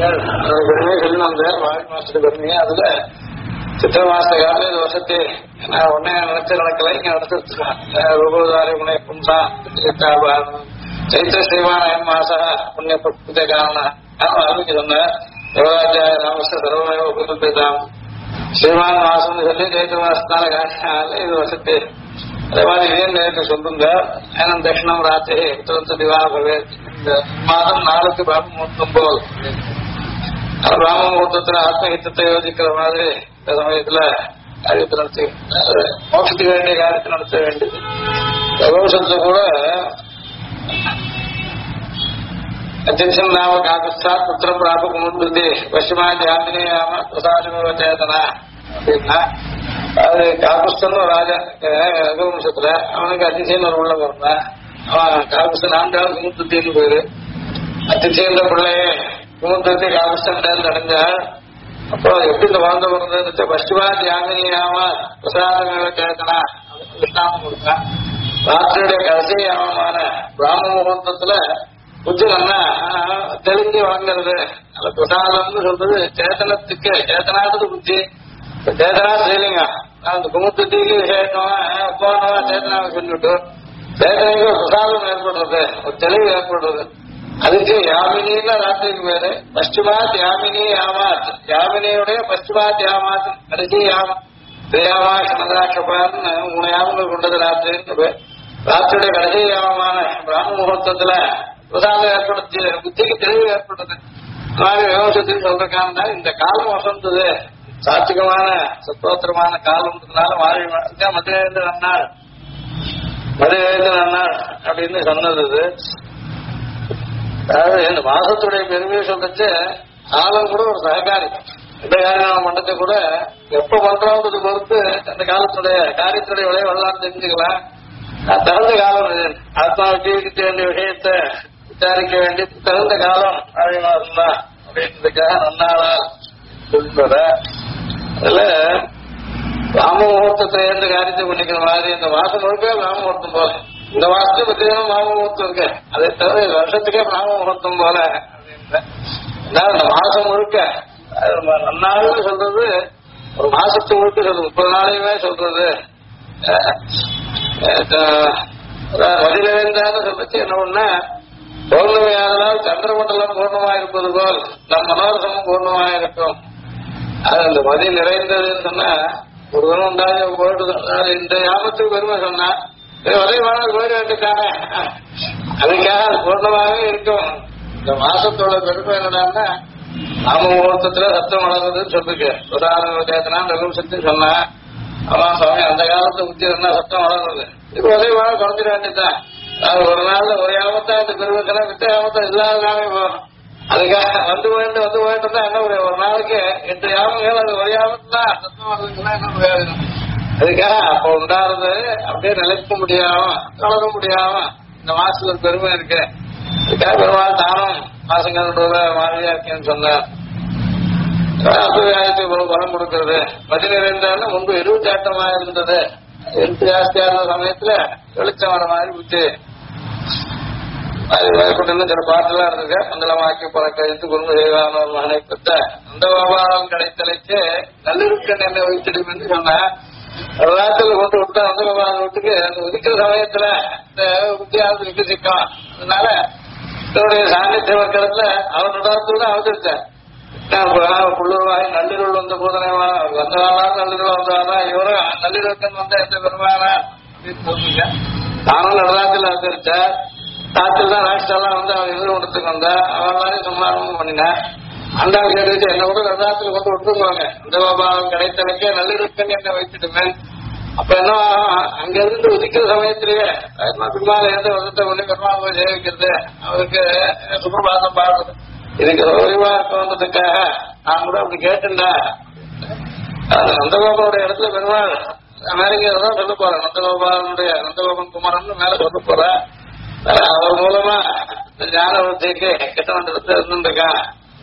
விஷயங்கள் பெருமையை சொல்லி வந்தார். வாழை மாசத்துக்கு பெருமையை அதுல சித்திர மாச காலையில் வருஷத்தை உடனே நினைச்சு நடக்கல இங்க நடத்திருக்காங்க. ரூபதாரி முனை பும்சா சைத்திர ஸ்ரீமான் மாச புண்ணிய புத்த காரணம் ஆரம்பிக்க சொன்ன யுவராஜாய ராமஸ்த சர்வமேவ உபதித்தாம் ஸ்ரீமான் மாசம்னு சொல்லி சைத்திர மாசத்தான காரணம் இது வருஷத்தை அதே மாதிரி இதே நேரத்தை சொல்லுங்க. ஏனம் தட்சிணம் ராத்திரி உத்தரத்து திவாகவே இந்த மாதம் நாளுக்கு பிராம முகூர்த்தம் போல் பிராம முகூர்த்தத்துல ஆத்மஹித்தத்தை யோசிக்கிற மாதிரி இந்த சமயத்துல காரியத்தை நடத்தி மோட்சத்துக்கு வேண்டிய காரியத்தை நடத்த வேண்டியது. பகவசத்துல கூட அத்தியசம் நாம காகஸ்தா புத்திர பிராப குமுத்தி பசிமா ஜாமினியாம பிரசாதமேவ சேதனா அப்படின்னா அது காகுஸ்தன் ராஜா ரகுவம்சத்துல அவனுக்கு அதிசயம் ஒரு உள்ள பிறந்தான். அவன் காகுஸ்தன் ஆண்டாள் குமுத்தின்னு பேரு. அதிசயன்ற பிள்ளையே குமுத்தி காகுஸ்தன் அடைஞ்சாள். அப்புறம் எப்படி இந்த வாழ்ந்த பிறந்தது பசிமா ஜாமினியாம பிரசாதமேவ சேதனா கிருஷ்ணாமம் கொடுத்தான். ராத்திரியுடைய கடைசி யாமமான பிராம முகூர்த்தத்துல புத்தி நல்லா தெளிஞ்சு வழங்குறது. அந்த பிரசாதம்னு சொல்றது சேத்தனத்துக்கு சேத்தனாவது புத்தி சேதனா ஸ்ரீலிங்க அந்த குமுத்திக்கு விசேஷமா போனவா சேத்தனாவை சொல்லிவிட்டு சேத்தனைக்கு ஒரு பிரசாதம் ஏற்படுறது, ஒரு தெளிவு ஏற்படுறது. அதுக்கு யாமினின்னு ராத்திரிக்கு பேரு. பஷ்டிமாத் யாமினி யாமாத் யாமினியுடைய பஷ்டிமாத் யாமாத் கடைசி யாமம் திரியாமா சமதாட்சபான்னு 3 யாமங்கள் கொண்டது ராத்திரின்னு பேர். ராத்திரியுடைய கடைசி யாமமான பிராம முகூர்த்தத்துல பிரசாதம் ஏற்படுத்தி புத்திக்கு தெளிவு ஏற்படுறது. மாதிரி விவசாயத்துக்கு சொல்றதுக்கான இந்த காலம் வசந்தது சாத்விகமான சத்தோத்திரமான காலம்ன்றதுனால மாறி மதுவேந்திர அண்ணாள் அப்படின்னு சொன்னது. அதாவது இந்த மாசத்துடைய பெருமையை சொல்லிச்சு காலம் கூட ஒரு சககாரி. இந்த காரியம் மண்டத்தை கூட எப்ப பண்றோங்கிறது பொறுத்து அந்த காலத்துடைய காரியத்துடைய விளைவு வரலாம்னு தெரிஞ்சுக்கலாம். தகுந்த காலம் இது. ஆத்மாவுக்கு ஜீவிக்க வேண்டிய விஷயத்தை விசாரிக்க வேண்டிய தகுந்த காலம் அழிவா இருந்தா அப்படின்றதுக்காக நன்னாளா சொல்ற. அதுல ராம முகூர்த்தத்தை எந்த காரியத்தை பண்ணிக்கிற மாதிரி இந்த மாசம் முழுக்க ராம முகூர்த்தம் போல. இந்த மாசத்துக்கு பத்தியான ராம முகூர்த்தம் இருக்கு. அதை தவிர வருஷத்துக்கே ராம முகூர்த்தம் போல அப்படின்னு இந்த மாசம் முழுக்க நன்னாள்னு சொல்றது ஒரு மாசத்து முழுக்க சொல்றது 30 நாளையுமே சொல்றது. மதிலேந்தான்னு சொல்லிச்சு என்ன ஒண்ணு பௌர்ணமியானால் சந்திரமண்டலம் பூர்ணமாக இருப்பது போல் நம் மனோரசமும் பூர்ணமாக இருக்கும். அது அந்த மதி நிறைந்ததுன்னு சொன்னா ஒரு தினம் உண்டாக போயிட்டு இந்த யாமத்துக்கு பெருமை சொன்னா ஒரே வாழ போயிட வேண்டியதானே. அதுக்காக அது பூர்ணமாகவே இருக்கும். இந்த மாசத்தோட பெருமை என்னடான்னா நாம முகூர்த்தத்துல சத்தம் வளர்றதுன்னு சொல்லிருக்கு. உதாரண சேத்தனா நெல்லும் சக்தி சொன்னா அவன் சுவாமி அந்த காலத்தை புத்தி இருந்தா சத்தம் வளர்றது. இப்ப ஒரே வாழ குறைஞ்சிட வேண்டியதுதான். அது ஒரு நாள்ல ஒரு யாமத்தா இந்த பெருமைக்கெல்லாம் விட்ட யாமத்தம் இல்லாததாவே போகும். அதுக்காக வந்து போயிட்டு தான் என்ன ஒரு நாளைக்கு 8 யாமங்கள் அது ஒரு யாமத்தான் சத்தம் வர்றதுக்குலாம் என்ன பிரயோஜனம். அதுக்காக அப்ப உண்டாறது அப்படியே நிலைக்க முடியாம வளர முடியாம இந்த மாசத்துல பெருமை இருக்கு. அதுக்காக பெருமாள் தானும் மாசங்களோட மாதிரியா இருக்கேன்னு சொன்னார். அசுவியாயத்துக்கு பலம் கொடுக்கறது. மதி நிறைந்தாலும் முன்பு 28 இருந்தது. 8 ஜாஸ்தியா இருந்த சமயத்துல வெளிச்சம் வர மாதிரி புத்தி அது சில பாட்டுலாம் இருக்கு. மங்களமாக்கி பல கழித்து குறும்பு செய்வான மகனை பெற்ற அந்த வியாபாரம் கிடைத்தலைக்கு நல்லிருக்கன் என்னை வைத்திடும் என்று சொன்ன எல்லாத்துல கொண்டு விட்டா அந்த வியாபாரம் வீட்டுக்கு அந்த ஒதுக்கிற சமயத்துல இந்த புத்தியாவது விக்கசிக்கும். அதனால இதனுடைய சாநித்திய வர்க்கத்துல அவனோட அவதரிச்சார். புள்ளுருவாய் நள்ளிருள் வந்த போதனைவா வந்தவாளா நள்ளிருள் வந்தவாளா இவரும் நல்லிருக்கன் வந்த எந்த பெருமானா அப்படின்னு சொல்லுங்க. தானும் நடராஜில் அவதரிச்சார். தாத்தில் தான் ராஷ்டிரெல்லாம் வந்து அவன் எதிர்கொண்டத்துக்கு வந்தா அவெல்லாரையும் சம்மானமும் பண்ணினேன். அண்டாள் கேட்டு என்ன கூட ரதாத்துல கொண்டு விட்டுருவாங்க. இந்த பாபாவும் கிடைத்தவனுக்கே நல்லிருக்கன் என்ன வைத்துடுமே. அப்ப என்ன அங்க இருந்து உதிக்கிற சமயத்திலேயே பெருமாள் எந்த வருஷத்தை கொண்டு பெருமாள் போய் சேவிக்கிறது அவருக்கு சுப்பிரபாதம் பாடுறது இதுக்கு சௌகரியமா வந்ததுக்காக நான் கூட அப்படி கேட்டுண்டா. நந்தகோபாலுடைய இடத்துல பெருமாள் அமெரிக்கா தான் சொல்ல போறேன். நந்தகோபாலனுடைய நந்தகோபன் குமாரன் மேல சொல்ல போறேன். அவர் மூலமா ஞான வளர்ச்சிக்கு கிட்டவண்டத்துல இருந்துருக்கான்.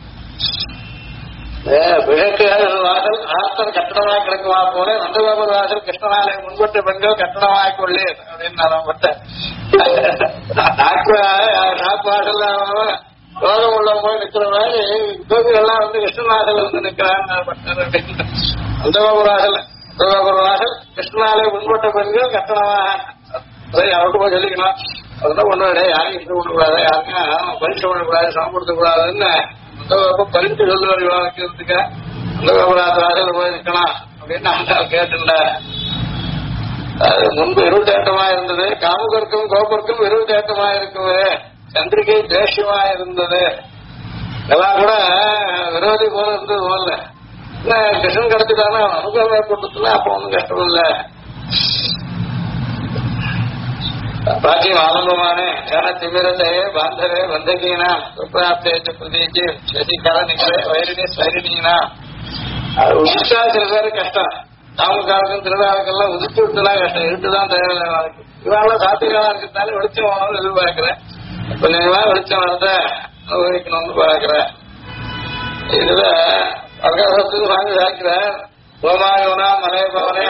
விளக்கு வாசல் ஆஸ்தர் கட்டணமாக கிடக்குமா போல நந்தகோபுர வாசல் கிருஷ்ணனாலை முன்பற்ற பெண்கள் கட்டணமாக கொள்ளே அப்படின்னு நான் பட்ட நாக்கு வாசல் ரோகம் உள்ளவங்க போய் நிக்கிற மாதிரி கோபிகள்லாம் வந்து கிருஷ்ணநாகல் வந்து நிற்கிறாங்க அந்த கோபுராகல் கோபுராகல் கிருஷ்ணனாலே முன்பட்ட பெண்கள் கட்டணமா அவருக்கு போய் சொல்லிக்கணும் அதெல்லாம் ஒண்ணு யாரையும் இது பண்ணக்கூடாது யாருக்கும் பரிசு பண்ணக்கூடாது சமப்படுத்தக்கூடாதுன்னு அந்த பரிசு சொல்லுவார் விவாதிக்கிறதுக்கு அந்த கோபுராகல் போய் நிற்கணும் அப்படின்னு அந்த கேட்டுட்டார். அது முன்பு இருட்டேட்டமா இருந்தது, காமுகருக்கும் கோபருக்கும் இருட்டேட்டமா இருக்குது, சந்திரிகை தேசியமா இருந்தது, எல்லாம் கூட விரோதி போல இருந்தது போல. கிருஷ்ணன் கிடைச்சிட்டானா அனுபவம் ஏற்பட்டுச்சுன்னா அப்ப ஒன்றும் கஷ்டம் இல்லை. பிராச்சீன ஆரம்பமான திமிரத்தை பாந்தவே வந்தகீனா சுப்ராப்தேஜ பிரதீஜி சசிகர நிகழே வைரினி ஸ்வைரினா உதிச்சா சில பேரு கஷ்டம். தாமுக்காருக்கும் திருவிழாவுக்கெல்லாம் உதிச்சு விட்டுனா கஷ்டம், இருட்டுதான் தேவையில்லை. இவெல்லாம் சாத்திரிகளா இருக்கிறதால வெளிச்சம் வரணும்னு எதிர்பார்க்கிறேன். இப்ப நீங்களா வெளிச்சம் வரத அனுபவிக்கணும்னு பார்க்கிறேன். இதுல பிரகாசத்துக்கு வாங்கி சாய்க்கிற கோமாயோனா மலையபவனே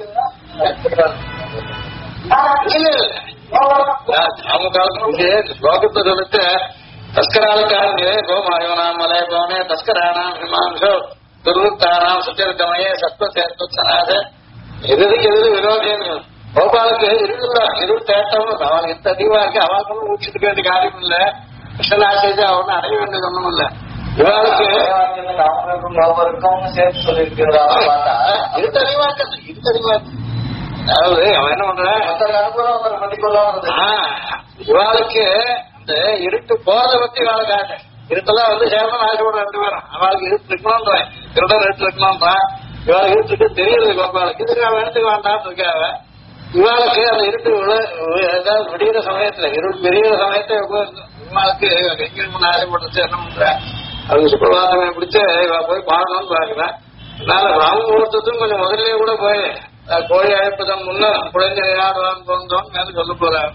ஸ்லோகத்தை சொல்லிட்டு தஸ்கராளுக்காரங்க கோமாயோனா மலையபவனே தஸ்கரானாம் ஹிமாம்சோ துர்வத்தானாம் சுச்சரித்தமையே சத்வசேர்த்தனாத எதுக்கு எது விரோதியம். கோபாலுக்கு இருள் தேட்டம் அவளுக்கு எந்த அதிகமா இருக்கு, அவளுக்கு ஊச்சிட்டு வேண்டிய காரியம் இல்ல, கிருஷ்ணனாசேஜா அவனு அடைய வேண்டியது ஒண்ணும் இல்ல. இவளுக்கு சேர்த்து சொல்லியிருக்கிறதா இருட்டு அதிகமா இருக்கு, இருட்டு அதிகமா இருக்கு. அதாவது அவன் என்ன பண்றான் இவாளுக்கு அந்த இருட்டு போறதை பத்தி இவாளை காட்டு. இருட்டெல்லாம் வந்து சேரணும் ஆசைப்பட ரெண்டு பேரும். அவளுக்கு இருட்டு இருக்கணும்ன்றான், திருடன் இருட்டு இருக்கணும்ன்றான். இவாளுக்கு இருட்டுக்கு தெரியுது கோபாலுக்கு, இதுக்கு அவன் எடுத்துக்க வேண்டாம்னு இருக்காவ. இவாளுக்கு அந்த இருட்டு ஏதாவது விடிகிற சமயத்துல இருள் பெரிய சமயத்தை இவாளுக்கு எங்க முன்ன ஆசைப்பட்டு என்ன பண்ற அது சுப்பிரபாதமே பிடிச்ச இவ போய் பாடணும்னு பாக்குறேன். அதனால ராம முகூர்த்தத்தும் கொஞ்சம் முதல்ல கூட போய் கோழி அழைப்பதன் முன்ன குழந்தை விளையாடுவான்னு போந்தோம் மேல சொல்ல போறாரு.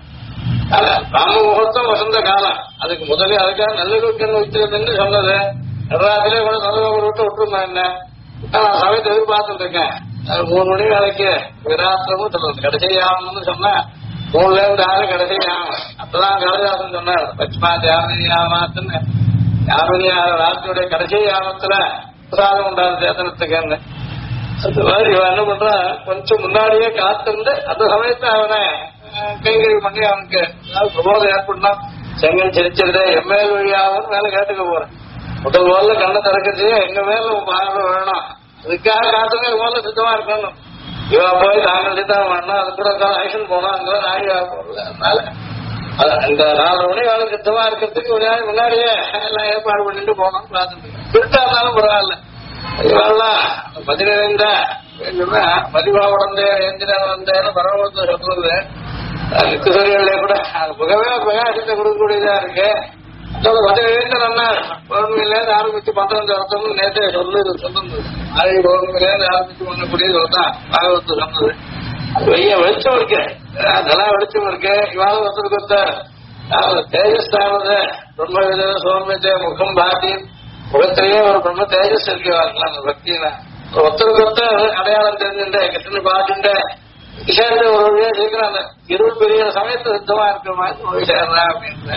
ராம முகூர்த்தம் வசந்த காலம், அதுக்கு முதல்ல அதுக்காக நல்லுக்கன்னு வச்சிருந்துன்னு சொன்னது. எல்லாத்திலே கூட நல்ல விட்டு விட்டுருந்தேன். என்ன நான் சமயத்தை எதிர்பார்த்துட்டு இருக்கேன். 3 மணி வேலைக்கு விராத்திரமும் சொல்றது கடைசி ஆகணும்னு சொன்னா 3ல இருந்து 6 கடைசி ஆகும். அப்பதான் காளிதாசன் சொன்னார் பச்மா யாமினியாமாத்துன்னு. யாமினியா ராத்திரியுடைய கடைசி யாமத்துல பிரசாதம் உண்டாது சேதனத்துக்குன்னு. அது மாதிரி இவன் என்ன பண்றான், கொஞ்சம் முன்னாடியே காத்திருந்து அந்த சமயத்தை அவனை கைகறி பண்ணி அவனுக்கு பிரபோதம் ஏற்படணும். செங்கல் சிரிச்சிருந்தே எம்எல் வழியாகவும் மேல கேட்டுக்க போறேன். முதல் முதல்ல கண்ணை திறக்கிறது எங்க மேல பார்வை வேணும், அதுக்காக காத்துங்க முதல்ல சித்தமா இருக்கணும். இவன் போய் தாங்கள் சித்தம் பண்ணணும், அது கூட ஆக்ஷன் போனோம், அங்கெல்லாம் நாய் போடுறது. அதனால இந்த 4 மணி வேலை சித்தமா இருக்கிறதுக்கு ஒரு நாள் முன்னாடியே எல்லாம் ஏற்பாடு பண்ணிட்டு போனோம்னு பார்த்துட்டு இருட்டா இருந்தாலும் பரவாயில்ல. இவெல்லாம் பதினிறைந்த பதிவா உடந்தே எந்திரன் வந்தேன்னு பரவத்தை சொல்றது நித்திசரிகளே கூட புகவே பிரகாசத்தை கொடுக்கக்கூடியதா இருக்கு. அதோட பதினிறைந்த நல்லா பௌர்ணமியிலேருந்து ஆரம்பிச்சு 12 வருஷம் நேற்றே சொல்லுது சொல்லுது. ஆயுள் பௌர்ணமியிலேருந்து ஆரம்பிச்சு பண்ணக்கூடியது தான் பாகவத்தை சொன்னது. வெய்ய வெளிச்சம் இருக்கு, அதெல்லாம் வெளிச்சம் இருக்கு. இவாலும் ஒருத்தருக்கு ஒருத்தர் தேஜஸ்தானது பிரம்ம சோமியத்தை முகம் பாட்டி முகத்திலேயே ஒரு பிரம்ம தேஜஸ் இருக்கு அந்த பக்தியில. ஒருத்தருக்கு ஒருத்தர் அடையாளம் தெரிஞ்சுட்ட கிருஷ்ணன் பாட்டுட்ட சேர்ந்த ஒரு வழியா சேர்க்கிறான். அந்த இருள் பெரிய சமயத்து சுத்தமா இருக்கிற மாதிரி சேர்றான் அப்படின்னு.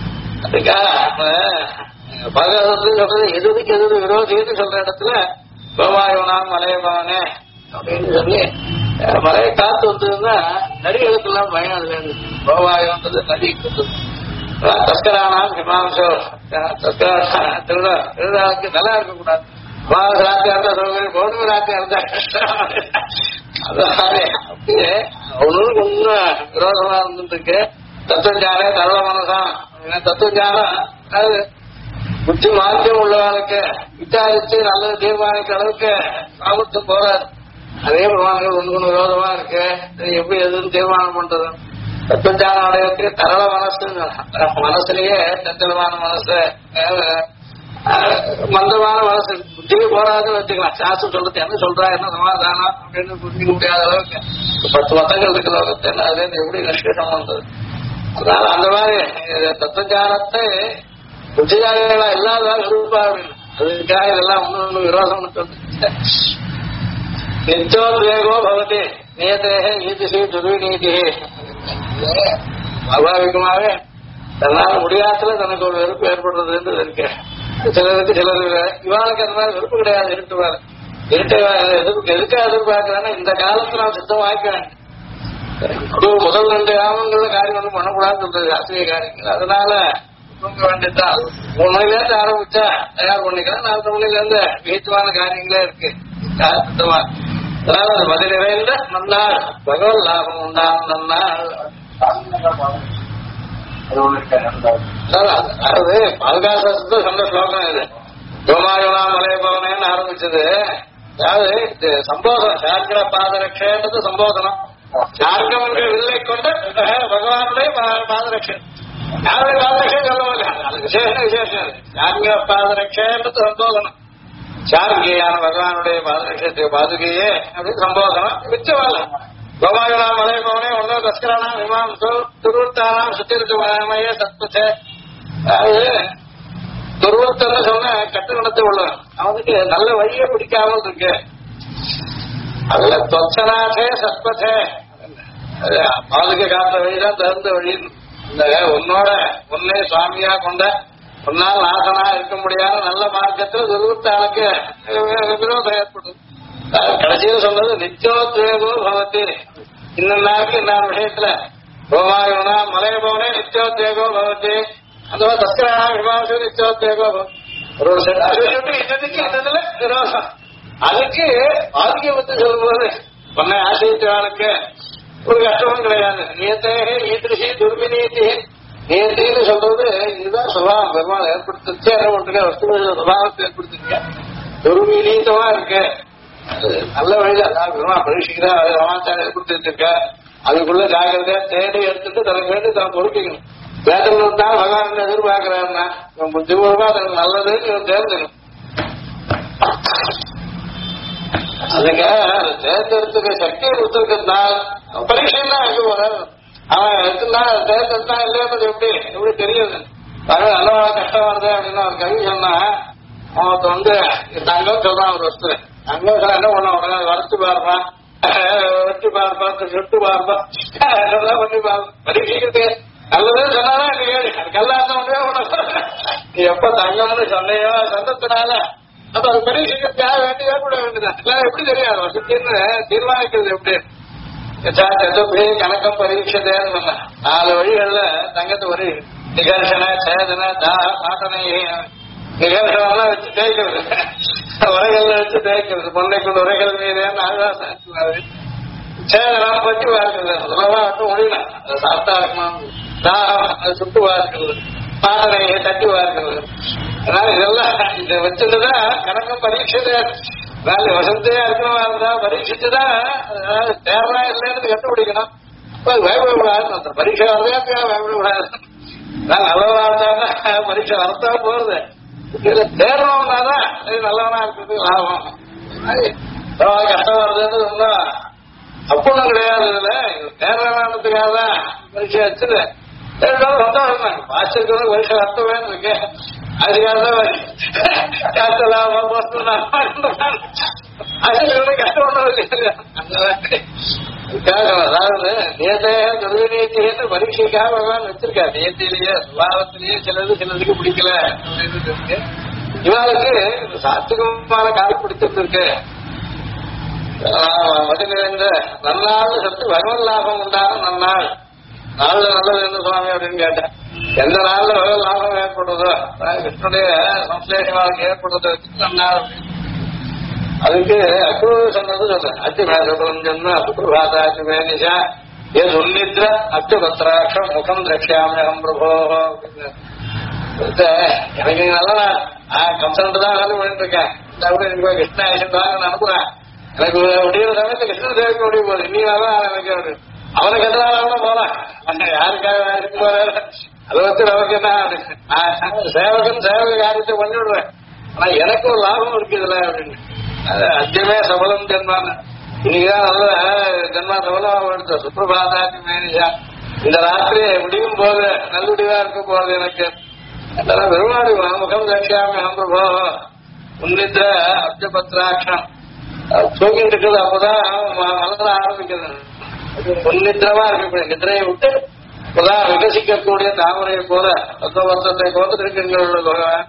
அதுக்காக பகவத்து சொல்றது எதுக்கு எது விரோதின்னு சொல்ற இடத்துல கோமாயோனாம் மலையபானே அப்படின்னு சொல்லி மலையை காத்து வந்ததுன்னா நரிகளுக்கெல்லாம் பயம். அதுல கோவாயம்ன்றது நரிக்கு தஸ்கரானாம் ஹிமாம்சோ திருவிழாவுக்கு நல்லா இருக்கக்கூடாது. ராத்திரி இருந்தா சௌகரியம், பௌர்ணமி ராத்திரி இருந்தா கஷ்டம். அதனாலே அப்படியே அவனுக்கு ஒன்னும் விரோதமா இருந்துட்டு இருக்கு. தத்துவஞானே தரள மனசான் தத்துவஞானம் அது புத்தி மாற்றம் உள்ளவர்களுக்கு விசாரிச்சு நல்லது தீர்மானிக்கிற அளவுக்கு சாமர்த்தம் போறாது. அதே பிரமாணங்கள் ஒன்று விரோதமா இருக்கு, எப்படி எதுன்னு தீர்மானம் பண்றது. தத்துவஞானம் அடையறதுக்கு தரள மனசு, மனசுலயே சஞ்சலமான மனசு மந்தமான மனசு புத்திக்கு போறாதுன்னு வச்சுக்கலாம். சாஸ்திரம் சொல்றது என்ன சொல்றா என்ன சமாதானம் அப்படின்னு புரிஞ்சிக்க முடியாத அளவுக்கு 10 மதங்கள் இருக்கிற அளவுக்கு என்ன அது எப்படி நிஷ்கேஷம் பண்றது. அதனால அந்த மாதிரி தத்துவஞானத்தை புத்திஜானிகளா இல்லாததாக இருப்பா அப்படின்னு அதுக்காக இதெல்லாம் ஒண்ணு விரோதம்னு சொல்லிட்டு நிச்சோத்வேகோ பவதி நியதேக நீதிசி துர்விநீதி. சுவாபாவிகமாவே தன்னால முடியாத்துல தனக்கு ஒரு வெறுப்பு ஏற்படுறது இருக்கு. சிலருக்கு இவாளுக்கு அந்த மாதிரி விருப்பம் கிடையாது. இருட்டுவாரு எதுக்காக எதிர்பார்க்கிறான்னா இந்த காலத்துல நான் சித்தமாக்கிறேன். முதல் 2 யாமங்கள்ல காரியம் ஒன்றும் பண்ணக்கூடாதுன்னு சொல்றது ஆசிரிய காரியங்கள். அதனால தூங்க வேண்டியதான். 3 மணில இருந்து ஆரம்பிச்சா தயார் பண்ணிக்கலாம். 4 மணில இருந்து விகிதமான காரியங்களே இருக்கு. அதனால அது மதி நிறைந்த நன்னாள் பகவல் லாபம் உண்டான நன்னாள். அதாவது பாதுகாசத்து சொன்ன ஸ்லோகம் இது. யோமாயோனா மலை பவனேன்னு ஆரம்பிச்சது. அதாவது சம்போதனம் சார்கிட பாதரட்சன்றது சம்போதனம். சார்கம் என்ற வில்லை கொண்டு பகவானுடைய பாதரட்சன். யாருடைய பாதரட்சன் சொல்ல அது விசேஷம். சார்கிட பாதரட்சன்றது சம்போதனம். சார்கியான பகவானுடைய பாதரட்சத்துக்கு பாதுகையே அப்படின்னு சம்போதனம். மிச்சவாள கோமாயுனா மலை பவனே ஒன்னோ தஸ்கரானாம் விமானம் துருவத்தானாம் சுத்திருக்கமய சத்பச்சே. அதாவது துருவத்தன்னு சொன்ன கட்டு நடத்த உள்ளவன் அவனுக்கு நல்ல வழியை பிடிக்காமல் இருக்கு. அதுல தொச்சனாச்சே சத்பச்சே பாதுகை காத்த வழிதான் தகுந்த வழி. இந்த உன்னோட உன்னே சுவாமியா கொண்ட உன்னால் நாசனா இருக்க முடியாத நல்ல மார்க்கத்தில் துருவத்தானுக்கு விரோதம் ஏற்படுது. கடைசியில் சொன்னது நிச்சயோத்வேகோ பவதி. இன்னொன்னாருக்கு இன்னொரு விஷயத்துல கோமாயுனா மலை பவனே நிச்சயோத்வேகோ பவதி. அந்த தஸ்கரானா விமாசு நிச்சயோத்வேகோ ஒரு இன்னதுக்கு இன்னதுல விரோதம். அதுக்கு பாதிக்க பத்தி சொல்லும்போது பொண்ணை ஆசிரியவாளுக்கு ஒரு கஷ்டமும் கிடையாது. நியத்தே ஈதிருஷி துர்விநீதி. நியத்தின்னு சொல்றது இதுதான் சுபாவம். பெருமாள் ஏற்படுத்திச்சு என்ன பண்றீங்க வஸ்து சுபாவத்தை ஏற்படுத்திருக்க துர்விநீதமா இருக்கு. நல்ல வழிதான் பெருமாள் பரீட்சிக்குதான் சமாச்சாரம் ஏற்படுத்திருக்க. அதுக்குள்ள ஜாகிரதையா தேடி எடுத்துட்டு தனக்கு வேண்டி தான் பொறுப்பிக்கணும். வேதம் தான் பகவான் எதிர்பார்க்கிறாருன்னா புத்திபூர்வமா தனக்கு நல்லதுன்னு தேர்ந்தெடும். அதுக்கு தேர்ந்தெடுத்துக்க சக்தியை கொடுத்துருக்கிறதுனால பரீட்சை தான் அங்க போறாரு. அவன் எடுத்துனா தேர்ந்தெடுத்தா இல்லைன்றது எப்படி தெரியுது. நல்லவா கஷ்டம் வருது அப்படின்னு ஒரு கவி சொன்னா அவன் தங்கம் சொல்றான் ஒரு வஸ்து. தங்கம் என்ன பண்ண உடனே வரைச்சு பாருப்பான் வச்சு பார்ப்பான் சுட்டு பார்ப்பான் எல்லாம் பண்ணி பார்ப்பான். பரீட்சைக்கு நல்லதுன்னு சொன்னாதான் நீ கல்லாத்த நீ எப்ப தங்கம்னு சொன்னையோ சொந்தத்தினால அப்ப அது பரீட்சைக்கு வேண்டி ஏற்பட வேண்டியதான். எல்லாம் எப்படி தெரியாது வசத்தின்னு தீர்மானிக்கிறது எப்படி. சதுர்பி கணக்கம் பரீட்சதேன்னு சொன்ன 4 வழிகள்ல தங்கத்தை ஒரு நிகழ்ச்சனை சேதனை சாட்டனை நிகழ்ச்சனெல்லாம் வச்சு தேய்க்கிறது. உரைகள்ல வச்சு தேய்க்கிறது. பொண்ணைக்குள்ள உரைகள் மீதேன்னு ஆகாசம் சேதனம் பற்றி பார்க்கிறது. அதெல்லாம் மட்டும் முடியல. அது சாப்பிட்டா இருக்கணும். தாகம் அது சுட்டு பார்க்கிறது. பாதனையை தட்டி பார்க்கிறது. அதனால இதெல்லாம் இதை வச்சுட்டுதான் கணக்கம் பரீட்சதை. வசந்தையா இருக்கணுமா இருந்தா பரீட்சிச்சுதான் தேவையா இல்லைன்னு கண்டுபிடிக்கணும். பயப்படக்கூடாது. பரீட்சை வரதே பயப்படக்கூடாது. நான் நல்லவனா இருந்தா பரீட்சை வரத்தா போறது. இதுல தேர்றவனாதான் நல்லவனா இருக்கிறது லாபம். கஷ்டம் வருதுன்னு சொன்னா அப்புறம் கிடையாது. இதுல தேர்றவனத்துக்காக தான் பரீட்சை வச்சுது. சந்தோஷம் வாசிக்கிறவங்க பரீட்சை அர்த்தம் இருக்கு. அதுக்காக அதாவது நேதைய துர்விநீதின்னு பரீட்சைக்காக வச்சிருக்கா. நேத்திலேயே சுபாவத்திலேயே சிலதுக்கு பிடிக்கல அப்படின்னு இருக்கு. இவளுக்கு சாத்திகமான காலம் பிடிச்சிருக்கு. மதிலிருந்த நன்னாள் சத்து பகவன் லாபம் உண்டான நன்னாள். நாள்ல நல்லது என்ன சுவாமி அப்படின்னு கேட்டேன். எந்த நாள்ல பகவன் லாபம் ஏற்படுறதோ கிருஷ்ணனுடைய சம்சலேஷமாக ஏற்படுறத நன்னாள். அதுக்கு அக்ரூர் சொன்னது சொல்றேன். அத்திமேசம் ஜென்ம அசுபிரபாதாச்சு மேனிஷா ஏ சொல்லித்ர அத்திபத்ராட்சம் முகம் திரட்சியாமியம் பிரபோ. எனக்கு நல்ல கம்சன்ட்டு தான் வேலை பண்ணிட்டு இருக்கேன். எனக்கு கிருஷ்ண ஐசன் அனுப்புறேன். எனக்கு முடிகிற சமயத்தை கிருஷ்ணன் சேவைக்கு முடிய போகுது. இன்னி வேலை எனக்கு அவனுக்கு எதிராக போலாம். யாருக்காக போறாரு அதை வச்சு நமக்கு என்ன சேவகன் சேவக காரியத்தை பண்ணி விடுறேன். ஆனா எனக்கு ஒரு லாபம் இருக்குதுல்ல அப்படின்னு. அத்தியமே சபலம் ஜென்மான்னு இன்னைக்குதான் நல்ல ஜென்மா சபலம் எடுத்த சுப்பிரபாதாதி மேனிஷா. இந்த ராத்திரி முடியும் போது நல்லுடிவா இருக்க போறது எனக்கு. பெருமாடி முகம் தட்சியாமி பிரபோ உன்னித்த அப்ஜபத்ராட்சம் தூக்கிட்டு இருக்குது. அப்பதான் மலர ஆரம்பிக்கிறது. உன்னித்திரமா இருக்கு. நித்திரையை விட்டு இப்பதான் விகசிக்கக்கூடிய தாமரையை போல தத்துவத்தை போல திருக்கண்கள் உள்ள பகவான்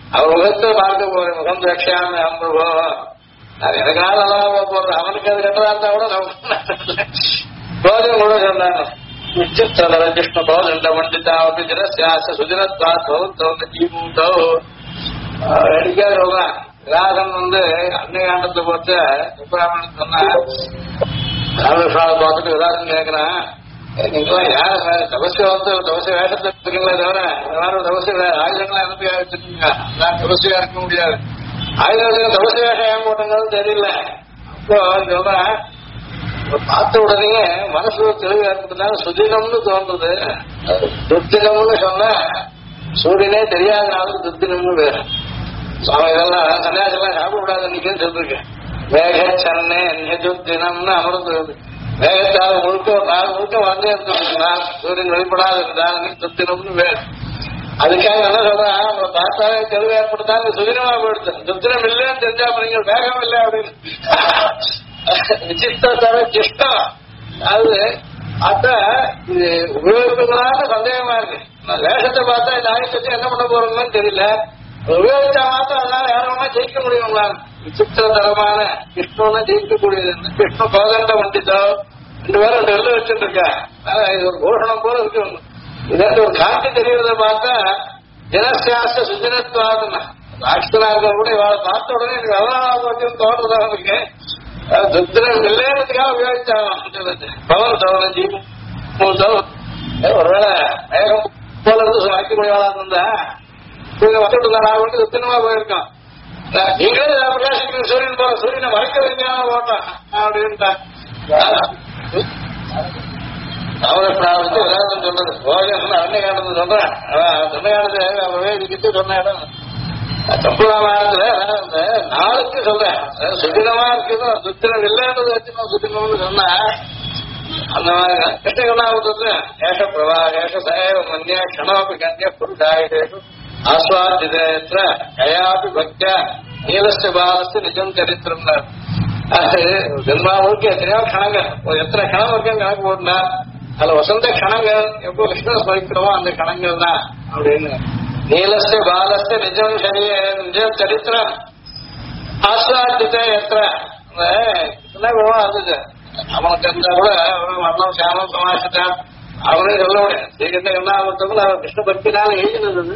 அவர் முகத்தை பார்க்க போறேன், முகம் ரட்சியாம அம்புவோ, அது எனக்காக நல்லா போடுறேன், அவனுக்கு அது கெட்டதா இருந்தா கூட நமக்கு போதும் கூட சொன்னாங்க. விசித்திர கிருஷ்ண போதண்ட பண்டிதாவபி ஜனசியாச சுஜனத்வா தோந்த ஜீவூட்டோ அடிக்காத சொல்றான். விராசன் அன்னையாண்டத்தை போட்டு சுப்பிரமணியன் சொன்னா பார்த்துட்டு விராசன் கேட்கிறான், நீங்களாம் யாரு தபசு தபசு வேஷத்தை இருக்கீங்களே தவிர வேற தபசு ஆயுதங்களா எனக்கு வச்சிருக்கீங்க, நான் தபசியா இருக்க முடியாது, ஆயுதம் தபசு வேஷம் ஏன் போட்டோங்கிறது தெரியல. அப்போ சொல்றேன், பார்த்த உடனே மனசு தெளிவு ஏற்பட்டதுனால சுதினம்னு தோன்றது. துத்தினம்னு சொன்னா சூரியனே தெரியாதனாலும் துத்தினம்னு வேறு. அவன் இதெல்லாம் சன்னியாசெல்லாம் சாப்பிடக்கூடாது இன்னைக்குன்னு சொல்லிருக்கேன். வேக சன்னை துத்தினம்னு அமர்ந்து வேகத்தாக முழுக்க ஒரு நாள் முழுக்க வந்து இருந்தால் சூரியன் வெளிப்படாது இருந்தால் நீ துத்தினம்னு வேறு. அதுக்காக என்ன சொல்றேன், உங்களை பார்த்தாலே தெளிவு ஏற்படுத்தாங்க சுதினமா போயிடுது. துத்தினம் இல்லைன்னு தெரிஞ்சா நீங்க வேகம் இல்லை அப்படின்னு விசித்திர சிஷ்டம். அது பார்த்தா இது உபயோகிப்பதனால சந்தேகமா இருக்கு. வேஷத்தை பார்த்தா இந்த ஆயுதத்தை என்ன பண்ண போறோம்னு தெரியல, உபயோகிச்சா மாத்திரம் அதனால யாருமா ஜெயிக்க முடியுங்களா? விசித்திர தரமான கிருஷ்ணன்னு ஜெயிக்கக்கூடியது. கிருஷ்ண கோதண்ட வண்டிதோ 2 பேரும் 2 வெள்ள வச்சுட்டு இருக்கா. இது ஒரு பூஷணம் போல இருக்கு. இதற்கு ஒரு காட்சி தெரியறத பார்த்தா ஜனசியாச சுஜனத்வாதுன்னா ராஷ்டிரா இருக்க கூட இவளை பார்த்த உடனே எனக்கு அவனாவது தோன்றதா இருக்கு. துத்திரம் இல்லைன்றதுக்காக உபயோகிச்சாங்க. பவன் தவணை ஜீவம் ஒருவேளை வேகம் போல இருந்து வாய்க்கக்கூடியவாளா இருந்தா இவங்க வந்துட்டு நான் துத்தினமா போயிருக்கான். நீங்களே பிரகாசிக்கிற சூரியன் போல சூரியனை மறைக்க வைக்காம போட்டான் அப்படின்ட்டான். அவருக்கு விராதம் சொல்றது போஜன் அன்னை காலத்து சொல்றேன். அன்னை காலத்து வேதிக்கிட்டு சொன்ன இடம் சம்புராமாயணத்துல இந்த நாளுக்கு சொல்றேன். சுத்தினமா இருக்குது, சுத்தினம் இல்லைன்றது வச்சு சுத்தினம்னு சொன்னா அந்த மாதிரி கிருஷ்ணகுணாவது ஏஷ பிரபா ஏஷ சயவ மன்யா க்ஷணோபி கன்யா புருஷாயுஷேஷு ஆஸ்வாதிதேத்திர கயாபி பக்தியா நீலஸ்ய பாலஸ்து நிஜம் சரித்திரம். அது ஜென்மாவுக்கு எத்தனையோ க்ஷணங்கள், எத்தனை க்ஷணம் இருக்குன்னு கணக்கு போட்டுனா அதுல வசந்த க்ஷணங்கள் எப்போ கிருஷ்ண ஸ்மரிக்கிறோமோ அந்த க்ஷணங்கள் தான் அப்படின்னு. நீலஸ்ய பாலஸ்ய நிஜம் நிஜம் சரித்திரம் ஆஸ்வாதிதே எத்திர சின்ன குணம் இருந்துச்சு. அவனுக்கு இருந்தா கூட வர்ணம் சாமம் சமாசித்தான் அவனே சொல்ல முடியாது. ஸ்ரீகிருஷ்ண கருணாமத்தமும் அவர் கிருஷ்ண பக்தினால எழுதினது.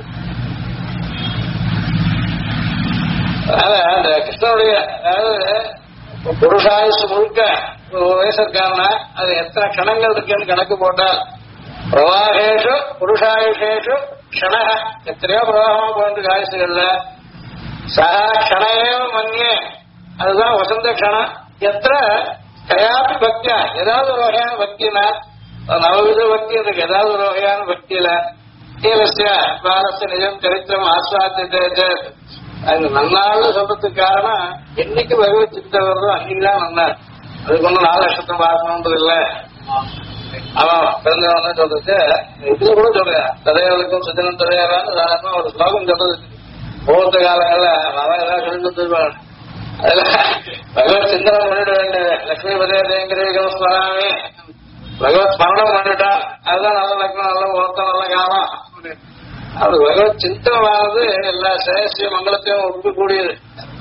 அதனால அந்த கிருஷ்ணனுடைய அதாவது புருஷாயுசு முழுக்க ஒரு வயசு இருக்காங்கன்னா அது எத்தனை க்ஷணங்கள் இருக்குன்னு கணக்கு போட்டால் பிரவாகேஷு புருஷாயுஷேஷு க்ஷண எத்தனையோ பிரவாகமா போயிருக்கு ஆயுசுகள்ல. சகா க்ஷணேவ மன்யே அதுதான் வசந்த க்ஷணம். எத்தனை கயாபி பக்தியா ஏதாவது ஒரு வகையான பக்தினா நவவித பக்தி இருக்கு. ஏதாவது ஒரு வகையான பக்தியில நீலஸ்ய பாலஸ்ய நிஜம் சரித்திரம் ஆஸ்வாதித்தே அது நன்னாள்னு சொல்றதுக்கு காரணம் என்னைக்கு பகவத் சிந்தை வருதோ அன்னைக்குதான் நன்னாள். அதுக்கு ஒன்றும் 4 லட்சத்தம் பார்க்கணுன்றது இல்லை. அவன் பிறந்தவன் சொல்றது இதுல கூட சொல்றேன். ததையவளுக்கும் சுஜனம் ததையாரான்னு சாதாரணமா ஒரு ஸ்லோகம் சொல்றது. முகூர்த்த காலங்கள்ல அவன் ஏதாவது சொல்லி கொடுத்துருப்பான். அதுல பகவத் சிந்தனம் பண்ணிட வேண்டியது. லட்சுமி பதேங்கிரீகம் ஸ்மராமி பகவத் ஸ்மரணம் பண்ணிட்டான். அதுதான் நல்ல லக்னம், நல்ல முகூர்த்தம், நல்ல காலம். அது பகவத் சிந்தனமானது எல்லா சேசிய மங்களத்தையும் ஒடுக்கக்கூடியது.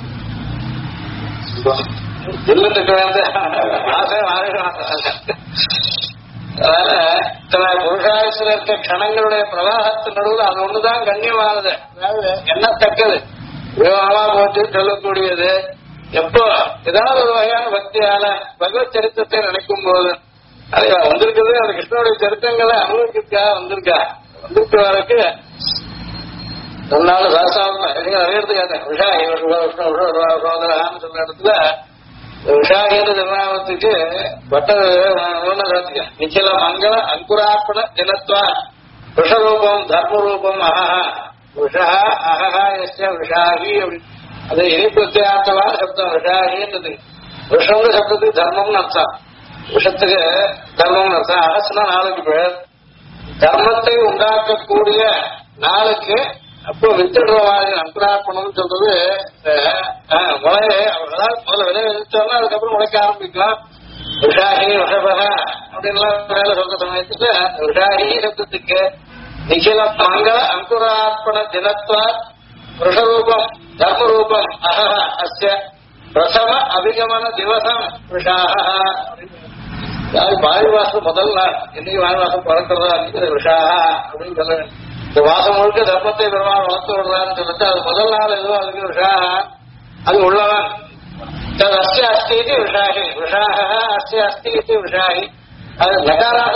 இல்லத்துக்கு வந்து ஆசை அதனால இத்தனை புருஷாயுசுல இருக்க கணங்களுடைய பிரவாகத்தின் நடுவில் அது ஒண்ணுதான் கண்ணியமானது. அதாவது எண்ணத்தக்கது விவாகமா போட்டு சொல்லக்கூடியது. எப்போ ஏதாவது ஒரு வகையான பக்தியால பகவத் சரித்திரத்தை நினைக்கும் போது அது வந்திருக்குது. அந்த கிருஷ்ணனுடைய சரித்திரங்களை அனுபவிக்கிறதுக்காக வந்திருக்க வரைக்கு நன்னாலும் சாஸ்திரம் அறியறதுக்காக விஷாகி சோதரான்னு சொல்ற இடத்துல விஷாகின்ற திருநாமத்துக்கு பட்ட நிச்சல மங்கள அங்குராப்பண தினத்வா விஷரூபம் தர்மரூபம் அஹா விஷா அஹா எஸ்ய விஷாகி அப்படி அது இனிப்பிரத்தியார்த்தமான சப்தம். விஷாகின்றது விஷங்க சப்தத்துக்கு தர்மம்னு அர்த்தம், விஷத்துக்கு தர்மம்னு அர்த்தம். அரசுனா நாளுக்கு பேர் தர்மத்தை உண்டாக்கக்கூடிய நாளுக்கு அப்போ வித்துடுற மாதிரி அங்குராப்பணம் சொல்றது முளையை முதல்ல விலை விதிச்சோம்னா அதுக்கப்புறம் முளைக்க ஆரம்பிக்கலாம். விஷாகி விஷபக அப்படின்லாம் வேலை சொல்ற சமயத்துக்கு விஷாகி சப்தத்துக்கு நிகில மங்கள அங்குரார்ப்பண தினத்வா புருஷரூபம் தர்மரூபம் அஹஹ அஸ்ய பிரசம அபிகமன திவசம் விஷாக. வாயு வாசம் முதல் நாள் என்னைக்கு வாயு வாசம் பறக்கிறதா அன்னைக்கு விஷாக அப்படின்னு சொல்ல வேண்டும். இந்த வாசம் முழுக்க தர்மத்தை பெருமாள் வளர்த்து விடுறான்னு சொல்லிட்டு அது முதல் நாள் எதுவும் அதுக்கு விஷாக அது உள்ளவன். அஸ்ய அஸ்தி இது விஷாகி விஷாக அஸ்ய அஸ்தி இது விஷாகி. அது நகாராக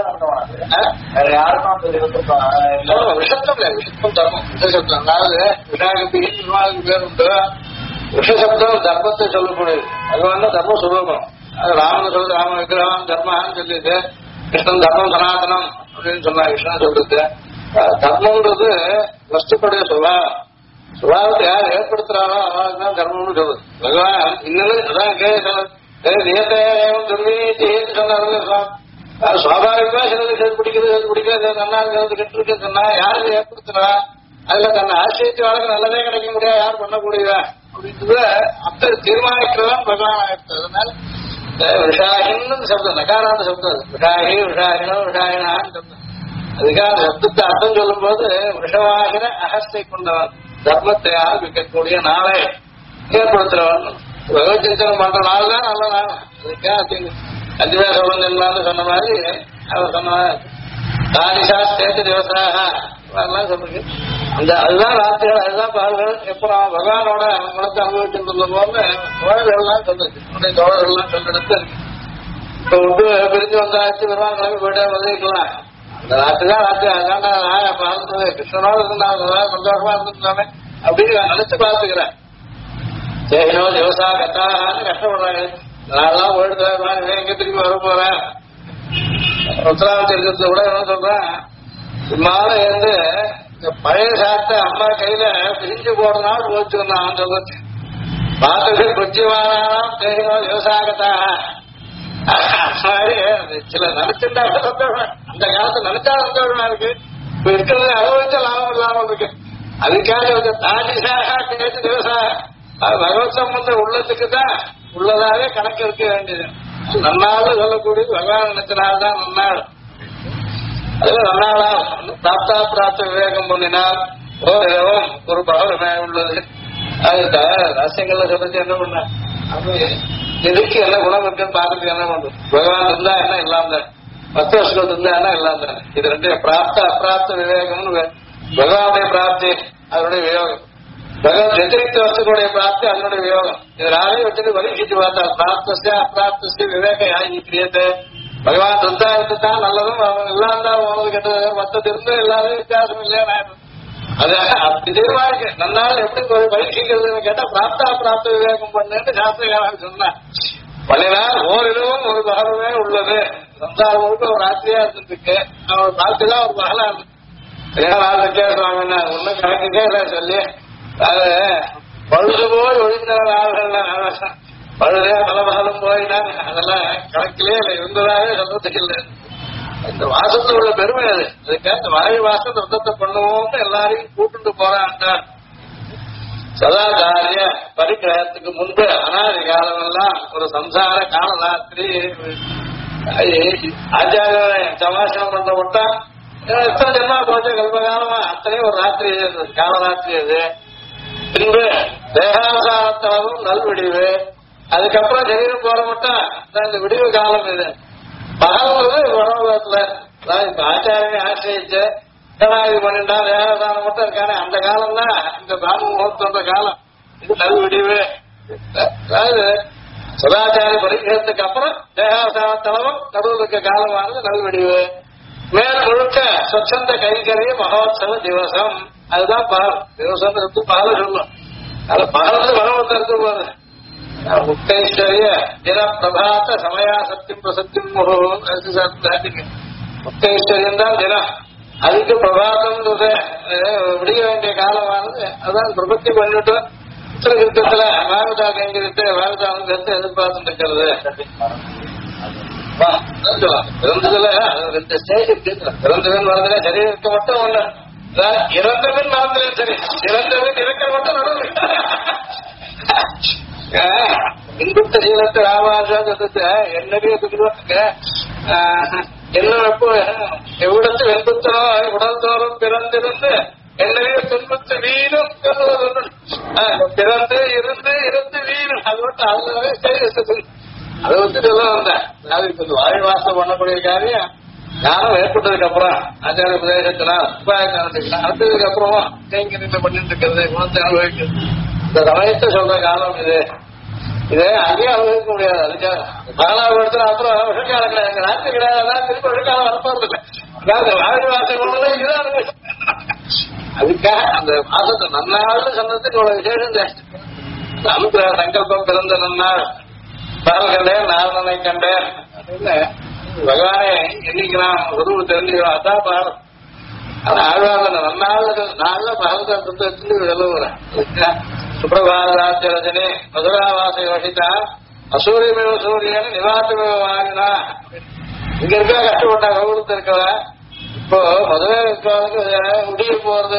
விஷத்தம் இல்லை விஷத்தம் தர்மம் விஷசப்தம். அதாவது விஷாகத்துக்கு பெருமாளுக்கு பேர் உண்டு. விஷசப்தம் தர்மத்தை சொல்லக்கூடியது. அது வந்து தர்ம சுரூபம். அது ராமன் சொல்றது ராம விக்கிரகம் தர்மன்னு சொல்லிட்டு கிருஷ்ணன் தர்மம் சனாதனம் அப்படின்னு சொன்னா கிருஷ்ணன் சொல்றது. தர்மம்ன்றது வஸ்துக்களுடைய சுபாவத்தை யார் ஏற்படுத்துறாரோ அவதான் தர்மம்னு சொல்லுது. பகவான் இன்னும் அதான் நியத்தையும் துர்வீச்சின்னு சொன்னாரு. சுவாபாவிகமா சிலது பிடிக்கிறது பிடிக்கிறது நல்லா இருக்கிறது கெட்டு இருக்கு சொன்னா யாரு ஏற்படுத்துறா அதுல தன்னை ஆசிரியத்து வாழ்க்கை நல்லதே கிடைக்க முடியாது யார் பண்ணக்கூடியதா அப்படின்றத அப்ப தீர்மானிக்கிறதான் பகவான் ஆயிடுச்சு. அதனால விஷாகின்னு சப்தம் நகாராந்த சப்தம் விஷாகி விஷாகினோ விஷாகினான்னு சப்தம். அதுக்காக சப்தத்தை அர்த்தம் சொல்லும் போது விஷவாகின அகஸ்தை கொண்டவன் தர்மத்தை ஆரம்பிக்கக்கூடிய நாளை ஏற்படுத்துறவன் பகவத் சிந்தனம் பண்ற நாள் தான் நல்ல நாள். அதுக்காக அஞ்சுமே சொல்லுன்னு சொன்ன மாதிரி அவர் சொன்ன தானிஷா சேர்த்து திவசாக எல்லாம் சொல்லுங்க. அந்த அதுதான் ராத்திரிகள் அதுதான் பகல்கள். எப்போ நான் பகவானோட குணத்தை அனுபவிச்சுட்டு இருந்த போது தோழர்கள்லாம் சொல்லுச்சு உன்னுடைய தோழர்கள்லாம் சொல்லிட்டு இருக்கு. இப்ப விட்டு பிரிஞ்சு வந்தாச்சு பெருமாள் கிளம்பி போயிட்டா உதவிக்கலாம். அந்த ராத்திரி தான் ராத்திரி அதான் நான் பார்த்தது கிருஷ்ணனோட இருந்தாங்க சந்தோஷமா இருந்துட்டாமே அப்படின்னு நான் நினைச்சு பார்த்துக்கிறேன். சேகனோ திவசா கத்தான்னு கஷ்டப்படுறாங்க. நான்லாம் ஓடுறேன் எங்க திரும்பி வர போறேன். உத்தராவதி இருக்கிறத கூட என்ன சொல்றேன் இம்மாதிரி இருந்து இந்த பழைய சாட்டை அம்மா கையில பிரிஞ்சு போடுறதுனால போச்சுருந்தான் சொல்றது. பார்த்து கொச்சிவானாம் சேகனோ திவசாகத்தா மாதிரி சில நினைச்சுட்டா சந்தோஷம். அந்த காலத்தை நினைச்சா சந்தோஷமா இருக்கு. இப்ப இருக்கிறது அனுபவிச்ச லாபம் இல்லாம இருக்கு. அதுக்காக தானிஷாக கேட்டு திவசாக அது பகவத் சம்பந்தம் உள்ளத்துக்கு தான் உள்ளதாவே கணக்கு இருக்க வேண்டியது. நன்னாள் சொல்லக்கூடியது பகவான் நினைச்சனால்தான் நன்னாள். அதுல நன்னாளா பிராப்தா பிராப்த விவேகம் பண்ணினால் ஓரவும் ஒரு பகவமே உள்ளது. அது ரசியங்கள்ல சொல்லிச்சு என்ன பண்ண அது எதுக்கு என்ன குணம் இருக்குன்னு பாக்குறதுக்கு என்ன பண்றது. பகவான் இருந்தா என்ன இல்லாம பத்து வருஷங்கள் இருந்தா என்ன இல்லாம இது ரெண்டு பிராப்த அப்பிராப்த விவேகம்னு பகவானுடைய பிராப்தி அதனுடைய வியோகம். பகவான் வெத்திரிக்த வஸ்துக்களுடைய பிராப்தி அதனுடைய வியோகம். இதனாலே வச்சுட்டு பரீட்சிச்சு பார்த்தா பிராப்தஸ்ய அப்பிராப்தஸ்ய விவேக யாகி கிரியத்தை. பகவான் இருந்தா இருந்துதான் நல்லதும் அவன் இல்லாம தான் உனது கெட்டது மத்தது இருந்து எல்லாரும் வித்தியாசம் இல்லையா அது அப்படி தீர்மானிக்க நன்னாள் எப்படி பரீட்சிக்கிறதுன்னு கேட்டா பிராப்தா பிராப்த விவேகம் பண்ணுன்னு சாஸ்திரகாரன் சொன்னான். பண்ணினால் ஓரிடமும் ஒரு பகலமே உள்ளது. சம்சாரம் முழுக்க ஒரு ராத்திரியா இருந்துருக்கு. அவன் ராத்திரி தான் ஒரு பகலா இருக்கு. சுவாமின்னா ஒன்னும் கணக்குக்கே இல்லை சொல்லி அது பழுது போய் ஒழிந்த ஆள்கள் பழுதே பல பகலும் போயினாங்க. அதெல்லாம் கணக்கிலே இல்லை இருந்ததாவே சொல்றதுக்கு இல்லை. இந்த வாசத்துல உள்ள பெருமை அது. அதுக்காக இந்த வாயு வாசம் ரத்தத்தை பண்ணுவோம்னு எல்லாரையும் கூட்டுட்டு போறான். சதாச்சாரிய பரிகிரகத்துக்கு முன்பு அனாதி காலம் எல்லாம் ஒரு சம்சார காலராத்திரி ஆச்சாரிய சமாசனம் பண்ற விட்டா எத்தனை ஜென்மா போச்ச கல்பகாலமா அத்தனையும் ஒரு ராத்திரி காலராத்திரி அது. பின்பு தேகாசாரத்தளவும் நல்விடிவு. அதுக்கப்புறம் சரீரம் போற மட்டும் இந்த விடிவு காலம் இது. பகல்வது வனோகத்துல இப்ப ஆச்சாரிய ஆசிரியிச்சு இது பண்ணிட்டா தேகாசாரம் மட்டும் இருக்கானே அந்த காலம் தான் இந்த பிராம முகூர்த்தம் காலம். இது நல்விடிவு. அதாவது சதாச்சாரிய பரிகிரகத்துக்கு அப்புறம் தேகாசாரத்தளவும் நடுவில் இருக்க காலமானது நல்விடிவு. மேல் முழுக்க சொச்சந்த கைகரிய மகோத்சவ திவசம். அதுதான் பகல். திவசம் இருந்து பகல சொல்லும். அது பகல் வரவத்தை இருக்கு போது முக்தேஸ்வரிய தின பிரபாத்த சமயா சத்தியம் பிரசத்தியம் முக்தேஸ்வரியம் தான் தினம். அதுக்கு பிரபாதம் விடிய வேண்டிய காலமானது. அதான் பிரபத்தி பண்ணிட்டு உத்தரகிருத்தத்துல வாகதா கைங்கரித்து வாகதா வந்து எதிர்பார்த்து இருக்கிறது. பிறந்ததுல ரெண்டு ஸ்டேஜ் இருக்கு. பிறந்தவன் மறந்துல சரீரத்துக்கு மட்டும் ஒண்ணு. இறந்தவன் மறந்துல சரி இறந்தவன் இறக்க மட்டும் நடந்து இன்புத்த சீலத்தை ராமாசத்தை என்னவே என்ன எப்போ எவ்விடத்து வெண்புத்தனோ உடல் தோறும் பிறந்திருந்து என்னைய துன்பத்து வீணும் பிறந்து இருந்து இருந்து வீணும் அது மட்டும் அதுவே அதை வந்துட்டு எல்லாம் வந்தேன். அதாவது இப்ப வாயு வாசம் பண்ணக்கூடிய காரியம் ஞானம் ஏற்பட்டதுக்கு அப்புறம் ஆச்சாரிய பிரதேசத்தினால் அடுத்ததுக்கு அப்புறமா கைங்கரியில பண்ணிட்டு இருக்கிறது குணத்தை அனுபவிக்கிறது இந்த சமயத்தை சொல்ற காலம் இது. இதே அங்கேயும் அனுபவிக்க முடியாது. அதுக்காக பதினாறு இடத்துல அப்புறம் விஷக்காலம் கிடையாது, எங்க நாட்டு கிடையாது, அதான் திருப்பி விஷக்காலம் வரப்போறது இல்லை. அதாவது வாயு வாசம் இதுதான் அனுபவிச்சு அதுக்காக அந்த மாசத்தை நன்னாள்னு சொன்னதுக்கு இவ்வளவு விசேஷம் ஜாஸ்தி. அனுகிரக சங்கல்பம் பிறந்த நன்னாள் பால் கண்டேன் நாரணனை கண்டேன் அப்படின்னு பகவானே என்னைக்கு நான் குருவு தெரிஞ்சுக்கிறோம் அதான் பாடம். ஆனா ஆழ்வார் நாள்ல பாரத புத்தகத்துல எழுவுறேன். சுப்பிரபாதாத்திய ரஜனே மதுராவாச யோசித்தா அசூரியமேவ சூரியன் நிவாசமேவ வாங்கினா இங்க இருக்கா கஷ்டப்பட்டா கௌரவத்தை இருக்கவ இப்போ மதுரை இருக்கவனுக்கு முடிய போறது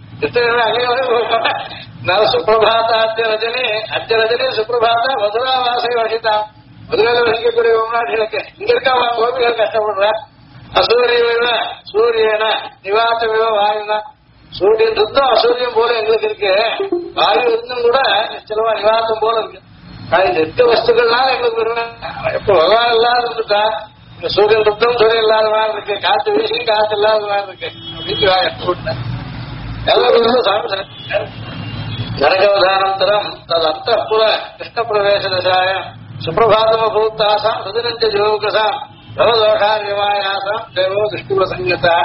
கிருஷ்ணன் சுப்பிரபாதாத்திய ரஜனி அத்திய ரஜனி சுப்பிரபாதா மதுராவாச யோசித்தா மதுரையில வசிக்கக்கூடிய உள்நாட்டுகளுக்கு இங்க இருக்கா கோபிகள் கஷ்டப்படுற அசூரியன சூரியன நிவாசமேவ வாங்கினா சூரியன் இருந்தும் அசூரியம் போல எங்களுக்கு இருக்கு, வாயு இருந்தும் கூட நிச்சயமா நிவாசம் போல இருக்கு. அது எட்டு வஸ்துக்கள்னால எங்களுக்கு எப்ப பகவான் இல்லாத இருந்துட்டா இந்த சூரியன் இருந்தும் சூரியன் இல்லாத மாதிரி இருக்கு, காத்து வீசி காத்து இல்லாத மாதிரி இருக்கு அப்படின்னு எல்லாரும் சாமி நரகவதானந்தரம் தது அந்தப்புற கிருஷ்ண பிரவேச தசாயம் சுப்பிரபாதம பூத்தாசாம் பதினஞ்சு ஜோகசாம் பவதோஷாரியமாயாசாம் தேவோ திருஷ்டி பிரசங்கத்தா.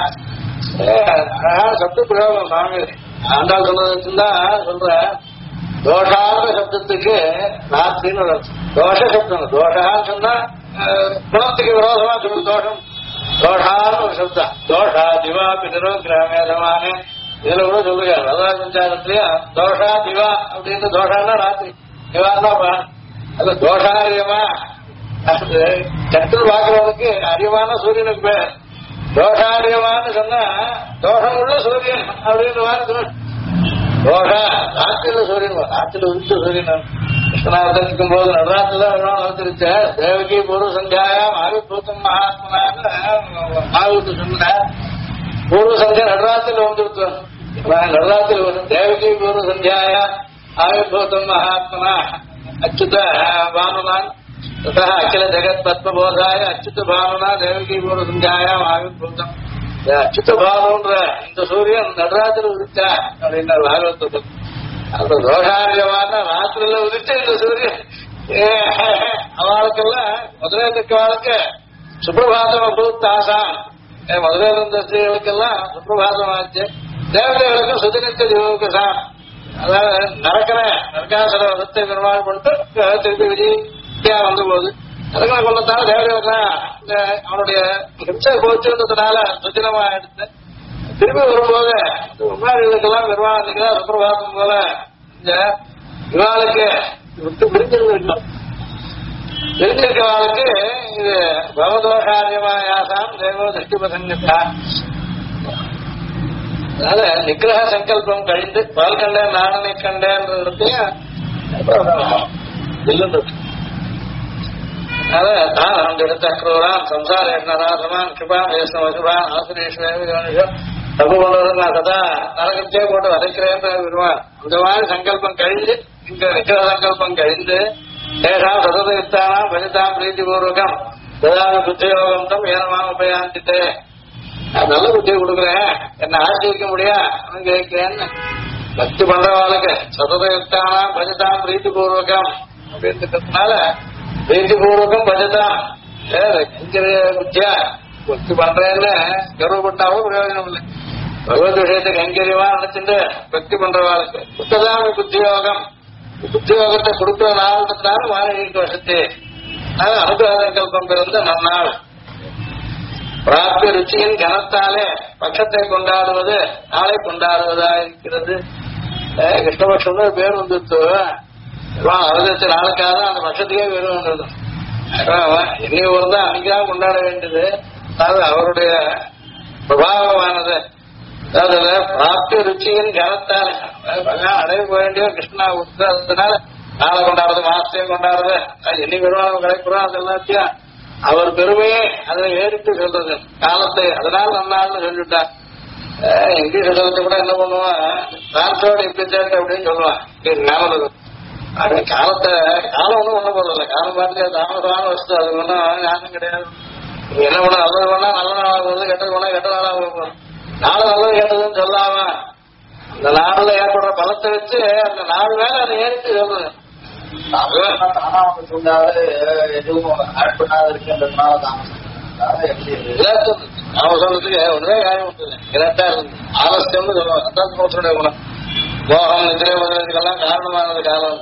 சப்த பிரயோகம் சாமி ஆண்டாள் சொன்னதுதான் சொல்ற. தோஷான சப்தத்துக்கு ராத்திரின்னு ஒரு தோஷ சப்தம். தோஷான்னு சொன்னா குணத்துக்கு விரோதமா சொல்லு தோஷம். தோஷான ஒரு சப்தம். தோஷா திவா பிதரோ கிராமேதமான இதுல கூட சொல்லுங்க. ரதா சஞ்சாரத்திலேயே தோஷா திவா அப்படின்னு தோஷான்னா ராத்திரி, திவான்னா அது தோஷாரியமா. சற்று பாக்குறவனுக்கு அறிவான சூரியனுக்கு பேர். தோஷாரியமான்னு சொன்னா தோஷம் உள்ள சூரியன் அப்படின்னு வார்த்தை. தோஷா ராத்திரில சூரியன், ராத்திரில உதித்த சூரியன். கிருஷ்ணாவதரிக்கும் போது நடராத்திரி தான் அவதரிச்ச தேவகி பூர்வ சந்தியாயாம் ஆவிர்பூத்தம் மகாத்மனான்னு ஆவிர்த்து சொன்ன. பூர்வ சந்தியா நடராத்திரில வந்துருத்தோம். நடராத்திரி வரும் தேவகி பூர்வ சந்தியாயா ஆவிர்பூத்தம் மகாத்மனா அச்சுத பானுனான் ததா அகில ஜெகத் பத்மபோதாய அச்சுத்த பானுனா தேவகி பூர்வ சந்தியாயாம் ஆவிர்பூத்தம். அச்சுத்த பானுன்ற இந்த சூரியன் நடராத்திரி உதிச்சா அப்படின்னாரு பாகவதத்தில். அந்த தோஷாரியமான ராத்திரில உதிச்ச இந்த சூரியன் அவளுக்கெல்லாம் மதுரையில் இருக்கவாளுக்கு சுப்பிரபாதம் பூத்தாசாம். மதுரையில் இருந்த ஸ்திரீகளுக்கெல்லாம் சுப்பிரபாதம் ஆச்சு. தேவதைகளுக்கும் சுதினித்த ஜீவகுசாம். அதாவது நரகாசுர வதத்தை நிர்மாணம் பண்ணிட்டு திருப்பி விஜயா வந்த போது நரகனை கொண்டதால தேவதைகளுக்கெல்லாம் அவனுடைய ஹிம்சை போச்சுன்றதுனால சுத்தினமா எடுத்து திரும்பி வரும்போது முன்னாடிகளுக்கெல்லாம் நிர்வாகத்துக்கெல்லாம் சுப்பிரபாதம் போல இந்த இவாளுக்கு விட்டு பிரிஞ்சிருந்திருக்கணும். பிரிஞ்சிருக்கவாளுக்கு இது பவதோஷாரியமாயாசாம் தேவோ திருஷ்டி பிரசங்கத்தா. அதனால நிகிரக சங்கல்பம் கழிந்து பால் கண்டேன் நாடனை கண்டேன்றதையும் தான் அந்த இடத்த அக்ரூரான் சம்சார எண்ணராசமான் கிருபான் வேஷ்ண வசுபான் ஆசிரியேஸ்வரம் தப்பு கொண்டவர் நான் சதா நரகத்தே போட்டு வதைக்கிறேன் விடுவான். இந்த மாதிரி சங்கல்பம் கழிந்து இந்த நிகிரக சங்கல்பம் கழிந்து தேசாம் சததயுக்தானாம் பஜிதாம் பிரீத்தி பூர்வகம் ததாமி புத்தியோகம் தம் ஏனமாம் உபயாந்தித்தே. நல்ல புத்தியை கொடுக்குறேன், என்ன ஆசிரிக்க முடியா கேட்கிறேன்னு பக்தி பண்றவாளுக்கு சததயுக்தானாம் பஜிதாம் பிரீத்தி பூர்வகம் அப்படின்றதுனால பிரீத்தி பூர்வகம் பஜிதாம் புத்தியா பக்தி பண்றேன்னு கர்வப்பட்டாவும் பிரயோஜனம் இல்லை. பகவத் விஷயத்தை கைங்கரியமா நினைச்சுட்டு பக்தி பண்றவாளுக்கு புத்ததாமி புத்தியோகம் புத்தியோகத்தை கொடுக்கிற நாள்ன்றதுனால மாநில வருஷத்து அனுகிரக சங்கல்பம் பிறந்த நன்னாள். பிராப்திய ருச்சியின் கனத்தாலே பட்சத்தை கொண்டாடுவது நாளை கொண்டாடுவதா இருக்கிறது. கிருஷ்ணபக்ஷம்னு பேர் வந்துட்டு அவதரிச்ச நாளுக்காக அந்த பட்சத்துக்கே பேர் வந்தது. இன்னைக்கு ஒரு தான் அன்னைக்குதான் கொண்டாட வேண்டியது. அது அவருடைய பிரபாவமானது. அதாவது பிராப்திய ருச்சியின் கனத்தாலே அடைய வேண்டிய கிருஷ்ணா அதனால நாளை கொண்டாடுறது மாசத்தையும் கொண்டாடுறது என்னைக்கு வருவாங்க கிடைக்கிறோம் அது எல்லாத்தையும் அவர் பெருமையே அதை ஏறிட்டு சொல்றது காலத்தை. அதனால நன்னாள்னு சொல்லிட்டார். இங்கிலீஷ் சொல்லத்தை கூட என்ன பண்ணுவான், டிரான்ஸ்போர்ட் இப்படிச்சாட்டு அப்படின்னு சொல்லுவான். ஞாபகம் அது காலத்தை காலம் ஒன்றும் ஒண்ணு போடல, காலம் பார்த்து தாமதமான வசதி அது ஒன்றும் ஞாபகம் கிடையாது. என்ன பண்ண நல்லது பண்ணா நல்ல நாளாக போகுது, கெட்டது பண்ணா கெட்ட நாளாக போகும். நாளை நல்லது கெட்டதுன்னு சொல்லாம இந்த நாளில் ஏற்படுற பலத்தை வச்சு அந்த நாலு வேலை அதை ஏறிட்டு சொல்லுது. எதுவும் ஆட் பண்ணாத இருக்குன்றதுனால நாம சொல்றதுக்கு ஒன்றே காயம் விட்டுது, கரெக்டா இருந்து ஆலசியம்னு சொல்லுவாங்க. அதான் மோசனுடைய குணம். மோகம் நிதிரை முதலுக்கெல்லாம் காரணமானது காலம்.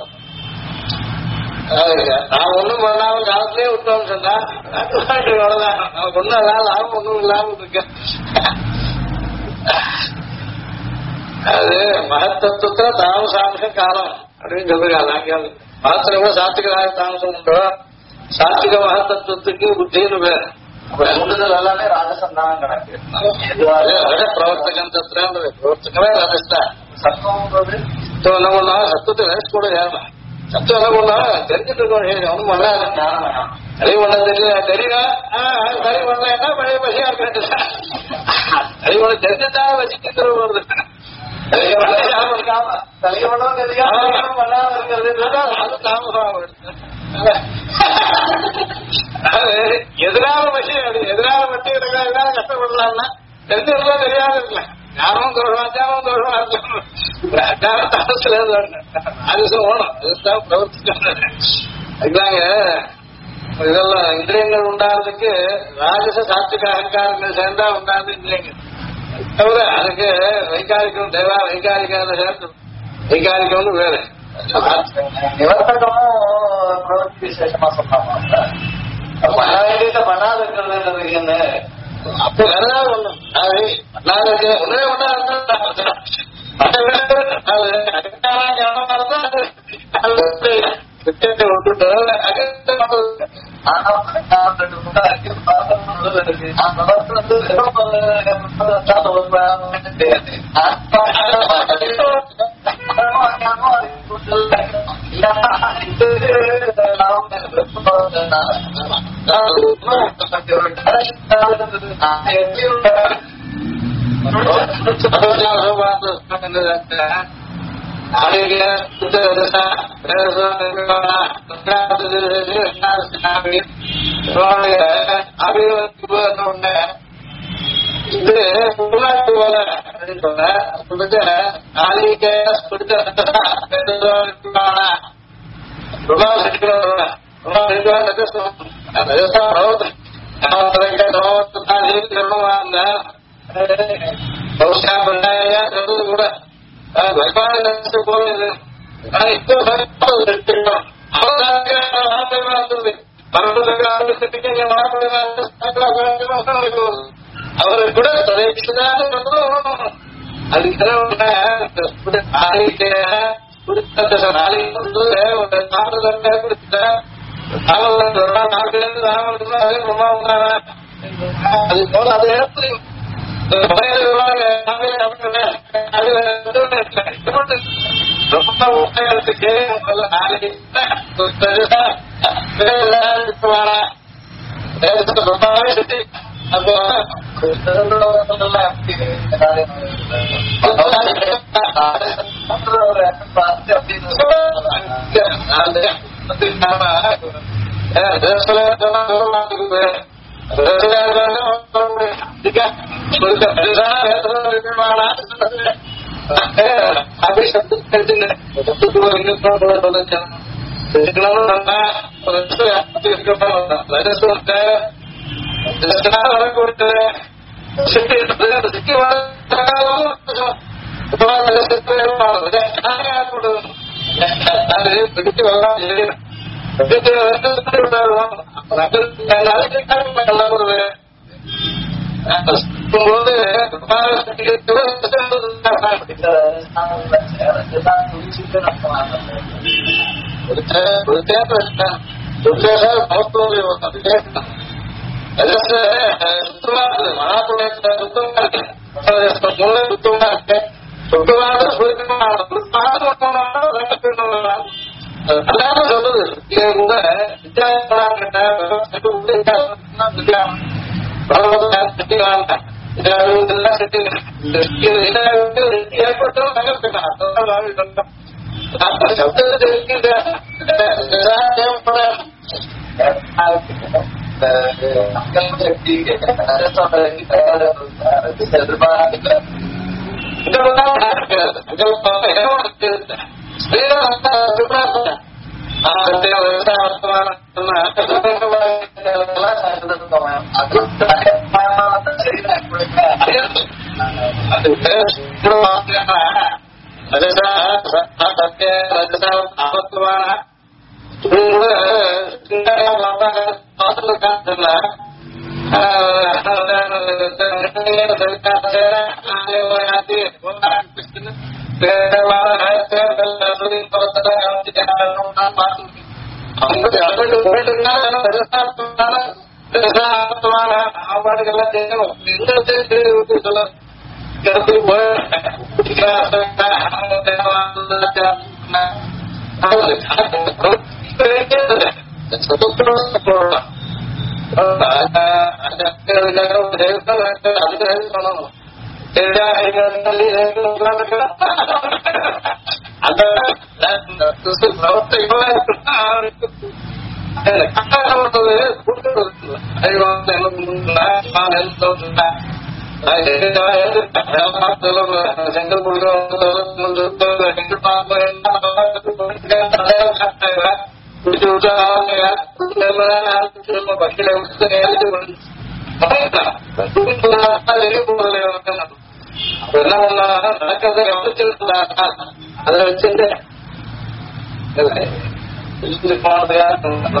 நான் ஒண்ணும் பண்ணாம காலத்திலேயே விட்டோம்னு சொன்னா அவ்வளவுதான், நமக்கு ஒண்ணும் இல்லாம லாபம் ஒண்ணும் இல்லாம இருக்கு. அது மகத்தத்துவத்துல தாமசாம்சம் காலம் அப்படின்னு சொல்லுங்க. அங்கே மகத்துல கூட சாத்திக தாமசம் உண்டோ, சாத்திக மகத்தத்துவத்துக்கு புத்தின்னு பேர். கூடுதல் எல்லாமே ராஜசம் தான் கணக்கு. பிரவர்த்தகம் தத்துறது பிரவர்த்தகமே ராஜஸ்தான். சத்தம் என்ன பண்ணா சத்தத்தை வேஸ்ட் கூட ஏறலாம். சத்தம் என்ன பண்ணா தெரிஞ்சுட்டு இருக்கோம், ஒன்றும் பண்ணாது. சரி பண்ண தெரியல, தெரியுதா சரி பண்ணலன்னா பழைய பசியா இருக்கு. சரி பண்ண தெரிஞ்சுட்டா வச்சுட்டு வருது. எதிரான விஷயம் அது எதிரான மட்டும் எதிராக கஷ்டப்படலாம்னா தெரிஞ்சதுல தெரியாத இருக்கல. ஞானமும் தோஷம் தோஷமா இருக்கணும். ஆதிசம் ஓணும், அதுதான் பிரவர்த்திக்கணும். அதுதாங்க இதெல்லாம் இந்திரியங்கள் உண்டாகிறதுக்கு ராஜச சாத்விக அகங்காரங்கள் சேர்ந்தா உண்டாது இந்திரியங்கள். தவிர அதுக்கு வைகாரிக்கம் தேவா வைகாரிக்காத சேர்த்து வைகாரிக்கம்னு வேறு. நிவர்த்தகமும் பிரவர்த்தி விசேஷமா சொன்னாமா பண்ணாத இருக்கிறது அப்போ வேறதாவது ஒண்ணும் அது பண்ணாத ஒன்றே ஒன்றா இது உள்நாட்டு போல அப்படின்னு சொல்ற கூட போகுது. அவரை கூட அது போல அது இடத்துலையும் ரொம்பவே சுத்தி அப்போ இதெல்லாம் செட்டு ஏற்பட்டும் சப்தத்தை சக்தி பாட்டுக்கெல்லாம் செய்யணும் சொல்ல செங்கல் குடிச்சு விட்டா பஸ்ல என்ன பண்ணா நடக்கிறத கவனிச்சிருந்தா அதை வச்சுட்டு போனதையா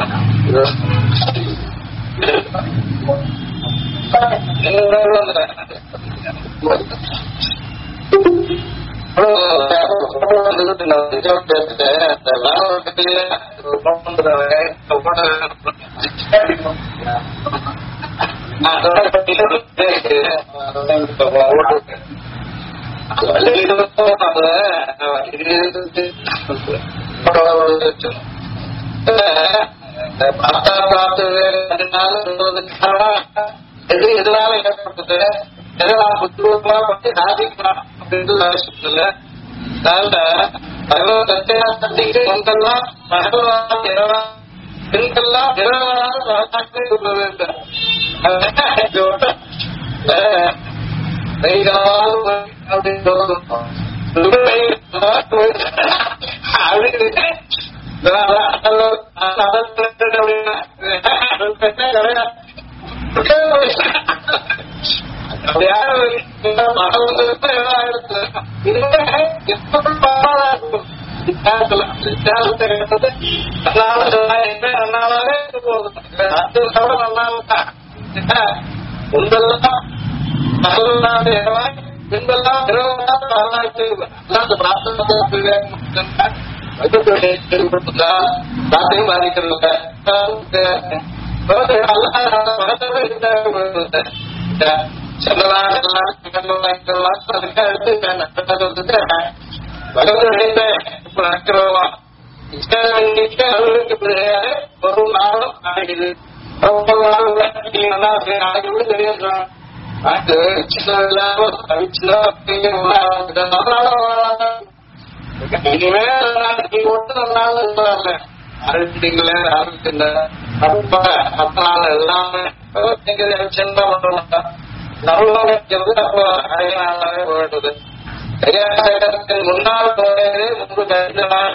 எதனால ஏற்பட்டது எதெல்லாம் புத்தூர்மா பண்ணி சாதிக்கலாம் அப்படின்னு சொல்ல பகவத்கீதைக்கு பெண்கள்லாம் பெண்கள்லாம் சொல்ல வேண்டும் அப்படின்னு சொல்லணும் ஒரு நாளும் ஆகிடுது இனிமேல் நீ ஒட்டு நாள் அரட்டிங்கள ஆரம்பிச்சுல அப்பனால எல்லாமே சின்ன ஒன்று நல்வாங்கிறது அப்போ அடையாளே போயிடுது பெரியாரத்தின் முன்னாள் போனதே முன்பு கருதினார்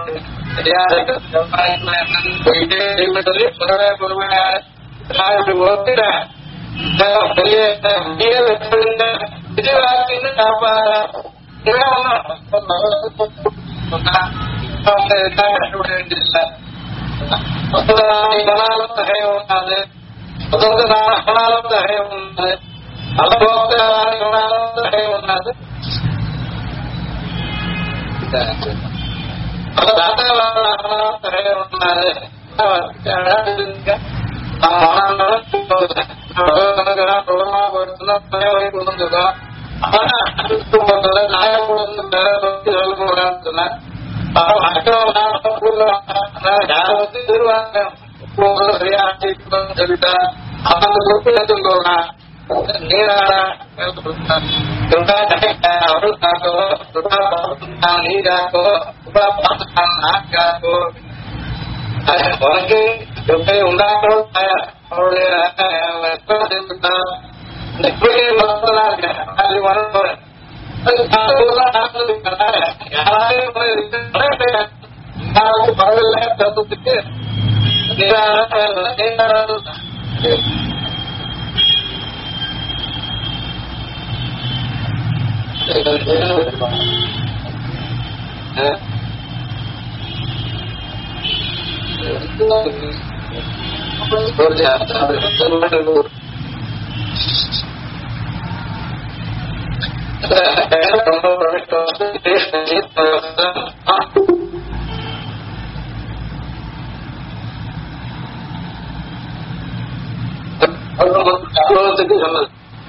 என்னன்னு போயிட்டே சொல்லி பொறுமையாக ஓட்டிட பெரிய விஜயவாக்கின்னு காப்பாங்க வேண்டியதில்லை தகை உண்ணாது தகை உண்ணாது தகை உண்ணாது தகை உண்ணாது நீராட கிருபா அவள் காக்கோ கிருபா நீ காக்கோ கிருபா நாக்கோ உனக்கு கிருப்பை உண்டாக்கோ அவருடைய யாராவது பரவில்லை தத்துவத்துக்கு அனுபவத்துக்கு சொன்னது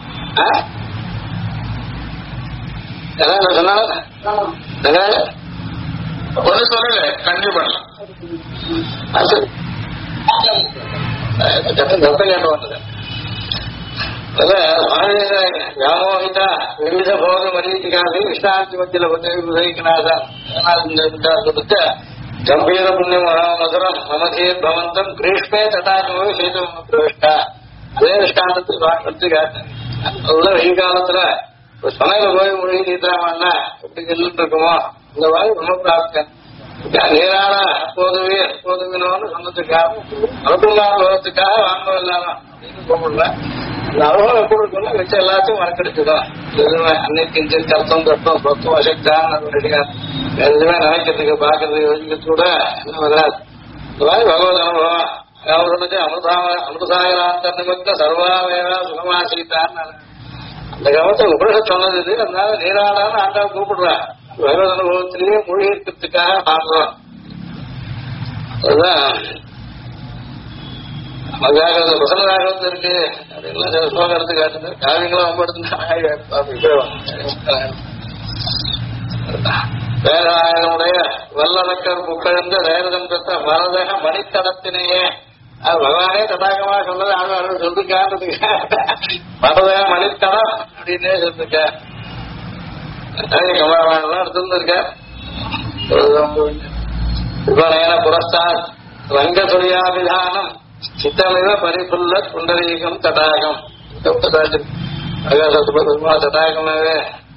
ஒண்ணு சொல்லல கண்டிப்பா பண்ணலாம் வந்தது ವ್ಯಾಮೋಹಿತ ವಿವಿಧ ಭೋಗ ಮರೀತಿಗಾಗಿ ವಿಶ್ರಾಂತಿ ಮಧ್ಯೆ ಉದಯಿಕನಾದ ಗಂಭೀರ ಪುಣ್ಯ ಮಧುರ ಮಮಧೀರ್ ಭವಂತಂ ಗ್ರೀಷ್ಮೇ தடாகமே சேது பிரவிஷ்ட அதே விஷாந்தத்தை வெயில் காலத்துல சமையல போய் மொழி நீத்தாமன்னா எப்படி சொல்லிட்டு இருக்குமோ இந்த மாதிரி ரொம்ப பிராப்தம் நீராட போதுவினோன்னு சொன்னதுக்காக அனுபவத்துக்காக வாங்க இல்லாம கூப்பிடல இந்த அனுபவம் எப்படி இருக்குன்னா வச்சு எல்லாத்தையும் மறக்கடிச்சுதான் எதுவுமே அன்னைக்கு கருத்தம் கட்டம் சொத்தம் அசக்தான் எதுவுமே நினைக்கிறதுக்கு பாக்குறதுக்கு யோசிக்கிறது கூட என்ன வராது இந்த மாதிரி பகவத் அனுபவம் அவர்களுக்கு அமிர்தாயராந்த நிமித்த சர்வாவேரா சுகமாசித்தான்னு அந்த கவனத்தை உபனிஷத் சொன்னது இது. அதனால நீராடான்னு ஆண்டா கூப்பிடுறா பகவத் அனுபவத்திலேயே மொழி இருக்கிறதுக்காக பாக்குறோம். அதுதான் மகாகவத பிரசனராகவத்து இருக்கு அதெல்லாம் சில ஸ்லோகம் எடுத்து காட்டுது காவியங்களும் ரொம்ப எடுத்து வேதாயனுடைய வல்லடக்கர் புகழ்ந்த வேதம் பெற்ற வரதக மணித்தடத்தினையே அது பகவானே தடாகமா சொன்னது ஆழ்வார்கள் சொல்லிருக்கான்றதுக்கு வரதக மணித்தடம் அப்படின்னே சொல்லிருக்க கமலவானெல்லாம் எடுத்துருக்க விபநயன புரஸ்தார் ரங்க துரியாபிதானம் சித்தமிவ பரிபுல்ல புண்டரீகம் தடாகம் தடாகமாவே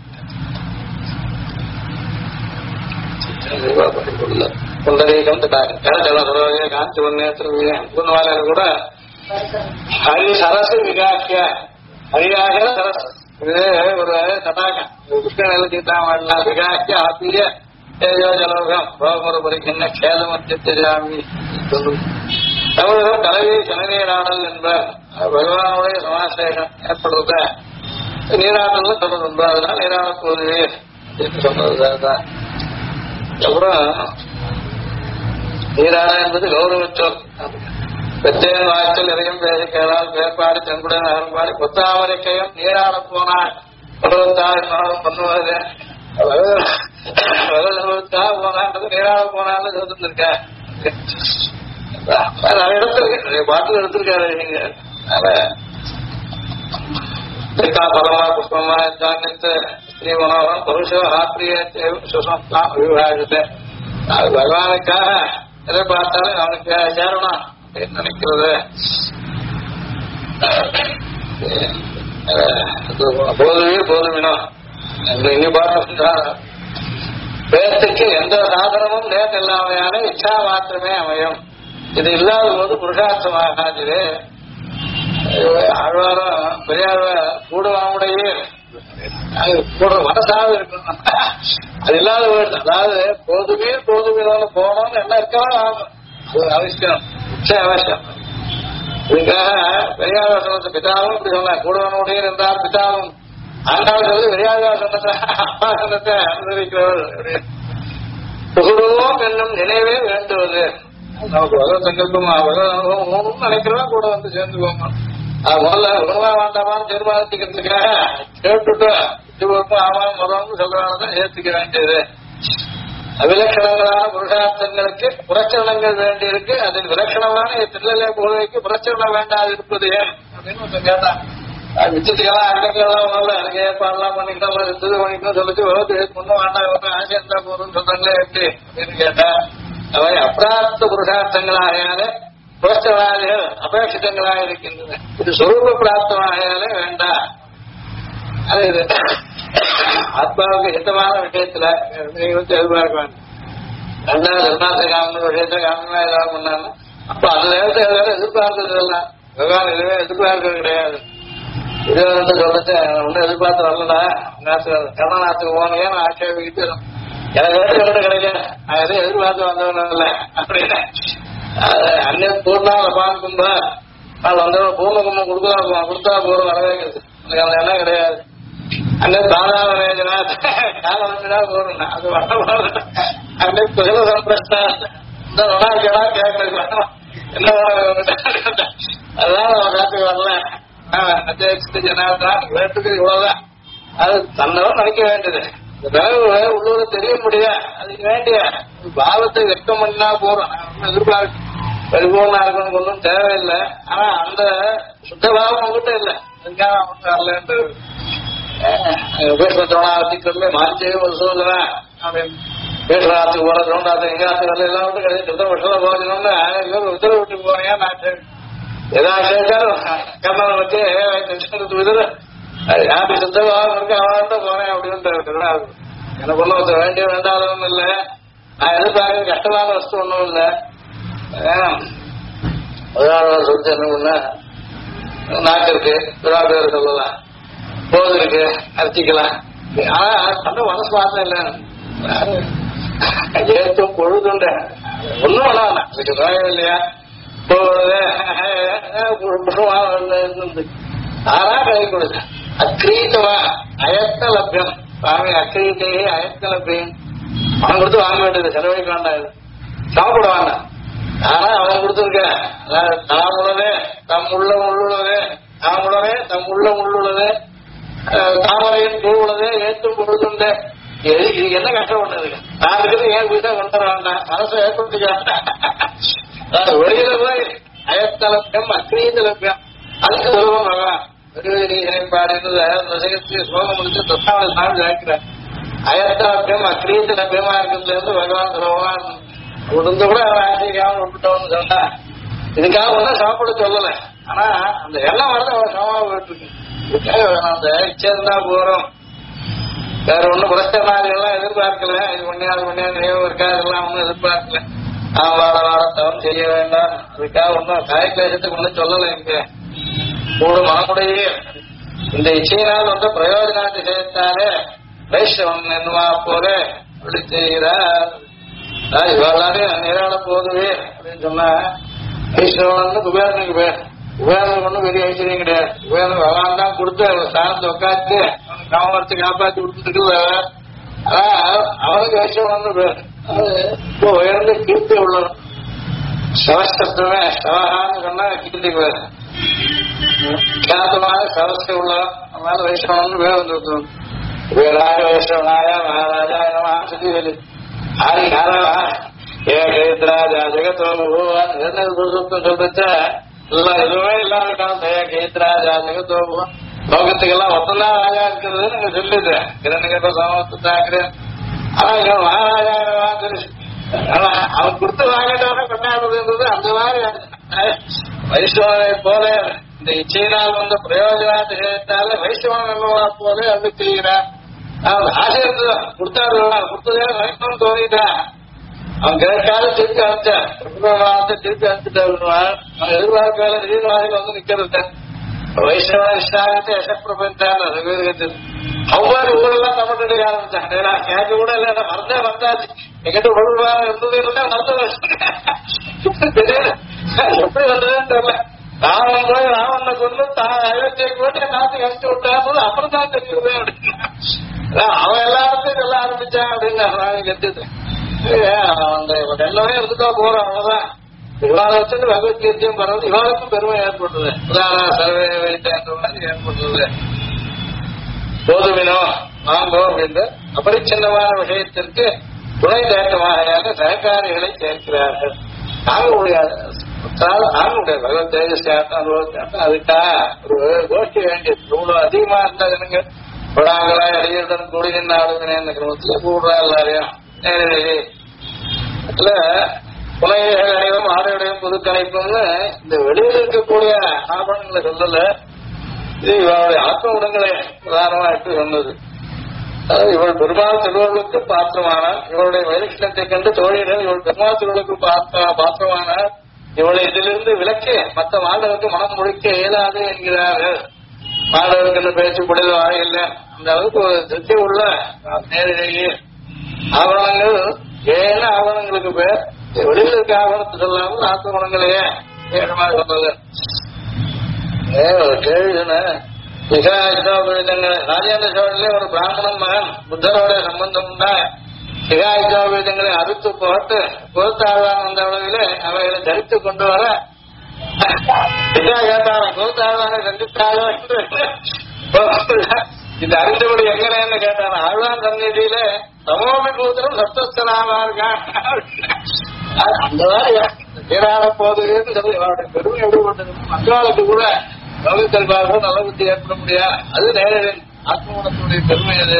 புண்டரீகம் தடாகம் ஜலசரோக காந்தி நேத்திர கூட ஹரி சரசு விகாக்கிய ஹரியாக சரஸ் ஒரு தடாகம் கிருஷ்ணன் சீதாமண்ணா விகாக்கிய ஆத்திய தேஜோ ஜலோகம் ரோகமுறை பரிக்கின்ற கேதமத்தியாமி தமிழகம் கலவி சனநீராடல் என்பார் பகவானுடைய சமாசேஷம் ஏற்படுறத நீராடல் தொடர்ந்து அதனால் நீராடப்போது என்று சொன்னதுதான். அப்புறம் நீராட என்பது கௌரவச்சொல். பெற்றேன் வாய்ச்சல் இறையும் பேசிக்கிறால் பேர்பாடு செங்குடன் அகம்பாடி கொத்தாமரைக்கையும் நீராட போனாள் பருவத்தாள் பண்ணுவது பகவத்காக போனான்றது நீராட போனான்னு சொல்லிருக்க நிறைய இடத்துல பாட்டில் எடுத்திருக்காரு நீங்க. பரமா புஷ்பமா ஜானித்து ஸ்ரீ மனோகம் புருஷோ ஆத்ரிய சுசம்தா விவாகத்தை அது பகவானுக்காக எதை பார்த்தாலும் அவனுக்கு சேரணும் அப்படின்னு நினைக்கிறது. போதுவினோ இனி பாட்டு பேத்துக்கு எந்த சாதனமும் நேற்று இல்லாமையான இச்சா மாத்திரமே அமையும். இது இல்லாத போது புருஷார்த்தமாகாது. ஆழ்வாரம் பெரியார் கூடுவாமுடைய கூட மனசாக இருக்கணும். அது இல்லாத போயிடுது. அதாவது போதுமீனோன்னு போனோம்னு என்ன இருக்கலாம் ஆகும். அது அவசியம் அவசியம். இதுக்காக பெரியார் சொன்ன பிதாவும் இப்படி சொன்ன கூடுவானுடைய என்றார் பிதாவும் ஆண்டாள் சொல்லி பெரியார் சொன்னதை அப்பா சொன்னதை அனுபவிக்கிறவர் புகழுவோம் என்னும் நினைவே வேண்டுவது. நமக்கு வர சங்கல்பமா வர அனுபவம் மூணும் நினைக்கிறவா கூட வந்து சேர்ந்துக்கோங்க. முதல்ல உணவா வேண்டாமான்னு தீர்மானிக்கிறதுக்காக கேட்டுட்டு ஆமாம் முதல்னு சொல்றதான் ஏத்துக்க வேண்டியது. அவிலட்சணங்களான புருஷார்த்தங்களுக்கு புரச்சரணங்கள் வேண்டி இருக்கு. அதில் விலட்சணமான திருநிலை புகழைக்கு புரச்சரணம் வேண்டாது இருப்பது ஏன் அப்படின்னு கேட்டான். மிச்சத்துக்கெல்லாம் அங்கங்கெல்லாம் ஒன்றும் இல்லை, அதுக்கு ஏற்பாடுலாம் பண்ணிக்கிட்டோம், இது பண்ணிக்கணும் சொல்லிச்சு ஒன்றும் வேண்டாம், ஆசை இருந்தா போதும்னு சொல்றாங்களே எப்படி அப்படின்னு கேட்டா, அவை அப்பிராப்த புருஷார்த்தங்களாகையாலே புரஸ்தவாதிகள் அபேட்சிதங்களாக இருக்கின்றன. இது சொரூப பிராப்தமாகையாலே வேண்டாம். அது இது ஆத்மாவுக்கு ஹிதமான விஷயத்துல நீங்க வந்து எதிர்பார்க்க வேண்டும். ரெண்டாவது நிர்மாச காமன் விஷயத்த காமனா ஏதாவது பண்ணாங்க, அப்ப அந்த நேரத்தை ஏதாவது எதிர்பார்க்கறது எல்லாம் பகவான் எதுவுமே எதிர்பார்க்கறது கிடையாது. இது வந்து சொல்லிட்டு ஒன்னும் எதிர்பார்த்து வரலடா, கருணநாத்துக்கு போனேன் நான் ஆட்சேபிக்கிட்டு எனக்கு வேறு கிடைக்க நான் எதுவும் எதிர்பார்த்து வந்தவன் இல்லை அப்படின்னு அண்ணன் பூர்ணாவில் பார்க்கும்பா நான் வந்தவன் பூர்ண கும்பம் கொடுத்தா போறோம் வரவேற்கிறது எனக்கு அந்த எண்ணம் கிடையாது. அண்ணன் தாதாவரேஜனா காலம் வந்துடா போறேன் அது வர அண்ணன் புகழ சம்பிரஸ்தா இந்த ரொனாக்கடா கேட்கறது என்ன அதான் காத்துக்கு வரல அத்தியாவசிய ஜனாதான் வேட்டுக்கு இவ்வளவுதான். அது தன்னவன் நினைக்க வேண்டியது உள்ளூர தெரிய முடியாது, அதுக்கு வேண்டிய பாவத்தை வெக்கம் பண்ணினா போறோம். எதிர்பார்க்க பரிபூர்ணா இருக்கணும் ஒன்றும் தேவையில்லை. ஆனா அந்த சுத்த பாவம் அவங்ககிட்ட இல்லை, அதுக்காக அவங்க வரலன்றது உபேஷத்தோணாத்திக்கொள்ளே மாறிச்சே ஒரு சூழ்நிலை அப்படின்னு பேசுறாத்துக்கு போற தோண்டாத்து எங்காத்து வரல எல்லாம் விட்டு கிடையாது. சுத்த வருஷம் போகணும்னு உத்தரவு விட்டு போனேன் நான் ஏதாவது கண்ணனை வச்சு விதற யாரு சுத்தமாக இருக்கு அவன்கிட்ட போனேன் அப்படின்னு எனக்கு ஒன்றும் வேண்டிய வேண்டாத ஒன்றும் இல்லை. நான் எதிர்பார்க்க கஷ்டமான வஸ்து ஒன்றும் இல்லை. உதாரணம் சொல்லிட்டு என்ன பண்ண நாக்கு இருக்கு விழா பேர் சொல்லலாம், போது இருக்கு அரிச்சிக்கலாம். ஆனா அந்த மனசு பார்த்தா இல்லை ஏற்றும் பொழுதுண்ட ஒன்றும் வேணாம் அதுக்கு தேவை இல்லையா போவது ஆனா கை கொடுக்க அக்ரீத்தவா அயத்த லப்யம் சுவாமி அக்ரீத்தையே அயத்த லப்யம் அவன் கொடுத்து வாங்க வேண்டியது செலவழிக்க வேண்டாம், இது சாப்பிட வேண்டாம். ஆனா அவன் கொடுத்துருக்க தாமுள்ளதே தம் உள்ளம் உள்ளுள்ளதே தாமுள்ளவே தம் உள்ளம் உள்ளுள்ளதே தாமரையின் பூ உள்ளதே ஏற்றும் பொழுதுண்டு. இது என்ன கஷ்டப்பட்டது நான் இருக்கிறது ஏன் வீட்டை கொண்டு வர வேண்டாம், மனசை ஏற்படுத்திக்க வெளியில போய் அயத்தலப்பியம் அக்ரீதலப்பியம் அதுக்கு சுலபம் ஆகலாம். பாடுறது ஸ்லோகம் முடிச்சு தத்தாவளை சாமி ஜாக்கிறார். அயத்தலப்பியம் அக்ரீதலப்பியமா இருக்கிறதுல இருந்து பகவான் சுலபம் உடந்து கூட ஆசைக்காம விட்டுட்டோம்னு சொன்னா இதுக்காக ஒன்றும் சாப்பிட சொல்லலை. ஆனா அந்த எல்லாம் வரது அவன் சமமா போயிட்டு இருக்கு. இதுக்காக வேணும் அந்த இச்சை இருந்தா போறோம், வேற ஒன்றும் புரஸ்தமாரி எல்லாம் எதிர்பார்க்கல. இது ஒன்னியாது நினைவு இருக்கா இதெல்லாம் ஒன்றும் எதிர்பார்க்கல. வாட வாடத்தவன் செய்ய வேண்டாம், அதுக்காக ஒன்றும் காயக்லேசத்துக்கு ஒன்றும் சொல்லலை. இங்க மூடு மனமுடையே இந்த இச்சையினால் வந்து பிரயோஜனத்தை சேர்த்தாலே வைஷ்ணவன் என்னவா போல அப்படி செய்கிறார். இவளாரையும் நேராட போதுவே அப்படின்னு சொன்னா வைஷ்ணவன் குபேரனுக்கு பேர். குபேரனுக்கு ஒன்றும் பெரிய ஐஸ்வர்யம் கிடையாது. குபேரன் பகவான் தான் கொடுத்து ஸ்தானத்தை உட்காந்து காமரத்தை காப்பாற்றி கொடுத்துட்டு அவனுக்கு வைஷ்ணவன் பேர். இப்போ உயர்ந்த கீர்த்தி உள்ளவன் சவஸ்தத்துவமே சவகான்னு சொன்னா கீர்த்திக்கு பேர். ख्यातமான சவஸ்தை உள்ளவன் அதனால வைஷ்ணவன் பேர் வந்து குபேராய வைஷ்ணவனாய மகாராஜாய நம சொல்லி ஆரி காரணமா ஏகேத்ராஜா ஜெகத்தோ பகவான் சொல்லிச்சா எல்லாம் எதுவுமே இல்லாத காலம் ஏகேத்ராஜா ஜெகத்தோ பகவான் லோகத்துக்கெல்லாம் மொத்தம்தான் ராஜா இருக்கிறது நீங்க சொல்லுது கிரண்கிட்ட சமத்துத்தாக்குறேன். ஆனா இவன் மகாராஜா அவன் கொடுத்து வாங்கிட்டவன கொண்டாடுறது அந்த மாதிரி வைஷ்ணவனை போல இந்த இச்சையினால் வந்த பிரயோஜனத்தை சேர்த்தால வைஷ்ணவன் என்னவா போல அது செய்கிறான். அவன் ஆசை இருந்ததான் கொடுத்தாரு கொடுத்ததே வைஷ்ணவன் தோணிட்டான். அவன் கேட்காத திருப்பி அனுப்பிச்சான் திருப்பி அனுப்பிட்டான். அவன் எதிர்பார்க்காத திடீர்வாசிகள் வந்து நிக்கிறது வைஷ்ணவ இஷ்டாகத்தை யசப்பிரபஞ்சான் அது அவ்வாறு ஊரெல்லாம் தமிழ் ஆரம்பிச்சான். கேட்க கூட இல்லை மறந்தே வந்தாச்சு எங்கிட்ட ஒழுங்காக இருந்தது இருந்தா மறந்து எப்படி வந்ததுன்னு தெரியல. ராவன் போய் ராவனை கொண்டு அயோத்தியைக்கு போட்டு நாட்டுக்கு அனுப்பிச்சு விட்டாரு அப்புறம் தான் தெரியுது அப்படின்னு அவன் எல்லாருக்கும் சொல்ல ஆரம்பிச்சான் அப்படின்னு கத்துது. அந்த எல்லாமே இருந்துட்டா போறோம் அவ்வளவுதான். இவாளை வச்சுட்டு பகவத்கீதையும் பரவாயில்ல இவாளுக்கும் பெருமை ஏற்படுறது உதாரண சர்வே வைத்த மாதிரி ஏற்படுறது. போதுமினோ வாங்கோ அப்படின்ற அபரிச்சின்னமான விஷயத்திற்கு துணை தேட்டமாக சககாரிகளை சேர்க்கிறார்கள். நாங்கள் ஆக முடியாது. பகவத் தேஜஸ் ஆட்டம் அதுக்காக ஒரு கோஷ்டி வேண்டியது. இவ்வளவு அதிகமா இருந்தா ஜனங்க விடாங்களா அடியுடன் கூடி நின்று ஆளுநனே இந்த கிரமத்துல கூடுறா எல்லாரையும் நேரடி இல்ல புனைகள் அனைவரும் ஆடையுடையும் புது கணைப்புன்னு இந்த வெளியில் இருக்கக்கூடிய ஆபரணங்களை சொல்லல. இது இவருடைய ஆத்ம குணங்களை உதாரணமா எடுத்து சொன்னது. அதாவது இவள் பெருமாள் திருவள்ளுக்கு பாத்திரமானார். இவருடைய வைலட்சணத்தை கண்டு தோழிகள் இவள் பெருமாள் திருவள்ளுக்கு பாத்திரமானார். இவளை இதிலிருந்து விலக்கி மற்ற மாணவருக்கு மனம் முழிக்க இயலாது என்கிறார்கள். மாணவருக்கு பேச்சு புடையில வாழையில்லை. அந்த அளவுக்கு ஒரு திருப்தி உள்ள நேரிலேயே ஆவணங்கள் ஏன ஆவணங்களுக்கு பேர் வெளியில் இருக்க ஆவணத்தை சொல்லாமல் ஆத்ம குணங்களையே வேகமாக சொன்னது. ஒரு கேள்வி ராஜேந்திர சோழனிலே ஒரு பிராமணன் மகன் புத்தரோட சம்பந்தம் உண்டா சிகாயுதங்களை அறுத்து போட்டு கோத்தாழ்வான் வந்த அளவிலே அவைகளை தரித்து கொண்டு வர கேட்டாரா கோத்தாழ்வானை சந்தித்தாரோ என்று இது அறிந்தபடி எங்கன்னு கேட்டாரா. ஆழ்வான் சந்நிதியில சமோபி பூத்தரும் சப்தஸ்தனாமா இருக்கான். அந்த மாதிரி நீராட போதுன்னு சொல்லி அவருடைய பெருமை எப்படி கொண்டது மக்களுக்கு கூட லோகத்தல்பாக நல்ல புத்தி ஏற்பட முடியாது. அது நேரடி ஆத்மகுணத்துடைய பெருமை. அது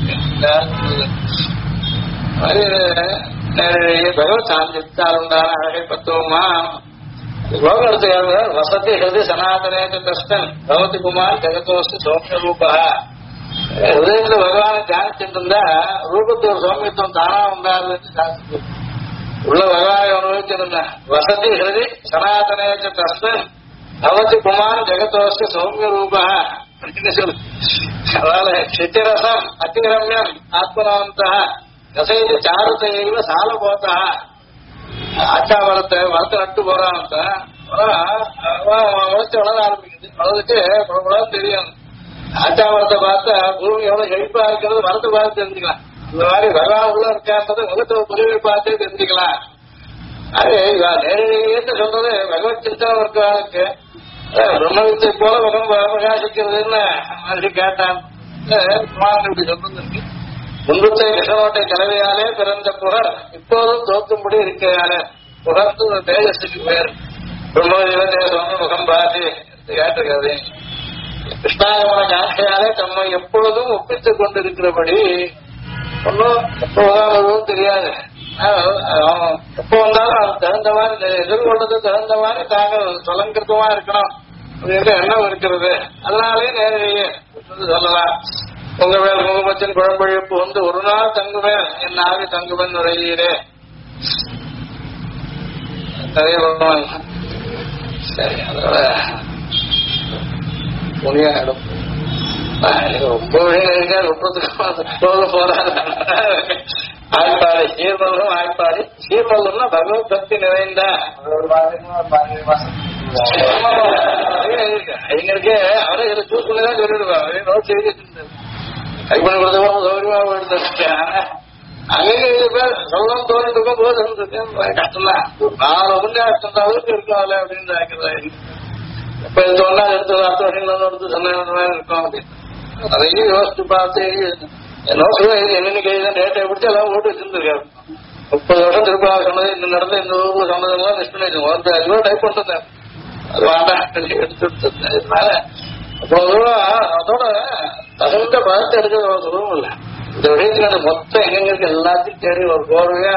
நேரடியே பகவத் சாந்தித்தால் உண்டான அழகை பத்துவமா லோகத்துக்காக வசதி ஹிருதி சனாதனேக கிருஷ்ணன் பகவதி குமார் ஜெகதோஸ்து சௌமிய ரூபா. ஹிருதயத்துல பகவானை தியானிச்சுட்டு இருந்தா ரூபத்தோட சௌமியத்துவம் தானா உண்டாதுன்னு சாஸ்திரம் உள்ள பகவானை அனுபவிச்சிருந்தேன். வசதி ஹிருதி சனாதனேக கிருஷ்ணன் பகவதி குமார் ஜெகதோஸ்து சௌமிய ரூபா அப்படின்னு சொல்லு. அதனால சித்திரசம் அத்திரமியம் ஆத்மனவந்த கசைது சாருத்தையில சால போத்தா ஆச்சா வரத்தை நட்டு போறான்ட்ட வளர்ச்சி வளர ஆரம்பிக்குது. வளர்ந்துட்டு படம் தெரியும். ஆச்சா மரத்தை பார்த்தா பூமி எவ்வளவு செழிப்பா இருக்கிறது மரத்தை பார்த்து தெரிஞ்சுக்கலாம். இந்த மாதிரி பகவான் உள்ள இருக்கான்றது முகத்தை பொருளை பார்த்தே தெரிஞ்சுக்கலாம். அது நேரடியே சொல்றது பகவத் சிந்தனை இருக்கிறாருக்கு பிரம்மத்தை போல முகம் பிரகாசிக்கிறதுன்னு மனுஷி கேட்டான். இப்படி சொல்றது முன்பத்தை கிருஷ்ணோட்டை கலவையாலே பிறந்த புகழ் இப்போதும் தோற்றும்படி இருக்கிறாரு. புகழ்ந்து ஒரு தேஜஸுக்கு பேர் பிரம்மதேவன் முகம் பார்த்து கேட்டிருக்கிறது. கிருஷ்ணாகமன காட்சியாலே தம்மை எப்பொழுதும் ஒப்பித்துக் கொண்டிருக்கிறபடி ஒன்னும் எப்போதான் தெரியாது. எப்போ வந்தாலும் அது தகுந்த மாதிரி எதிர்கொண்டது தகுந்த மாதிரி தாங்கள் சுலங்கிருத்தமா இருக்கணும் அப்படின்ற எண்ணம் இருக்கிறது. அதனாலே நேரடியே சொல்லலாம். உங்க மேல் முகமத்தின் குழம்பழிப்பு வந்து ஒரு நாள் தங்குவேன் என் ஆவி தங்குவன் நுழையீரே. சரி அதோட முடியாடும் ரொம்ப ரொம்ப போறாரு. ஆய்ப்பாடி சீர்மல்லும் ஆய்ப்பாடி சீர்மல்லும்னா பகவத் பக்தி நிறைந்த எங்களுக்கு அவரை இதை சூஸ் பண்ணிதான் சொல்லிடுவாங்க. நோட் எழுதிட்டு கைப்பணி கொடுத்தவங்க சௌகரியமா எடுத்துருக்கேன். அங்கே பேர் சொல்லலாம் தோணிட்டு இருக்கும் போது கஷ்டம்தான் 4 முன்னேற்ற அளவுக்கு இருக்காது அப்படின்னு நினைக்கிறேன். இப்ப இந்த ஒன்னா எடுத்து 10 வருஷங்கள் எடுத்து சொன்ன இருக்கும் அப்படின்னு நிறைய யோசிச்சு பார்த்து என்னென்ன கைதான் டேட்டை பிடிச்சி எல்லாம் ஓட்டு வச்சிருந்துருக்காரு. 30 வருஷம் திருப்பி சொன்னது இந்த நடந்த இந்த ஊர்ல சொன்னதெல்லாம் மிஸ் பண்ணிடுவோம். 5 ரூபா டைப் பண்ணிருந்தேன். அது வேண்டாம் எடுத்துனால அதோட தகுந்த பதத்தை எடுக்க சொல்லவும் இல்லை. இந்த விஷயத்துல மொத்தம் எங்க எல்லாத்தையும் சரி ஒரு கோர்வையா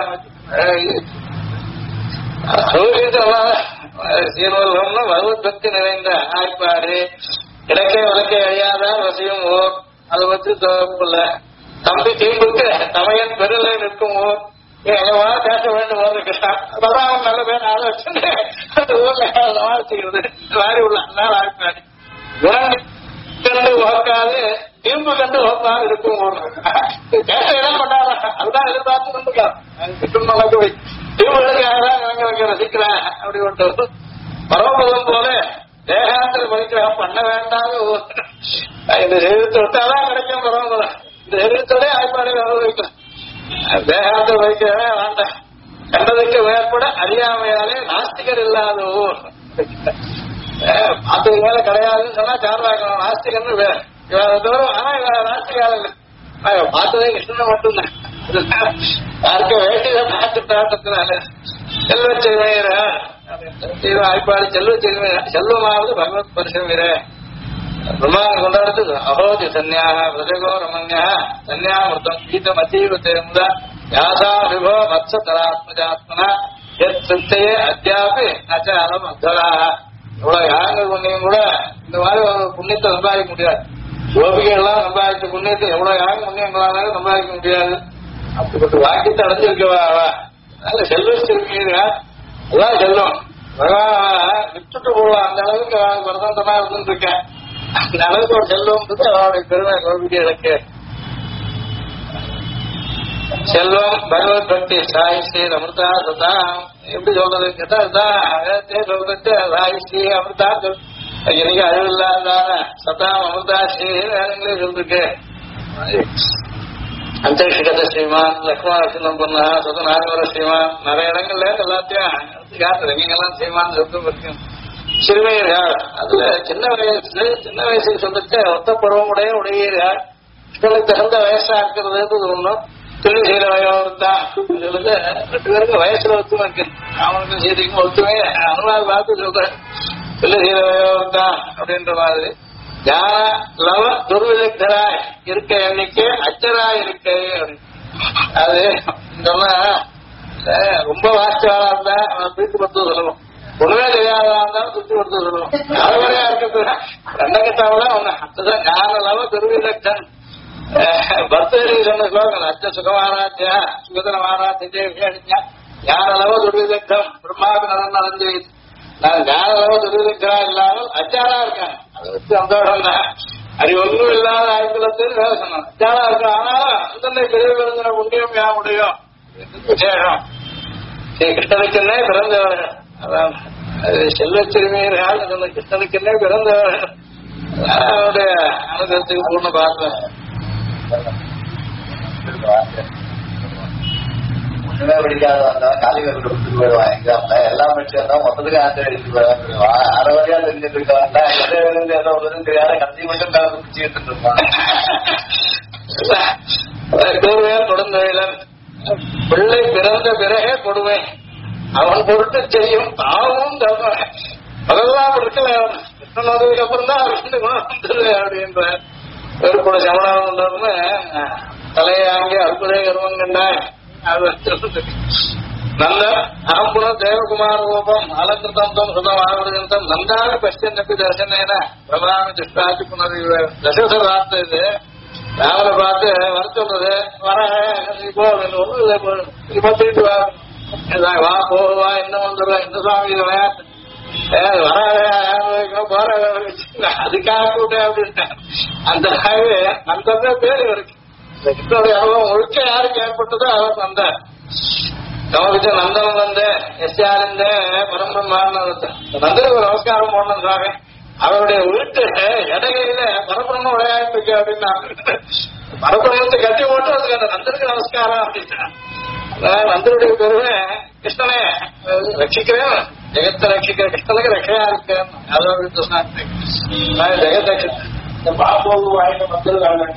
சீர்வல்லம்னா பகவத் பக்தி நிறைந்த ஆய்ப்பாடு இடக்கை வழக்கை அழியாத வசியும் ஓர் அதை பற்றி தோப்பில்ல. தம்பி தீம்புக்கு தமையன் பெருளை நிற்கும் ஊர் எங்கவா பேச வேண்டும் அதான் அவன் நல்ல பேர் ஆள வச்சு அந்த ஊர்ல சமாளிச்சுக்கிறது வாரி உள்ள நாள் ஆய்ப்பாடு குணம் கண்டு உகக்காது தீம்பு கண்டு உகக்காது இருக்கும் ஊர் பேச இடம் பண்ணாரா அதுதான் எதிர்பார்த்து கொண்டுக்கலாம். போய் தீம்புகளுக்காக ரசிக்கிறேன் அப்படி ஒன்று பரவபதம் போல தேகாந்திர பரிக்கிரகம் பண்ண வேண்டாம். இந்த சரீரத்தை விட்டாதான் கிடைக்கும் பரவபதம். இந்த சரீரத்தோட ஆய்ப்பாடு அனுபவிக்கலாம். தேகாந்திர பரிக்கிரமே வேண்டாம். கண்டதுக்கு வேற்பட அறியாமையாலே நாஸ்திகர் இல்லாத ஊர் அது மேல கிடையாதுன்னு சொன்னா சார்பாக்கணும். நாஸ்திகர்னு வேற தோறும் ஆனா நாஸ்திகால பார்த்ததே கிருஷ்ணனை மட்டும்தான். யாருக்கும் வேண்டியதை பார்த்துட்டாட்டத்தினால செல்வச்சை வேற ஆய்ப்பாடு செல்வமாவது பகவத் பரிசவீரே பிரம்மாவை கொண்டாடுறது அஹோதி சன்னியாக பிரஜகோ ரமண்யா சன்னியாமிருத்தம் கீதம் அத்தீவத்தேந்த யாதா விபோ வத்ச தராத்மஜாத்மனா எத் சித்தையே அத்தியாபி நச்சாலம் அத்தராக இவ்வளவு யாகங்கள் புண்ணியம் கூட இந்த மாதிரி ஒரு புண்ணியத்தை சம்பாதிக்க முடியாது. கோபிகைகள்லாம் சம்பாதிச்ச புண்ணியத்தை எவ்வளவு யாகம் புண்ணியங்களாலும் சம்பாதிக்க முடியாது. அப்படிப்பட்ட வாக்கியத்தை அடைஞ்சிருக்கவா அதனால செல்வத்திருக்கீங்க அதான் செல்வம். பகவான் விட்டுட்டு போகலாம் அந்த அளவுக்கு பிரசந்தமா இருந்துட்டு இருக்கேன். அந்த அளவுக்கு ஒரு செல்வம்ன்றது அவருடைய பெருமை கோபிகைகளுக்கு. செல்வம் பகவத் பக்தி சாய் ஸ்ரீ அமிர்தா சதா எப்படி சொல்றது கேட்டா அதுதான் சொல்றது சாய் ஸ்ரீ அமிர்தா இன்னைக்கு அழிவில்லாதான சதாம் அமிர்தா ஸ்ரீ வேறங்களே சொல்லிருக்கு. அந்தரிஷகத ஸ்ரீமான் லக்ஷ்மணம் பண்ணா சதநாகவர ஸ்ரீமான் நிறைய இடங்கள்ல எல்லாத்தையும் எங்கெல்லாம் ஸ்ரீமான் சொல்லும் இருக்கும். சிறுமையர்கள் அதுல சின்ன வயசுக்கு சொல்லிட்டு ஒத்த பருவமுடைய உடையீர்கள் இவங்களுக்கு தகுந்த வயசா இருக்கிறது ஒண்ணும் தொழில் செய்யற வயோதான் சொல்லுது. 2 பேருக்கு வயசுல ஒத்துமை இருக்கு. அவனுக்கும் செய்திக்கும் ஒத்துமே அனுபவம் பார்த்து சொல்றேன். தொழில் செய்யற வயோதான் அப்படின்ற மாதிரி ஞான லவ துர்விதராய் இருக்க எண்ணிக்கை அச்சராய் இருக்கை அப்படின்னு அது சொன்னா ரொம்ப வாசியாளா இருந்தா அவன் பீட்டு படுத்து சொல்லணும். ஒண்ணுமே தெரியாதா இருந்தாலும் சுத்தி படுத்து சொல்லணும். அவரையா இருக்கிறது ரெண்டகத்தாவில ஒண்ணு அதுதான் ஞான லவ துர்விதன் பக்தர்கள் சொன்ன ஸ்லோகம் அச்ச சுகமாராத்தியா சுகதனமாராத்தியா ஞானளவு துர்விதம் பிரம்மாவுக்கு நடந்து அடைஞ்சு நான் ஞானளவு துர்விதா இல்லாமல் அச்சாரா இருக்கேன். அதை வச்சு சந்தோஷம் தான். அது ஒன்றும் இல்லாத ஆய்வுலத்தில் வேலை சொன்னான் அச்சாரா இருக்கேன். ஆனாலும் அந்தந்த பெரிய பிறந்த புண்ணியம் யா முடியும் விசேஷம். ஸ்ரீ கிருஷ்ணனுக்குன்னே பிறந்தவர்கள் அதான் செல்வச்சிறுமியர்கள் சொன்ன கிருஷ்ணனுக்குன்னே பிறந்தவர்கள் அவருடைய அனுகிரகத்துக்கு பூர்ண பார்த்தேன். ஒண்ணுமே பிடிக்காத வந்தவன் காலிகள் கொடுத்துட்டு போயிடுவான். எக்ஸாம்ல எல்லாம் படிச்சு வந்தா மொத்தத்துக்கு ஆன்சர் எடுத்துட்டு போயிடுவான். அரை வரையா தெரிஞ்சுட்டு இருக்கா எதை விழுந்து ஏதோ விழுந்து தெரியாத கத்தி மட்டும் கலந்து பிடிச்சிட்டு இருப்பான். கொடுந்தவன் பிள்ளை பிறந்த பிறகே கொடுமை அவன் பொருட்டு செய்யும் தாவும் அதெல்லாம் இருக்கல கிருஷ்ணன் அப்புறம் தான் அவருக்கு குணம் வந்தது அப்படின்ற ஒரு கூட சமணம் தலையாங்கி அற்புதே கர்மங்கண்டாய் நந்த அகம்புன தேவகுமார ரூபம் அலங்கிருத்தம் சுதம் ஆவர்ஜந்தம் நந்தான பஷ்யன்னப்பி தர்சனேன பிரபான சிஷ்டாதி புனர்வ தசரத வார்த்தை இது ராமனை பார்த்து வர சொல்றது வர ஒண்ணு பத்திட்டு வா போவா இன்னும் வந்துடுவா இந்த சுவாமி விளையாட்டு போற அதுக்காக கூட அப்படின்ட்டான். அந்த அந்த பேரு இருக்கு ஒழுக்க யாருக்கு ஏற்பட்டதோ அவர் வந்தார். நமக்கு நந்தன் வந்து எஸ்ஆர்ந்த பரம்பிரம்மான்னு நந்தனுக்கு ஒரு நமஸ்காரம் போடணும் சுவாமி. அவருடைய வீட்டு இடகையில பரபிரம்ம விளையாட்டு இருக்கு அப்படின்னா பரபிரம்மத்தை கட்டி போட்டு அதுக்கு அந்த நந்தனுக்கு நமஸ்காரம் அப்படின்னா நந்தனுடைய பெருமை கிருஷ்ணனே ரட்சிக்கிறேன் ஜெகத்தை ரட்சிக்கிற கிருஷ்ணனுக்கு ரட்சையா இருக்கேன். அதோட ஜெகத் ரட்சித்த பாபோகு வாய்ந்த மக்கள்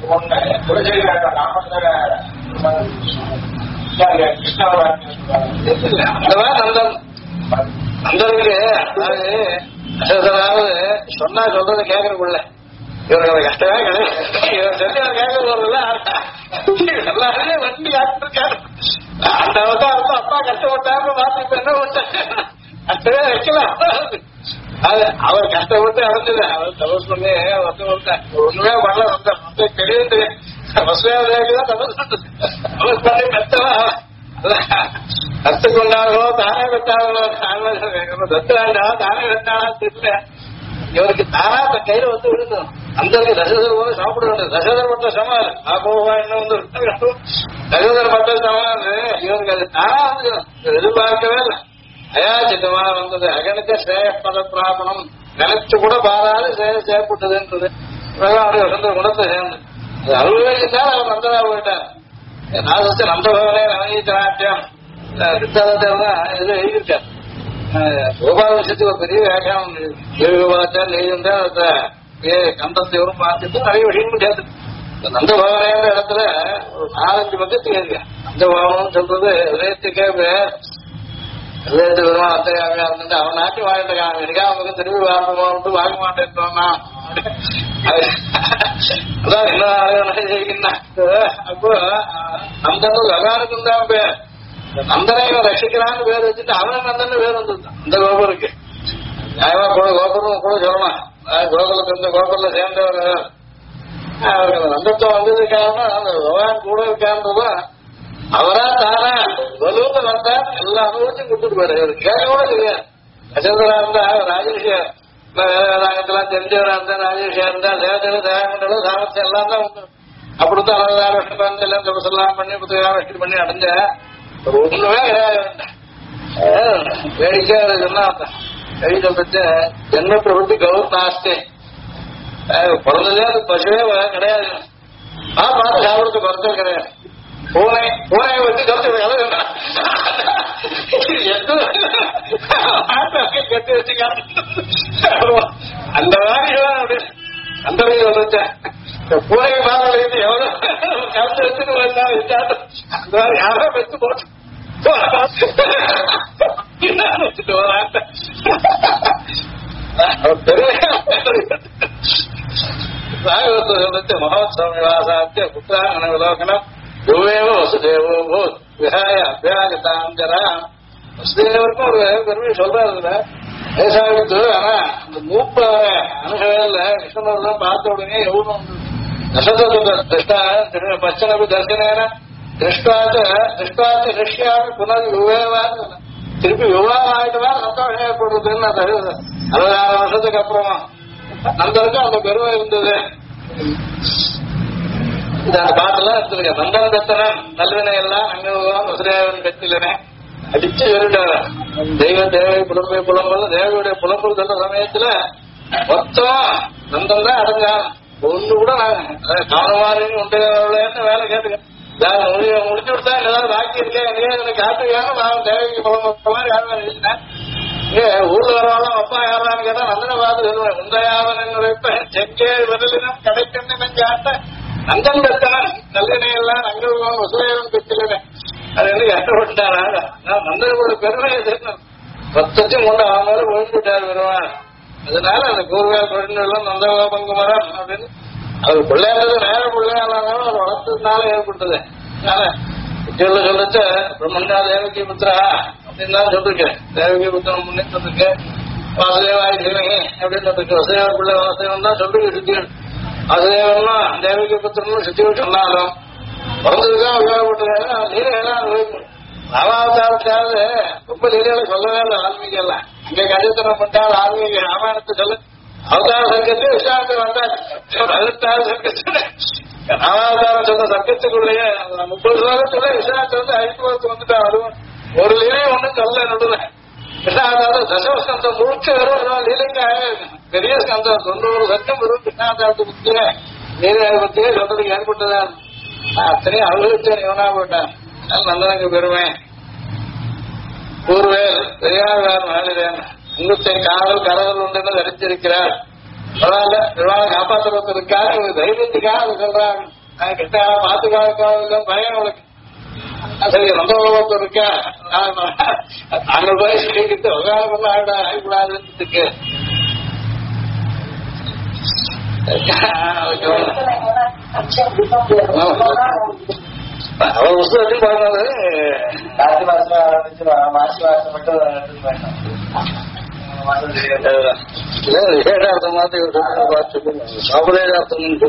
நந்தன் நந்தனுக்கு அதாவது சொன்னா சொல்றது கேட்கறக்குள்ள இவர்கள் கஷ்டமே கிடையாது. இவர் சொல்லி அவர் கேட்கறதுல எல்லாருமே வண்டி காட்டிருக்காரு. அந்த அவதாரத்தை அப்பா கஷ்டப்பட்டாரு பார்த்து இப்ப என்ன பண்ண கஷ்டமே வைக்கலாம். அது அவர் கஷ்டப்பட்டு அடைஞ்சது அவர் தபஸ் பண்ணி ஒண்ணுமே பண்ணல வந்த தெரியுது வசுதான் தபஸ் பண்றது தபஸ் பண்ணி பெற்றவா கத்துக்கொண்டார்களோ தானே பெற்றார்களோ தத்து வேண்டாம் தானே பெற்றாளா தெரியல. இவருக்கு தானா தன் கையில வந்து விழுந்தோம். அந்த தசரதர் போது சாப்பிட வேண்டும். தசரதர் பட்ட சமாள் ஆபோவா என்ன வந்து தசரதர் பட்ட சமாள் இவருக்கு அது தானா வந்து எதிர்பார்க்கவே இல்லை. அயாச்சிதமா வந்தது அகணித ஸ்ரேய பத பிராபணம் நினைச்சு கூட பாராது செயற்பட்டதுன்றது அவருடைய வசந்த குணத்தை சேர்ந்து அது அனுபவிச்சுதான் அவர் நந்தனா போயிட்டார். நான் நந்தபவனே நவநீதநாட்டியம் சித்தாந்தத்தான் இது எழுதியிருக்கார். கோபால விஷயத்துக்கு ஒரு பெரிய வியாக்கியானம் கோபாலாச்சார் எழுதியிருந்தா கந்தத்தைவரும் பார்த்துட்டு நிறைய விஷயங்களும் சேர்த்து நந்தபவனேன்ற இடத்துல ஒரு 4-5 பக்கத்துக்கு இருக்கு. நந்தபவனம் சொல்றது இதயத்துக்கே விளையாட்டு வருவான் அத்தையாமையா இருந்துட்டு அவன் நாட்டி வாங்கிட்டு இருக்கான் எனக்கா அவனுக்கு திரும்பி வாங்க வாங்க மாட்டேன் அதான் என்ன அப்போ நந்தன் விவகாரத்துக்கு தான் பேர் நந்தனை ரசிக்கிறான்னு பேர் வச்சுட்டு அவனை நந்தன் பேர் வந்துட்டான் அந்த கோபுருக்கு நியாயமா கூட கோபுரம் கூட சொல்லலாம் கோகுலத்துல இருந்த கோகுல சேர்ந்தவர் அவருக்கு நந்தத்தை வந்தது காரணம் அந்த பகவான் கூட இருக்கான்றதும் அவரா தானே வலுவத்தை வந்தா எல்லா அனுபவத்தையும் கொடுத்துட்டு போயிரு கேட்கக்கூட இல்லையா நட்சத்திரா இருந்தா ராஜேஷியா வேதாங்கத்தெல்லாம் தெரிஞ்சவரா இருந்தா ராஜேஷியா இருந்தா தேவதையில தேவமண்டலம் சாமர்த்தியம் எல்லாம் தான் உண்டு அப்படித்தான் அழகாரம் எல்லாம் தொடசெல்லாம் பண்ணி புத்தகம் பண்ணி அடைஞ்ச ஒண்ணுமே கிடையாது வேடிக்கை சொன்னா கவி சொல்லிட்டு ஜென்ம பிரபுத்தி கௌர் நாஸ்தே பிறந்ததே அது பசுவே கிடையாது பார்த்து சாப்பிடுறது குறைச்சல் கிடையாது பூனை வச்சு கருத்து கட்டி வச்சுக்கான் அந்த மாதிரி அந்த சொல்லிட்டேன் பூனை மாதிரி எவ்வளவு கருத்து வச்சுட்டு வந்தா விசாரம் அந்த மாதிரி யாரோ வச்சு போட்டு மகோத்சவ புத்திராங்கன விலோகனம் யுவேவோ வசுதேவோ பூத் விஹாய அபியாகதாம் ஜரா வசுதேவருக்கும் ஒரு பெருமை சொல்றாருல வயசாகிட்டு ஆனா அந்த மூப்ப அனுகவேல கிருஷ்ணன் பார்த்த உடனே எவ்வளவு தசதா பச்சனபி தர்சனேன திருஷ்டாச்சு ரிஷ்யாமி புனர் யுவேவான்னு திருப்பி விவாதம் ஆயிட்டுதான் சந்தோஷம் ஏற்படுறதுன்னு 16 வருஷத்துக்கு அப்புறமா நந்தனுக்கும் அந்த பெருமை இருந்தது. இந்த பாட்டெல்லாம் எடுத்துருக்க நந்தன் தத்தனன் நல்வினை எல்லாம் அங்க வசுதேவன் கத்திலனே அடிச்சு சொல்லிட்டாரு தெய்வ தேவை புலம்பை புலம்பல் தேவையுடைய புலம்பல் சொல்ற சமயத்துல மொத்தம் நந்தன் தான் அடைஞ்சான் ஒண்ணு கூட காணவாரின்னு உண்டு வேலை கேட்டுக்க முடிச்சு விட்டா ஏதாவது பாக்கி இருக்கேன் எனக்கு காட்டுக்காக நான் தேவைக்கு புலம்புற மாதிரி யாரும் எழுதினேன் ஊர்ல வரவாலும் அப்பா யாரான்னு கேட்டா நந்தனை பார்த்து சொல்லுவேன் உந்தையாவன் என்னுடைய செங்கே விரலினம் கிடைக்கணும் நெஞ்சாட்ட நந்தன் தத்தனன் நல்லினை எல்லாம் நங்கள் வசுதேவன் கத்திலனே அது வந்து கஷ்டப்பட்டாரா நந்தனோட பெருமையை தெரியும் 10 மூணு அவனோட ஒழிஞ்சுட்டார் வருவான் அதனால அந்த கூர்வேல் தொழில்நுட்பம் நந்தகோபங்குமரன் அப்படின்னு அவர் பிள்ளைன்றது நேர பிள்ளையானாலும் அவர் வளர்த்ததுனால ஏற்பட்டது சொல்லிச்சு பிரம்மண்ணா தேவகி புத்திரா அப்படின்னு தான் சொல்லிருக்கேன் தேவகி புத்திரம் முன்னே சொல்லிருக்கேன் வாசுதேவாய் தேவகி அப்படின்னு சொல்லிருக்கு வசுதேவ பிள்ளை வாசுதேவன் தான் சொல்லிருக்கு சுத்தியன் வாசுதேவன்னா தேவகி புத்திரன்னு சுத்தியும் சொன்னாலும் பிறந்ததுதான் உபயோகப்பட்டது லீலையெல்லாம் அனுபவிக்கணும் ராமாவதாரத்தாவது ரொம்ப லீலையில சொல்லவே இல்லை ஆன்மீகம் எல்லாம் இங்க கஜத்தனம் பண்ணால் ஆன்மீக ராமாயணத்தை சொல்லு அவதார சர்க்கத்து விசாரத்தை வந்தாச்சு 16 சர்க்கத்து ராமாவதாரம் சொன்ன சர்க்கத்துக்குள்ளேயே 30 வருஷத்துல விசாரத்தை வந்து ஐக்கியத்து வந்துட்டா அதுவும் ஒரு லீலையும் ஒண்ணும் சொல்ல நடுவேன் கிருஷ்ணாவதாரம் தசவஸ்கந்தம் முழுக்க வரும் லீலைக்காக பெரிய ஸ்கந்தம் 90 சர்க்கம் வரும் கிருஷ்ணாவதாரத்தை பத்தியே லீலையை பத்தியே சொல்றதுக்கு ஏற்பட்டதா அத்தனையும் அனுபவிச்சேன் இவனா போட்டான் நந்தனுக்கு பெருமை கூர்வேல் பெரியார் மகளிரேன் உங்கத்தை காதல் கரதல் உண்டு தரித்திருக்கிறார் பரவாயில்ல பெருமாளை காப்பாற்றுறதுக்காக ஒரு தைரியத்துக்காக அது சொல்றாங்க கிட்ட பாத்துக்காக பயம் அவளுக்கு சரி நந்தோகத்து இருக்கா நாங்கள் போய் சொல்லிக்கிட்டு விவகாரம் ஆகக்கூடாதுன்றதுக்கு அவள் புத்தகத்தையும் பார்க்கறது கார்த்தி மாசம் ஆரம்பிச்சு மாசி மாசம் மட்டும் விசேஷார்த்தம் மாதிரி சாபதேகார்த்தம்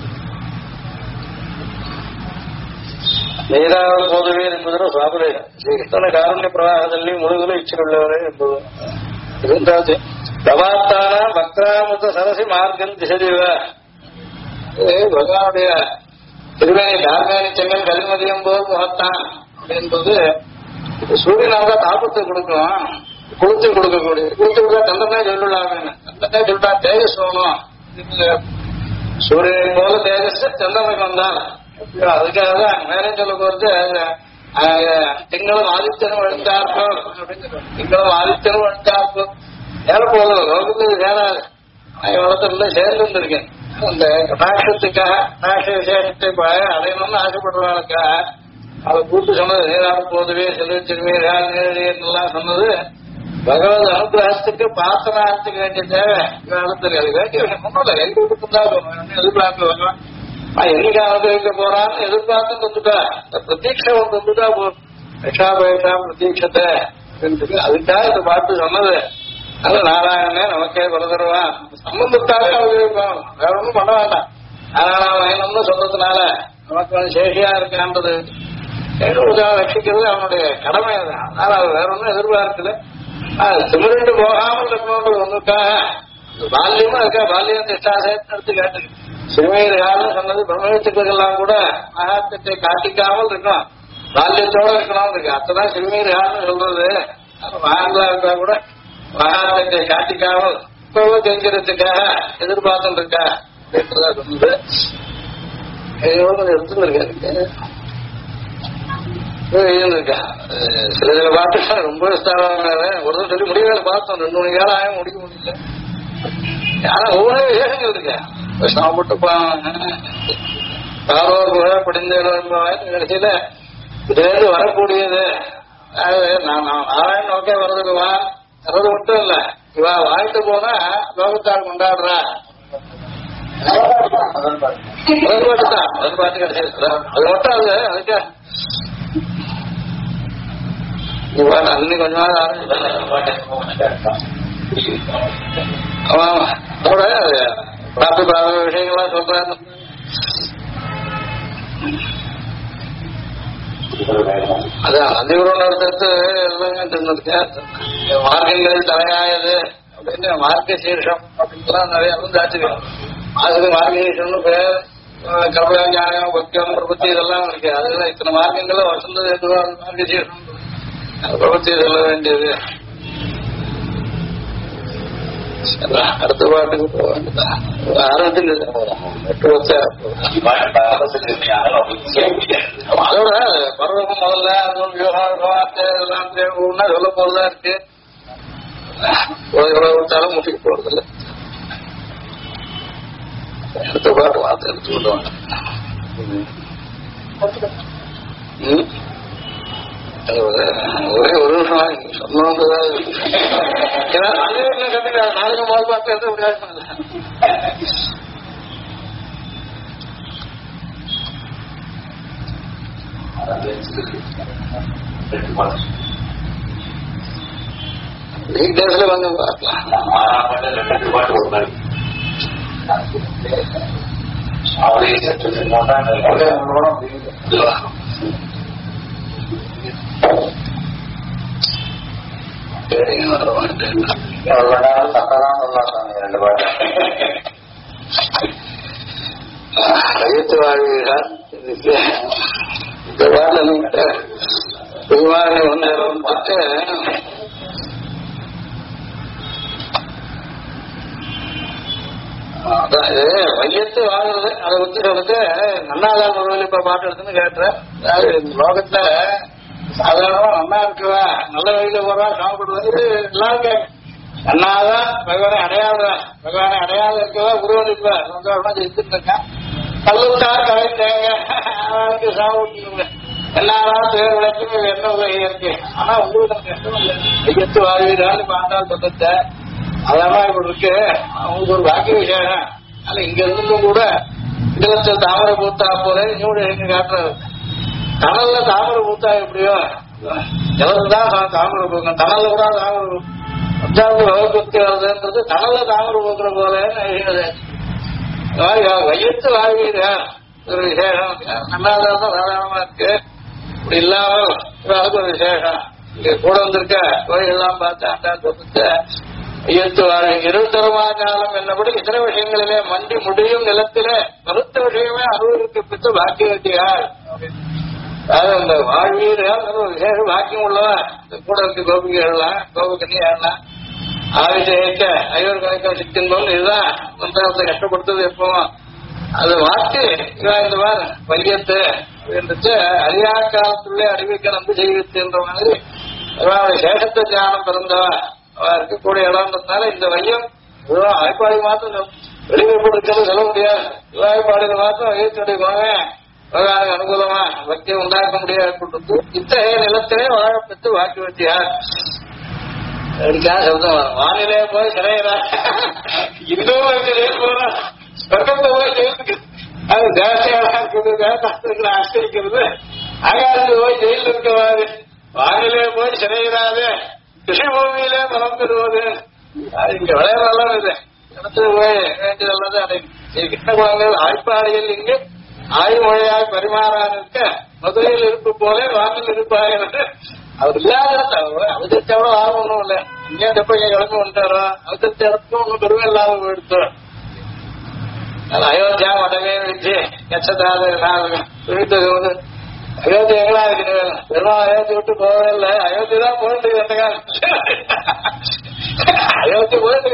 நீராவது போதுவேர் என்பதும் சாபதேகம் ஸ்ரீகிருஷ்ணன காருண்ய பிரவாகದಲ್ಲಿ முழுகಲು இச்சிருள்ளவரே என்பது இருந்தாச்சு பிரபாத்தான பக்ராமுத்த சரசி மார்க்கம் திசைவ பகவானுடைய திருவேணி தார்மேனி செங்கல் கலிமதியம் போது முகத்தான் என்பது சூரியனாக தாபத்தை கொடுக்கும் குளித்து கொடுக்கக்கூடிய குளித்து கொடுத்தா தந்தமே சொல்லுடாமே தந்தமே சொல்லிட்டா தேஜஸ் வேணும் சூரியனை போல தேஜஸ் சந்திரனுக்கு வந்தான் அதுக்காக தான் மேலே சொல்ல போறது திங்களும் ஆதித்தனும் எழுந்தார்கள் அப்படின்னு திங்களும் ஆதித்தனும் எழுந்தார்கள் ஏற போதும் லோகத்துக்கு சேராது நான் வளர்த்துல சேர்ந்து வந்திருக்கேன் அந்த கட்டாட்சத்துக்காக கட்டாட்ச விசேஷத்தை அடையணும்னு ஆசைப்படுறவங்களுக்காக அதை கூட்டு சொன்னது நீராடு போதுவே செல்வ சிறுமீர்கள் நீரடியெல்லாம் சொன்னது பகவத் அனுகிரகத்துக்கு பாத்திராத்துக்கு வேண்டிய தேவை காலத்தில் அது வேண்டிய முன்னோட எதிர்பார்த்து எதிர்பார்க்க என்னைக்கு அனுபவிக்க போறான்னு எதிர்பார்த்து வந்துட்டா இந்த பிரதீட்சை ஒன்று வந்துட்டா போதும் ரஷாபேஷா பிரதீட்சத்தை அதுக்காக இந்த பாட்டு சொன்னது அது நாராயணனே நமக்கே கொடுத்துருவான் சம்பந்தத்தாலே அனுபவிப்போம் வேற ஒன்றும் பண்ண வேண்டாம் நாராயணம்னு சொன்னதுனால நமக்கு வந்து சேஷியா இருக்கான்றது ரட்சிக்கிறது அவனுடைய கடமை அது அதனால அது வேற ஒன்றும் எதிர்பார்க்கல திமிரண்டு போகாமல் இருக்கணும்ன்றது ஒண்ணுக்காக பால்யமா இருக்கா பால்யம் திஷ்டாசேன்னு எடுத்து கேட்டு சிறுமையாலும் சொன்னது பிரம்மத்துக்கெல்லாம் கூட மகாத்மத்தை காட்டிக்காமல் இருக்கணும் பால்யத்தோட இருக்கணும் இருக்கு அத்ததான் சிறுமையாலும் சொல்றது மகான்களா இருந்தா கூட மகாத்மத்தை காட்டிக்காமல் இப்பவே தெரிஞ்சிடறதுக்காக எதிர்பார்த்துட்டு இருக்கா அப்படின்றதா சொன்னது எடுத்துருக்காரு இருக்கா சில சில பாட்டு ரொம்ப விஸ்தாரமான ஒரு சொல்லி முடியல பார்த்தோம் 2 மணி நேரம் ஆகும் முடிக்க முடியல ஆனா ஒவ்வொரு விசேஷங்கள் இருக்கா சாப்பிட்டு பாரோர் படிந்த கடைசியில இதுலேருந்து வரக்கூடியது நான் நாராயணன் நோக்கே வர்றதுக்குவா வர்றது மட்டும் இல்ல இவா வாழ்த்து போனா லோகத்தால் கொண்டாடுறா முதல் பாட்டு கிடைச்சது அது மட்டும் அதுக்கு அன்னைக்கு கொஞ்ச நாள் அதோட பிராப்தி பிராப்த விஷயங்கள்லாம் சொல்றாரு அதான் அதிகரோட எடுத்து மார்க்கங்களில் தலையாயது அப்படின்னு மார்க்க சீர்ஷம் அப்படின்லாம் நிறைய தாச்சுக்கலாம் அதுக்கு மார்க்க சீர்ஷம்னு பேர் கபல ஞானம் பக்தியம் பிரபத்தி இதெல்லாம் இருக்கு அதுல இத்தனை மார்க்கங்கள்ல வசந்தது எதுவா மார்க்க சீர்ஷம் பிரபத்தி சொல்ல வேண்டியது அடுத்த பாட்டுக்கு போக வேண்டியதா ஆரம்பத்தில் 8 வருஷம் அதோட பருவம் முதல்ல எல்லாம் சொல்ல போறதா இருக்கு எவ்வளவு விட்டாலும் முடிக்க போறதில்ல அடுத்த பாட்டு வார்த்தை எடுத்து விடுவாங்க ஒரே ஒரு நிமிஷம் சொன்னதான் நாளைக்கு முதல் பார்த்து எடுத்து முடியாது வீக் டேஸ்ல வந்து பார்க்கலாம் கையெழுத்து வாழ்வீர்கள் இந்த பாடல பெருமாறு வந்து வையத்து வாழ்றது அதை பத்தி சொல்லிட்டு நன்னாதான் ஒரு இப்ப பாட்டு எடுத்துன்னு கேட்டுறேன். அதாவது இந்த லோகத்துல சாதாரணமா நன்னா இருக்குவா நல்ல வழியில போறா சாப்பிடுறது எல்லாரும் நன்னாதான் பகவானை அடையாத இருக்கவா உருவடிப்பா சந்தோஷமா ஜெயிச்சுட்டு இருக்கேன். கல்லுத்தா கவிழ்ந்தாங்க சாப்பிட்டு எல்லாரும் பேர் விளக்கு என்ன உதவி இருக்கு. ஆனா உங்களுக்கு வையத்து வாழ்வீரான்னு பார்த்தால் சொன்னத அதெல்லாம் இப்படி இருக்கு. உங்களுக்கு ஒரு பாக்கிய விஷயம். ஆனா இங்க இருந்தும் கூட இதுல தாமரை பூத்தா போல இன்னொரு எங்க காட்டுறது தணல்ல தாமரை பூத்தா எப்படியோ ஜலத்துதான் தாமரை பூக்கும். தணல்ல கூட தாமரை அஞ்சாவது வகுப்பு வருதுன்றது தணல்ல தாமரை பூக்கிற போல வையத்து வாழ்வீர ஒரு விசேஷம். நல்லாதான் சாதாரணமா இருக்கு. இப்படி இல்லாமல் அதுக்கு ஒரு விசேஷம். இங்க கூட வந்திருக்க கோயிலெல்லாம் பார்த்து அண்டா தொட்டு ஐயத்து வாழ்வீங்க. 20 காலம் என்னபடி இதர விஷயங்களிலே மண்டி முடியும் நிலத்திலே கருத்த விஷயமே அனுபவிக்கப்பட்டு பாக்கியவத்தியார். அதாவது அந்த வாழ்வீர்கள் ஒரு விசேஷ பாக்கியம் உள்ளவா கூட இருக்கு. கோபிகைகள்லாம் கோபக்கன்னியாடலாம் ஆவிஜயக்க ஐவர் கணக்கம் சித்தின்போம் இதுதான் மந்திரத்தை கஷ்டப்படுத்தது எப்பவும் அது மாற்றி இந்த மாதிரி பையத்து அப்படின்றது அரியா காலத்துள்ளே அறிவிக்க நம்பி செய்வித்துன்ற மாதிரி சேஷத்த ஞானம் பிறந்தவா இருக்கக்கூடிய இடம்ன்றதுனால இந்த வையம் வாய்ப்பாடி மாத்திரம் வெளியே கொடுக்கிறது சொல்ல முடியாது. வாய்ப்பாடியில மாத்திரம் வையத்துடைய போவேன் பகவானுக்கு அனுகூலமா பக்தியை உண்டாக்க முடியாது. இத்தகைய நிலத்திலே வாழப்பட்டு வாக்கி வச்சியார் அடிக்காத சப்தம். வானிலே போய் சிறையிறா இன்னும் போறா பக்கத்துல போய் ஜெயிலுக்கு அது தேவதையாக இருக்குது, தேவதாஸ்திரங்களை ஆச்சரிக்கிறது. ஆகாரத்தில் போய் ஜெயில் இருக்கவாது, வானிலே போய் சிறையிறாது, கிருஷி பூமியிலே மரம் பெறுவது. அது இங்க விளையாடலாம் இது இடத்துல போய் வேண்டியதெல்லாம் அடையும். கிருஷ்ண குழந்தைகள் ஆய்ப்பாடிகள் இங்கு ஆய்மொழியாய் பரிமாறான் இருக்க மதுரையில் இருப்பு போல வானில் இருப்பாங்க. அவர் இல்லாத அவதரிச்ச அவ்வளவு ஆர்வம் ஒன்றும் இல்லை. இங்கே எப்ப இங்க கிளம்பி வந்துட்டாரோ அவதரிச்ச இடத்துக்கும் ஒன்றும் பெருமை இல்லாம போயிடுத்து. அயோத்தியா மடமே வச்சு எச்சதாது வீட்டுக்கு அயோத்தி எங்களா இருக்கு. வெறும் அயோத்தி விட்டு போகவே இல்லை, அயோத்தி தான் போயிட்டு அந்த காலம் அயோத்தி போயிட்டு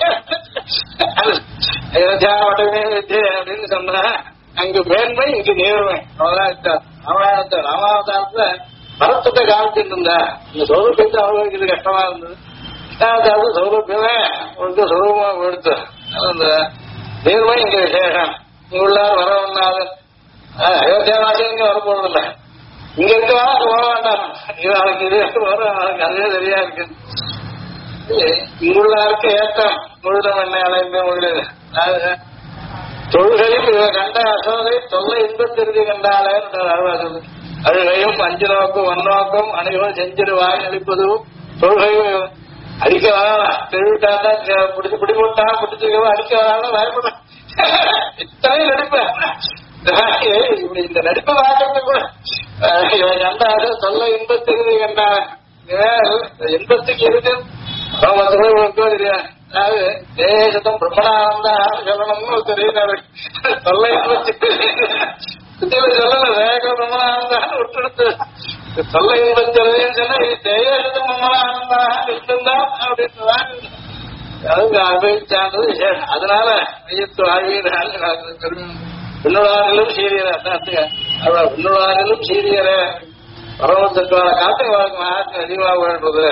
அயோத்தியா மடமே வச்சு அப்படின்னு சொன்னா அங்கு மேன்மை இங்கு நேர்மை. அவ்வளவுதான் ராமாவதாரத்தை ராமாவதாரத்துல பரத்தத்தை காமிச்சிட்டு இருந்தா இந்த சௌரபியத்தை அனுபவிக்கிறது கஷ்டமா இருந்தது. கிருஷ்ணாவதாரத்தை சௌரபியமே உங்களுக்கு சுலபமா போயிடுத்து. அந்த நேர்மை இங்க விசேஷம். இங்குள்ளார் வர ஒண்ணாது. அயோத்தியா நாட்டில் இங்க வரப்போறதில்லை. இங்க இருக்கவா போக வேண்டாம். நாளைக்கு இது வர நாளைக்கு அதுவே சரியா இருக்கு. இங்குள்ளாருக்கு ஏற்றம் முழுதம் என்ன அழைப்பே முடியாது. தொழுகையில் இவர் கண்ட அசோதை தொல்லை இன்பத்திற்கு கண்டாலே அருவாசது. அழுகையும் அஞ்சு நோக்கும் ஒன்னோக்கும் அனைவரும் செஞ்சிருவாய் அளிப்பதும் தொழுகையும் அடிக்க வரலாம். தெருவிட்டாதான் பிடிபட்டா பிடிச்சிருக்கவோ அடிக்க வராலும் பயப்பட இத்தனை நடிப்பேன். இப்படி இந்த நடிப்பை வாக்கிறது கூட இவன் கண்டாரு தொல்லை இன்பத்திற்கு கண்டான். இன்பத்துக்கு இருக்கு தெரியாது. அதாவது தேசத்தம் பிரம்மணானந்தா சொல்லணும்னு தெரியுது. தொல்லை இன்பத்துக்கு சொல்லல வேக பிரம்மணானந்தான்னு விட்டுடுத்து. தொல்லை இன்பத்துன்னு சொன்னா தேசத்தம் பிரம்மணானந்தா இருந்தான் அப்படின்னுதான் அதுக்கு அனுபவிச்சானது விசேஷம். அதனால ஐயத்து வாழ்வீர்கள் பின்னுடாரிலும் சீரியர பின்னுடாரிலும் சீரியர பரமத்துக்கான காட்டை வாழ்க்கை அதிகமாக வேண்டது.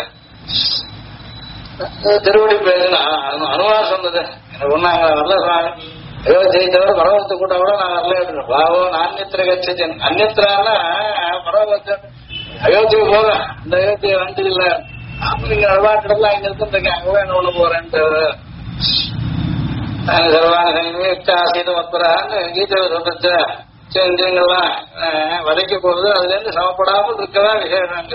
திருவடி பேரு அனுவாதம் சொன்னது எனக்கு ஒண்ணாங்க நல்ல சுவாமி ஜெயித்தவரை பரவத்தை கூட்ட கூட நான் நல்ல பாவோ நான்யத்திர கட்சிச்சேன். அந்நியத்திரான்னா பரவத்தன் அயோத்திக்கு போக இந்த அயோத்தியை வந்து இல்ல நீங்க நல்வாட்டெல்லாம் இங்க இருக்கு அங்கே என்ன ஒண்ணு போறேன்ட்டு சர்வாசீதமத்பரான்னு கீதையில சொல்றது. இந்தியங்கள்லாம் வதைக்க போறது அதுல இருந்து சமப்படாமல் இருக்கதான் விசேஷம்.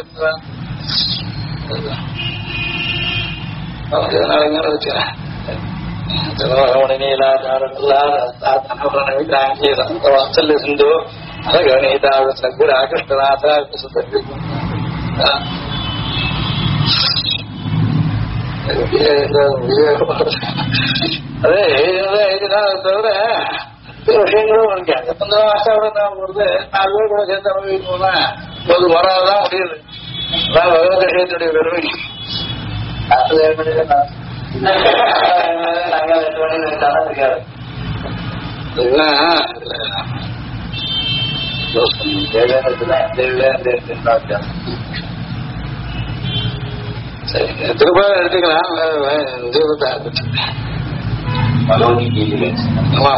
வாத்சல்ய சிந்து அகணீதா சகுரா கிருஷ்ணநாதா அதே தவிர விஷயங்களும் இருக்கு. அந்த ஆசையோட நான் போறது 4 பேர் கூட சேர்ந்து அனுபவிக்கணும்னா ஒரு வராதான் முடியுது. அதான் பகவத் விஷயத்துடைய பெருமை. திருப்பதி எடுத்துக்கலாம். ஆமா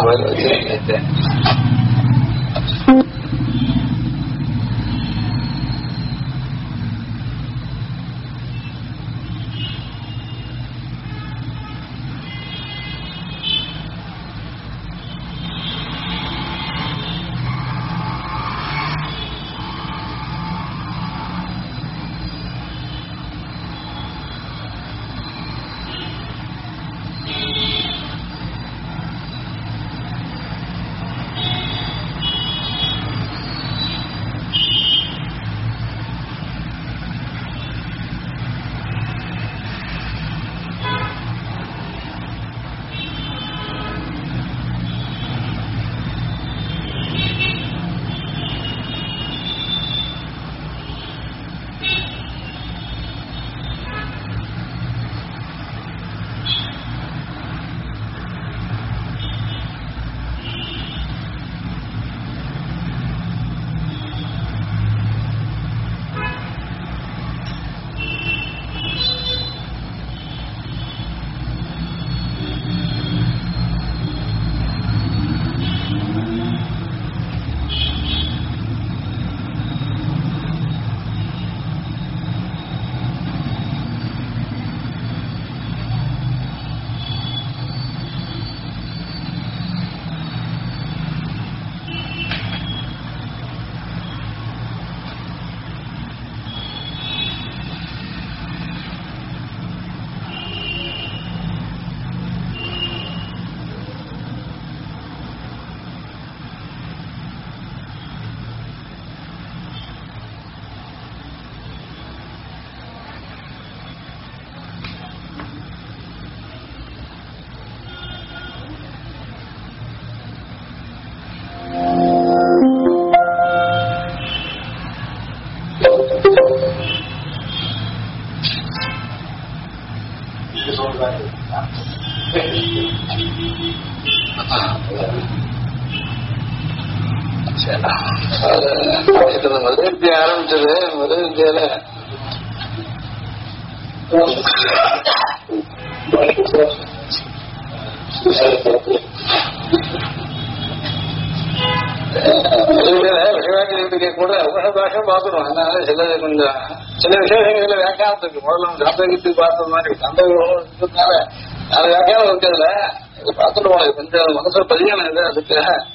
மதுரை வித்தியா ஆரம்பிச்சது. மதுரை வித்தியால விஷயவாக்கிய கூட உபன பாஷை பார்த்துருவோம். அதனால சில விசேஷங்கள்ல வியாக்கியானத்துக்கு முதல்ல சாந்தகத்துக்கு பார்த்தது மாதிரி சாந்தகனால 4 வியாக்கியானம் இருக்கிறதுல இது பார்த்துருவோம். இது கொஞ்சம் மனசுல பதியணும். இது அதுக்கு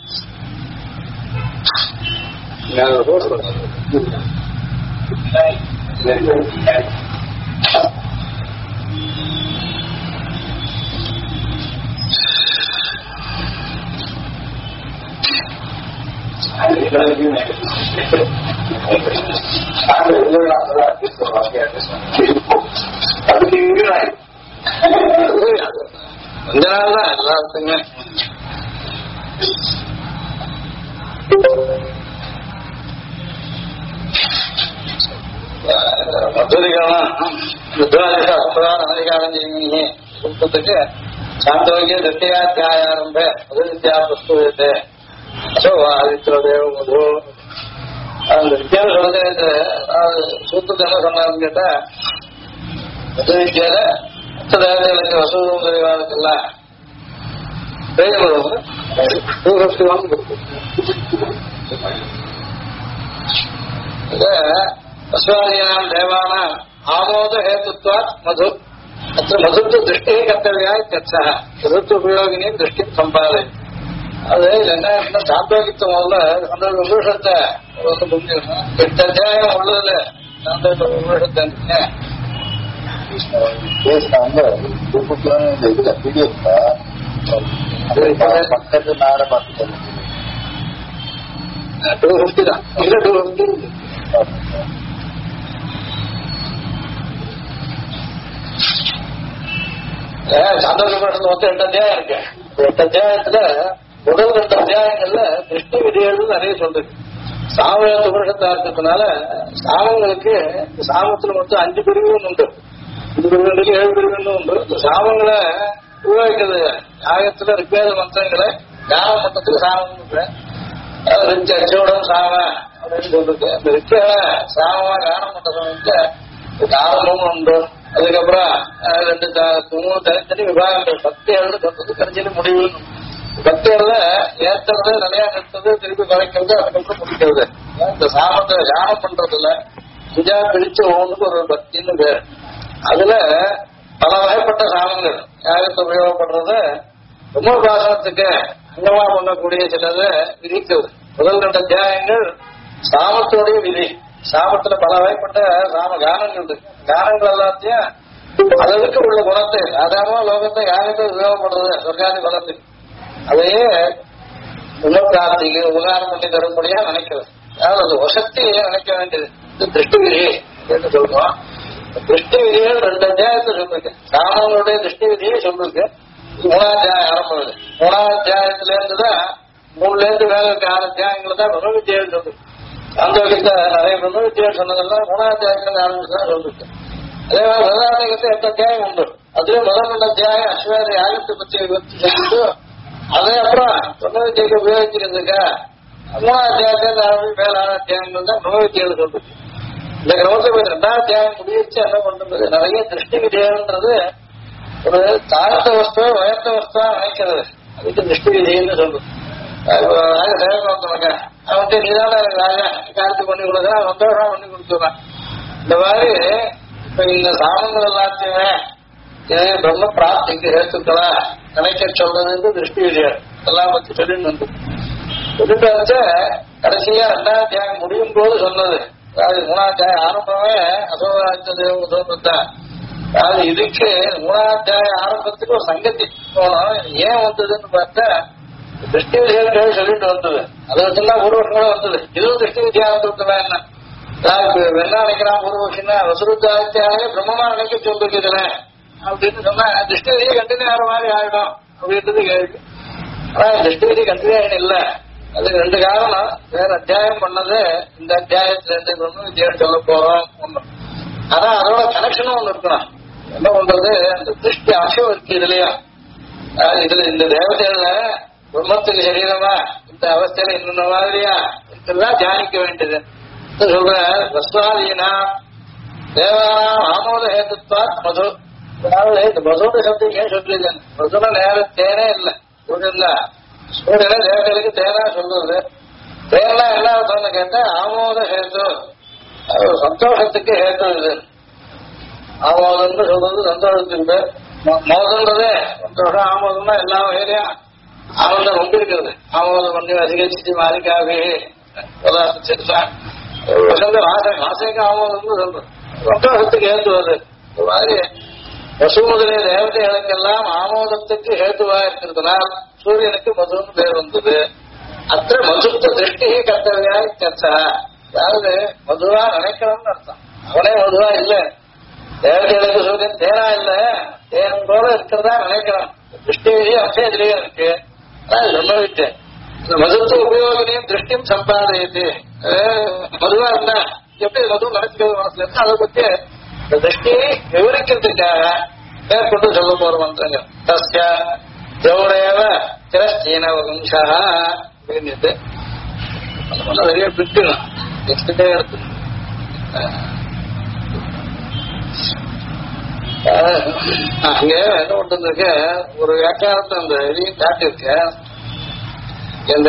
கொஞ்ச நாள் தான் எல்லாத்துக்குமே. மதுரிகாலம் அமெரிக்காரம் செய்வீங்க கொடுத்ததுக்கு சாந்தோக்கிய திருத்தியாத்தியாயாரம்ப மதுரித்யா புஸ்தகத்தை ஆதித்யோதேவ மது அந்த வித்தியாசம் சொல்றது. சூத்திரத்தை என்ன சொன்னாருன்னு கேட்டா மது வித்தியால மற்ற தேவதைகளுக்கு வசூதம் தெரிவாதுக்கெல்லாம் பிரயோஜனம் 251 கொடுக்கும். அஸ்வாதீனாம் தேவானாம் ஆமோத ஹேத்துத்வாத் மது அத்த மதுத்து திருஷ்டி கர்த்தவியா கச்சா மதுத்து உபயோகினி திருஷ்டி சம்பாதை. அது என்ன சாந்தோகித்த முதல்ல அந்த விமர்சத்தை 8 அத்தியாயம் உள்ளதுல சாந்தோகித்த விமர்சத்தை பக்கத்து நாட பார்த்து 250 தான். இல்ல 250 சாந்தோக்கிய விமர்சனம் மொத்தம் 8 அத்தியாயம் இருக்கு. 8 அத்தியாயத்துல முதல் 2 அத்தியாயங்கள்ல திருஷ்டி விதிகள் நிறைய சொல்றது. சாமவேத உபனிஷத்தா இருக்கிறதுனால சாமங்களுக்கு சாமத்துல மொத்தம் 5 பிரிவுகள் உண்டு. 5 பிரிவுகளுக்கு 7 பிரிவுகள் உண்டு. சாமங்களை உருவாக்கிறது யாகத்துல ரிப்பேத மந்திரங்களை ஞான மட்டத்துக்கு சாமம் ரிச்ச அச்சோடம் சாம அப்படின்னு சொல்லிருக்கு. அந்த ரிச்ச சாமமா காரண மட்டத்துக்கு ஆரம்பமும் உண்டு. அதுக்கப்புறம் 2 தனித்தனி விபாகங்கள் 10 சொல்றது கடைசியில முடிவு. 10 ஏற்றது நிலையா நிறுத்தது திருப்பி குறைக்கிறது அதுக்கப்புறம் முடிக்கிறது. இந்த சாமத்தை தியானம் பண்றதுல 5 பிரிச்சு ஒவ்வொன்றுக்கு ஒரு பக்தின்னு பேர். அதுல பல வகைப்பட்ட சாமங்கள் யாகத்தை உபயோகப்படுறது பிரம்மோபாசனத்துக்கு அங்கமா பண்ணக்கூடிய சிலது விதிக்கிறது. முதல் 2 அத்தியாயங்கள் சாமத்தோடைய விதி. சாமத்துல பல வகைப்பட்ட சாம கானங்கள் இருக்கு. கானங்கள் எல்லாத்தையும் அதற்கு உள்ள குணத்தை சாதாரண லோகத்தை யாகத்தை உபயோகப்படுறது சொர்க்காதி குணத்துக்கு அதையே உலகார்த்திக்கு உபகாரம் பண்ணி தரும்படியா நினைக்கிறது. அதாவது அது வசத்தியை நினைக்க வேண்டியது. இது திருஷ்டி விதி என்று சொல்றோம். திருஷ்டி விதிகள் 2 அத்தியாயத்தை சொல்லிருக்கு. சாமங்களுடைய திருஷ்டி விதியை சொல்லிருக்கு. 3ஆம் அத்தியாயம் ஆரம்பிது. 3ஆம் அத்தியாயத்துல இருந்துதான் 3ல இருந்து வேலை 6 அத்தியாயங்கள் தான் பிரம்ம வித்தியாசம் சொல்லிருக்கு. சாந்தோக்கியத்தை நிறைய பிரம்ம வித்தியாசம் சொன்னதெல்லாம் 3ஆம் அத்தியாயத்துல ஆரம்பிச்சுதான் சொல்லிருக்கு. அதே மாதிரி பிரதானிகத்தை 8 அத்தியாயம் உண்டு. அதுல முதல் 2 அத்தியாயம் அஸ்வாதி யாகத்தை பற்றி விவரித்து சொல்லிட்டு அதே அப்புறம் பிரம்ம வித்தியத்தை உபயோகிச்சிருந்துக்கா 3ஆம் அத்தியாயத்துல ஆரம்பிச்சு மேல 6 அத்தியாயங்கள் தான் பிரம்ம வித்தியாசம் சொல்லிருக்கு. இந்த கிரமத்தை 2ஆம் அத்தியாயம் முடிச்சு என்ன பண்றது நிறைய திருஷ்டி விதியன்றது ஒரு தாழ்த்த வஸ்துவ உயர்த்த வஸ்துவா நினைக்கிறது. அதுக்கு திருஷ்டி விதின்னு சொல்றது. சேவக அவன்கிட்ட நீதான ராஜா காலத்து பண்ணி கொடுக்குறான், சந்தோஷம் பண்ணி கொடுத்துறான். இந்த மாதிரி இப்ப இந்த சாமங்கள் எல்லாத்தையுமே பிரம்ம பிராப்திக்கு ஹேத்துக்களா நினைக்க சொல்றது திருஷ்டி விதிகள் எல்லாம் பத்தி சொல்லிட்டு வந்து சொல்லிட்டு வச்சு கடைசியா 2ஆம் அத்தியாயம் முடியும் போது சொன்னது. அதாவது 3ஆம் அத்தியாயம் ஆரம்பமே அசோராஜ தேவதான். அதாவது இதுக்கு 3ஆம் அத்தியாயம் ஆரம்பத்துக்கு ஒரு சங்கத்தி போனோம். ஏன் வந்ததுன்னு பார்த்தா திருஷ்டி விதிகள் சொல்லிட்டு வந்தது. அதை வச்சுலாம் ஒரு வருஷம் வந்தது. இதுவும் திருஷ்டி வித்தியாசத்துக்கு என்ன வெள்ளா நினைக்கிறான் பூர்வபக்ஷின்னா வசுருத்தாத்தியாக பிரம்மமா நினைக்க சொல்லிருக்குதுல அப்படின்னு சொன்னா திருஷ்டி விதியை கண்டினியூ ஆகிற மாதிரி ஆயிடும் அப்படின்றது கேள்வி. ஆனா திருஷ்டி விதி கண்டினியூ ஆகிடும் இல்ல. அதுக்கு 2 காரணம். வேற அத்தியாயம் பண்ணது இந்த அத்தியாயத்துல இருந்து பிரம்ம வித்தியாசம் சொல்ல போறோம் ஒண்ணு. ஆனா அதோட கனெக்ஷனும் ஒண்ணு இருக்கணும். என்ன பண்றது அந்த திருஷ்டி அசைவு இருக்கு இதுலயா இதுல இந்த தேவதைகள்ல பிரம்மத்துக்கு சரீரமா இந்த அவஸ்தையில இன்னொன்ன மாதிரியா இதெல்லாம் தியானிக்க வேண்டியது சொல்ற ரஸ்வாதீனா தேவானாம் ஆமோத ஹேத்துவா மது. அதாவது இந்த மதுர சப்தம் ஏன் சொல்லிருக்க மதுர நேரம் தேனே இல்லை சூரியன்ல சூரியனை தேவதைகளுக்கு தேனா சொல்றது தேனா என்ன சொன்ன கேட்டா ஆமோத ஹேத்து சந்தோஷத்துக்கு ஹேத்து இது ஆமோதம்னு சொல்றது சந்தோஷத்துக்கு மோதன்றதே சந்தோஷம் ஆமோதம்னா எல்லா வகையிலையும் ஆனந்தம் ரொம்ப இருக்கிறது ஆமோதம் பண்ணி அதிகரிச்சு மாறிக்காவே ஆசைக்கு ஆமோதம்னு சொல்றது சந்தோஷத்துக்கு ஏற்றுவது இந்த மாதிரி பசு முதலிய தேவதைகளுக்கெல்லாம் ஆமோதத்துக்கு ஹேத்துவா இருக்கிறதுனால் சூரியனுக்கு மதுன்னு பேர் வந்தது. அத்த மதுத்த திருஷ்டி கர்த்தவியா சர்ச்சா. அதாவது மதுவா நினைக்கணும்னு அர்த்தம். அவனே மதுவா இல்ல, தேவதைகளுக்கு சூரியன் தேனா இல்ல, தேன் போல இருக்கிறதா நினைக்கணும். திருஷ்டி அம்சத்திலேயே இருக்கு. அதான் சம்பவித்தேன். இந்த மதுத்த உபயோகினையும் திருஷ்டியும் சம்பாதித்து மதுவா இருந்தா எப்படி மது நினைச்சுக்கிறது மனசுல இருக்கு. அதை பத்தி இந்த திருஷ்டியை விவரிக்கிறதுக்காக மேற்கொண்டு சொல்ல போற மந்திரங்க தஸ்ய ஜௌரேவ திரஸ்தீன வம்சா அப்படின்னுட்டு நிறைய பிரிக்கணும் எடுத்துட்டே எடுத்து அங்க என்ன பண்றதுக்கு ஒரு வியாக்கியானத்தை அந்த இதையும் காட்டியிருக்கேன். இந்த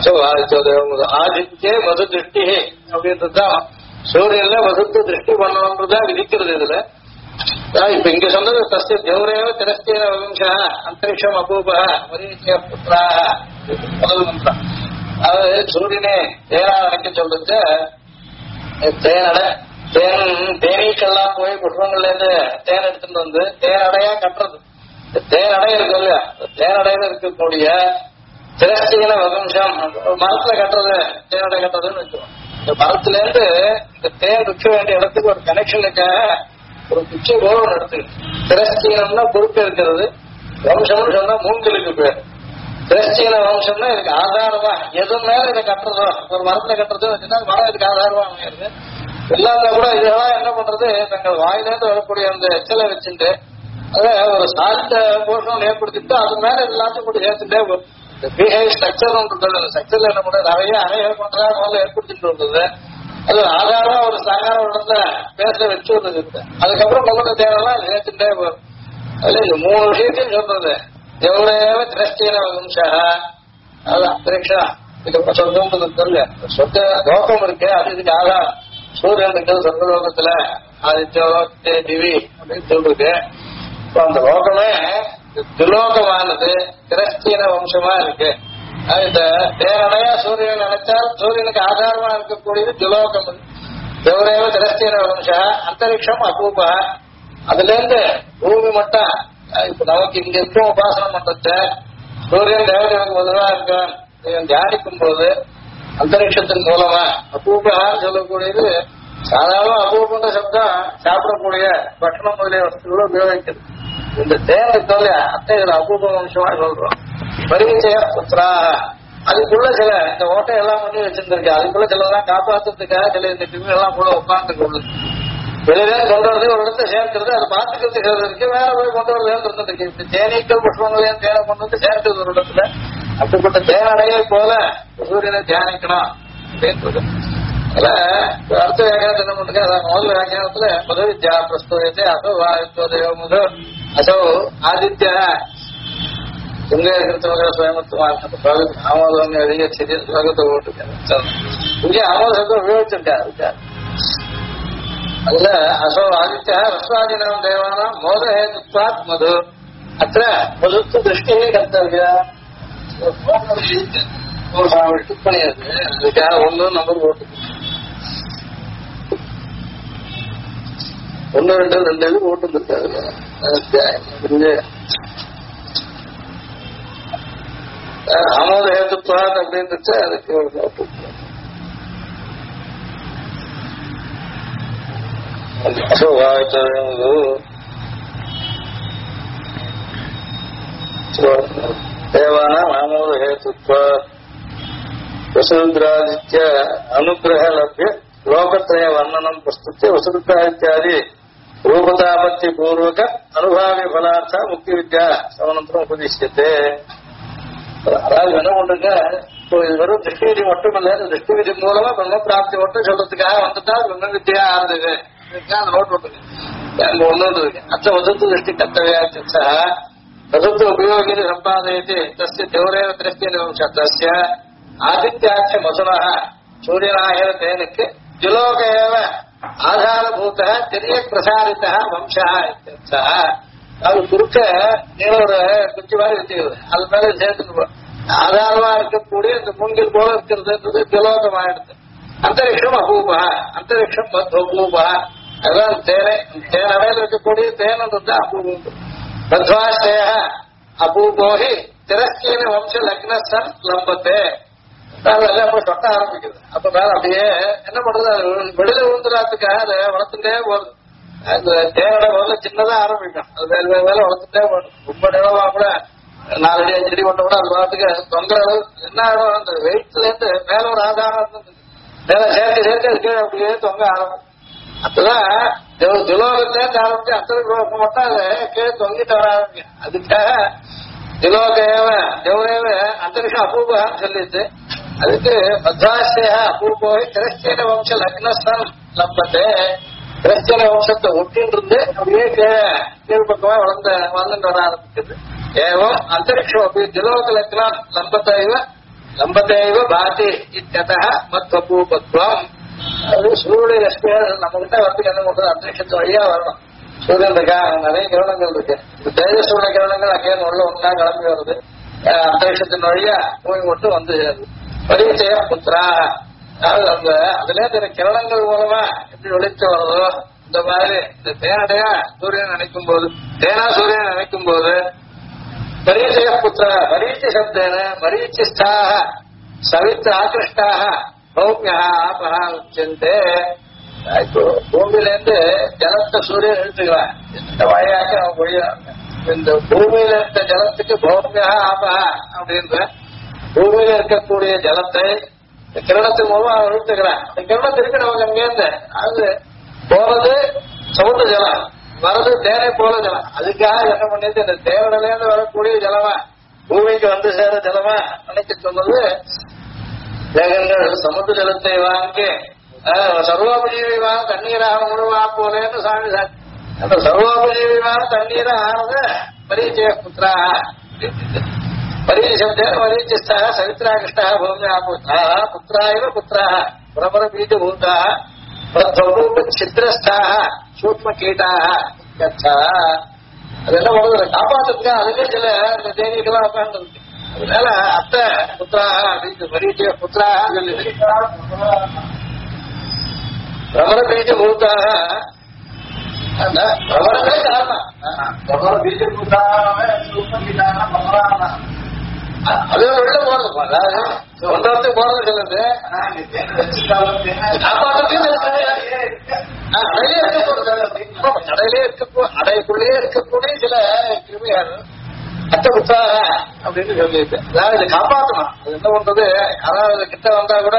ஆதித்ய மது திருஷ்டி அப்படின்றதுதான் சூரியன்ல மதுத்து திருஷ்டி பண்ணணும்ன்றதா விதிக்கிறது. இதுல இப்ப இங்க சொன்னது தஸ்ய ஜௌரேவ திரஸ்தீன வம்சா அந்தரிக்ஷம் அபூபா மரீச்சிய புத்திராக முதல் மந்திரம். அதாவது சூரியனே தேனா நினைக்க சொல்றது தேனடை தேனீக்கெல்லாம் போய் புஷ்பங்கள்ல இருந்து தேன் எடுத்துட்டு வந்து தேனடையா கட்டுறது. தேனடை இருக்கு இல்லையா, தேனடையில இருக்கக்கூடிய திரஸ்தீன வம்சம் மரத்துல கட்டுறது தேனடை கட்டுறதுன்னு வச்சுக்கோம். இந்த மரத்துல இருந்து இந்த தேன் விற்க வேண்டிய இடத்துக்கு ஒரு கனெக்ஷனுக்காக ஒரு குச்சி போல நடத்து. திரஸ்தீனம்னா பொறுப்பு இருக்கிறது, வம்சம்னு சொன்னா மூங்கிலுக்கு பேர். திரஸ்தீன வம்சம்னா இதுக்கு ஆதாரமா எது மேல இதை கட்டுறதோ ஒரு மரத்துல கட்டுறதோ வச்சுன்னா மரம் இதுக்கு ஆதாரமா அமைகிறது. இல்லாத கூட இதெல்லாம் என்ன பண்றது, தங்கள் வாயிலேருந்து வரக்கூடிய அந்த எச்சலை வச்சுட்டு அதை ஒரு சாந்த போஷம் ஏற்படுத்திட்டு அது மேல எல்லாத்தையும் கூட சேர்த்துட்டே இந்த பிஹேவ் ஸ்ட்ரக்சர் இருந்தது. அந்த ஸ்ட்ரக்சர்ல என்ன பண்றது, நிறைய அறைகள் பண்றதா முதல்ல ஏற்படுத்திட்டு இருந்தது. அது ஆதாரமா ஒரு சாதாரண இடத்துல பேச வச்சு விடுறது. அதுக்கப்புறம் முதல்ல தேவையெல்லாம் சேர்த்துட்டே போகும். அதுல இந்த 3 விஷயத்தையும் சொல்றது எவ்வளவு திரஸ்தீன வம்சா அது அந்தரிக்ஷா இதுக்கு சொர்க்கம்ன்றது தெரியல. சொர்க்க லோகம் இருக்கு, அது இதுக்கு ஆதாரம். சூரியன் இருக்கிறது சொர்க்க லோகத்துல ஆதித்ய திவி அப்படின்னு சொல்றது. அந்த லோகமே துலோகமானது திரஸ்தீன வம்சமா இருக்கு. இந்த தேரடையா சூரியன் நினைச்சால் சூரியனுக்கு ஆதாரமா இருக்கக்கூடியது துலோகம். எவ்வளவு திரஸ்தீன வம்சா அந்தரிக்ஷம் அபூபா. அதுல இருந்து பூமி மட்டும் இப்ப நமக்கு இங்க இருக்கும் உபாசனம் பண்றது சூரியன் தேவதைகளுக்கு முதலா இருக்கான் தியானிக்கும் போது அந்தரிக்ஷத்தின் மூலமா அபூபான்னு சொல்லக்கூடியது. சாதாரண அபூபன்ற சப்தம் சாப்பிடக்கூடிய பட்டணம் முதலிய வசதிகளும் உபயோகிக்குது. இந்த தேவதை அத்தை அபூப வம்சமா சொல்றோம். பரிச்சய புத்திரா அதுக்குள்ள சில இந்த ஓட்டை எல்லாம் பண்ணி வச்சிருந்திருக்கு. அதுக்குள்ள சிலதான் காப்பாத்துறதுக்காக சில இந்த கிருமி எல்லாம் கூட உட்கார்ந்து கொள்ளுது. வெளியில கொண்டு வரது ஒரு இடத்த சேர்க்கிறது, அதை பார்த்துக்கிறதுக்கு இருக்கு, வேற போய் கொண்டு வரல இருந்துருக்கு. இந்த தேனீக்கள் புஷ்பங்களையும் தேனை கொண்டு வந்து சேர்க்கிறது ஒரு இடத்துல. அப்படிப்பட்ட தேனடையை போல சூரியனை தியானிக்கணும் அப்படின்னு. அடுத்த வியாக்கியானத்தை என்ன பண்ணுங்க, அதான் முதல் வியாக்கியானத்துல மது வித்யா பிரஸ்துவத்தை அசோ வாயுத்தோதயோ முது அசோ ஆதித்ய இங்க இருக்கிற சுயமத்துவமா ஆமோதம் அதிக ஸ்லோகத்தை போட்டிருக்கேன். இங்கே ஆமோதத்தை உபயோகிச்சிருக்காரு. அதுல அசோ ஆதித்ய ரஸ்வாதினம் தேவானாம் மோத ஹேதுத்வாத் மது அத்த மதுத்து திருஷ்டியே கர்த்தவியா பண்ணியது. அதுக்காக 1 நம்பர் போட்டு 1, 2, 2 போட்டு இருக்காரு. ஆமோத ஹேதுத்வாத் அப்படின்னு அதுக்கு ஒரு போட்டு தேவானாம் ஆமோத ஹேதுத்வாத் வசுருத்ராதித்ய அனுகிரக லப்ய லோகத்ரய வர்ணனம் பிரஸ்துத்திய வசுருத்ராதித்யாதி ரூபதாபத்தி பூர்வக அனுபாவி பலார்த்த முக்தி வித்யா சமனந்தரம் உபதேசித்தது. அதாவது என்ன பண்றீங்க, இப்போ இது வெறும் திருஷ்டி விதி மட்டும் இல்ல, இந்த திருஷ்டி விதி மூலமா பிரம்ம பிராப்தி மட்டும் சொல்றதுக்காக வந்துட்டா பிரம்ம வித்தியா ஆறுது. அந்த நோட் பண்ணுங்க, அங்க ஒண்ணு இருக்கு. அச்ச வசத்து திருஷ்டி கர்த்தவியா வசத்து உபயோகி சம்பாதயத்தை தஸ்ய தேவரேவ திருஷ்டி நிவம்சத்தஸ்ய ஆதித்யாட்ச மசுனா சூரியனாகிற தேனுக்கு திலோகேவ ஆதாரபூத தெரிய பிரசாரித்த வம்சா. அது குறுக்க நீங்க ஒரு குச்சி மாதிரி வச்சுக்கிறது, அது மேல சேர்த்து ஆதாரமா இருக்கக்கூடிய இந்த மூங்கில் போல இருக்கிறது திலோகமாயிடுது. அந்தரிக்ஷம் அபூபா, அந்தரிக்ஷம் அபூபா, அதான் தேனை தேனடையில் இருக்கக்கூடிய தேனது அபூபம். பத்வாஸ்தேய அபூபோகி திரஸ்கீன வம்ச லக்னசன் லம்பத்தே. எல்லாம் போய் சொட்ட ஆரம்பிக்குது. அப்ப மேல அப்படியே என்ன பண்றது, அது வெளியில விழுந்துடாதுக்காக அதை வளர்த்துட்டே போகுது. அந்த தேனோட முதல்ல சின்னதா ஆரம்பிக்கும், அது வேலை வேலை வளர்த்துட்டே போடும். ரொம்ப நிலவா கூட 4 அடி 5 அடி கொண்ட கூட அது பார்த்துக்க தொங்குற அளவு என்ன ஆகும், அந்த வெயிட்ல இருந்து மேல ஒரு ஆதாரம் மேல சேர்த்து சேர்த்து அது கீழே அப்படியே தொங்க ஆரம்பிக்கும். அப்பதான் திலோகத்திலேருந்து ஆரம்பிச்சு அந்தரிக்ஷம் மட்டும் அதை கீழே தொங்கிட்டு வர ஆரம்பிக்கும். அதுக்காக திலோகேவ தேவரேவ அந்தரிக்ஷம் அபூபான்னு சொல்லிட்டு அதுக்கு பத்வாஸ்தேய அபூபோகி திரஸ்கீன வம்ச லக்னஸ்தன் லம்பத்தே. திரஸ்கீன வம்சத்தை ஒட்டின்னு இருந்து அப்படியே கீழ் பக்கமா வளர்ந்துட்டு வர ஆரம்பிக்குது. ஏவம் அந்தரிக்ஷம் அப்படி திலோக லக்னம் லம்பத்தைவ பாதி இத்தத மத்வபூபத்வம். அது சூரிய ரஷ்மியால் நம்ம கிட்ட வந்து என்ன பண்றது, அந்தரிக்ஷத்து வழியா வரணும். சூரியன் இருக்கா, நிறைய கிரணங்கள் இருக்கு. இந்த தேஜஸ்வர கிரணங்கள் அங்கே உள்ள ஒன்றா கிளம்பி வருது, அந்தரிக்ஷத்தின் வழியா பூமி மட்டும் வந்து சேருது. பரிச்சய புத்திரா, அதாவது அந்த அதுல இந்த கிரணங்கள் மூலமா எப்படி வெளிச்சு வருதோ இந்த மாதிரி இந்த தேனடையா சூரியன் நினைக்கும் போது, தேனா சூரியன் நினைக்கும் போது பரிச்சய புத்திர பரீட்ச சப்தேன பரீட்சிஷ்டாக சவித்த ஆகிருஷ்டாக பௌமியா ஆபஹா உச்சந்தே. இப்போ பூமியில இருந்து ஜலத்தை சூரியன் எடுத்துக்கலாம், இந்த வழியாக அவன் பொழியாங்க. இந்த பூமியில இருக்க ஜலத்துக்கு பௌமியா ஆபஹா அப்படின்ற பூமியில இருக்கக்கூடிய ஜலத்தை கிரணத்தின் மூலமா அவன் எடுத்துக்கிறான். அந்த கிரணத்தை இருக்கிறவங்க அங்கேருந்து அது போறது சமுத்திர ஜலம், வரது தேனை போல ஜலம். அதுக்காக என்ன பண்ணிட்டு இந்த தேவனில இருந்து வரக்கூடிய ஜலமா பூமிக்கு வந்து சேர ஜலமா நினைக்க சொன்னது. வேகங்கள் சமுத்திர ஜலத்தை வாங்கி சர்வோபஜீவிவான தண்ணீராக முழுவா போலேன்னு சாமி சார். அந்த சர்வோபஜீவிவான தண்ணீரை ஆனது பரிச்சய புத்திரா. பரீட்சப்தேன பரீட்சிஷ்டாக சவித்ரா கிருஷ்ணா பூமியா புத்திராயிவ புத்திராக பிரபர பீஜபூதாக சித்திரஸ்தாக சூக்ம கீட்டாக. அது என்ன பண்ணுறது, காப்பாற்றுறதுக்காக அதுவே சில இந்த தேனிகள்லாம் உட்கார்ந்து இருக்கு. அதனால அத்த புத்திராக அப்படின்னு பரீட்சய புத்திராக சொல்லி பிரபல பீஜபூதாக பிரபலமே காரணம். பிரபல பீஜபூதாக சூக்ம கீட்டாக அது வெளில போறது, அதாவது ஒன்றத்துக்கு போறது சொல்லுது. அடைக்குள்ளேயே இருக்கக்கூடிய சில கிருமிகள் அத்த புத்தாக அப்படின்னு சொல்லிட்டு, அதாவது இதை காப்பாற்றணும். அது என்ன பண்றது, யாராவது கிட்ட வந்தா கூட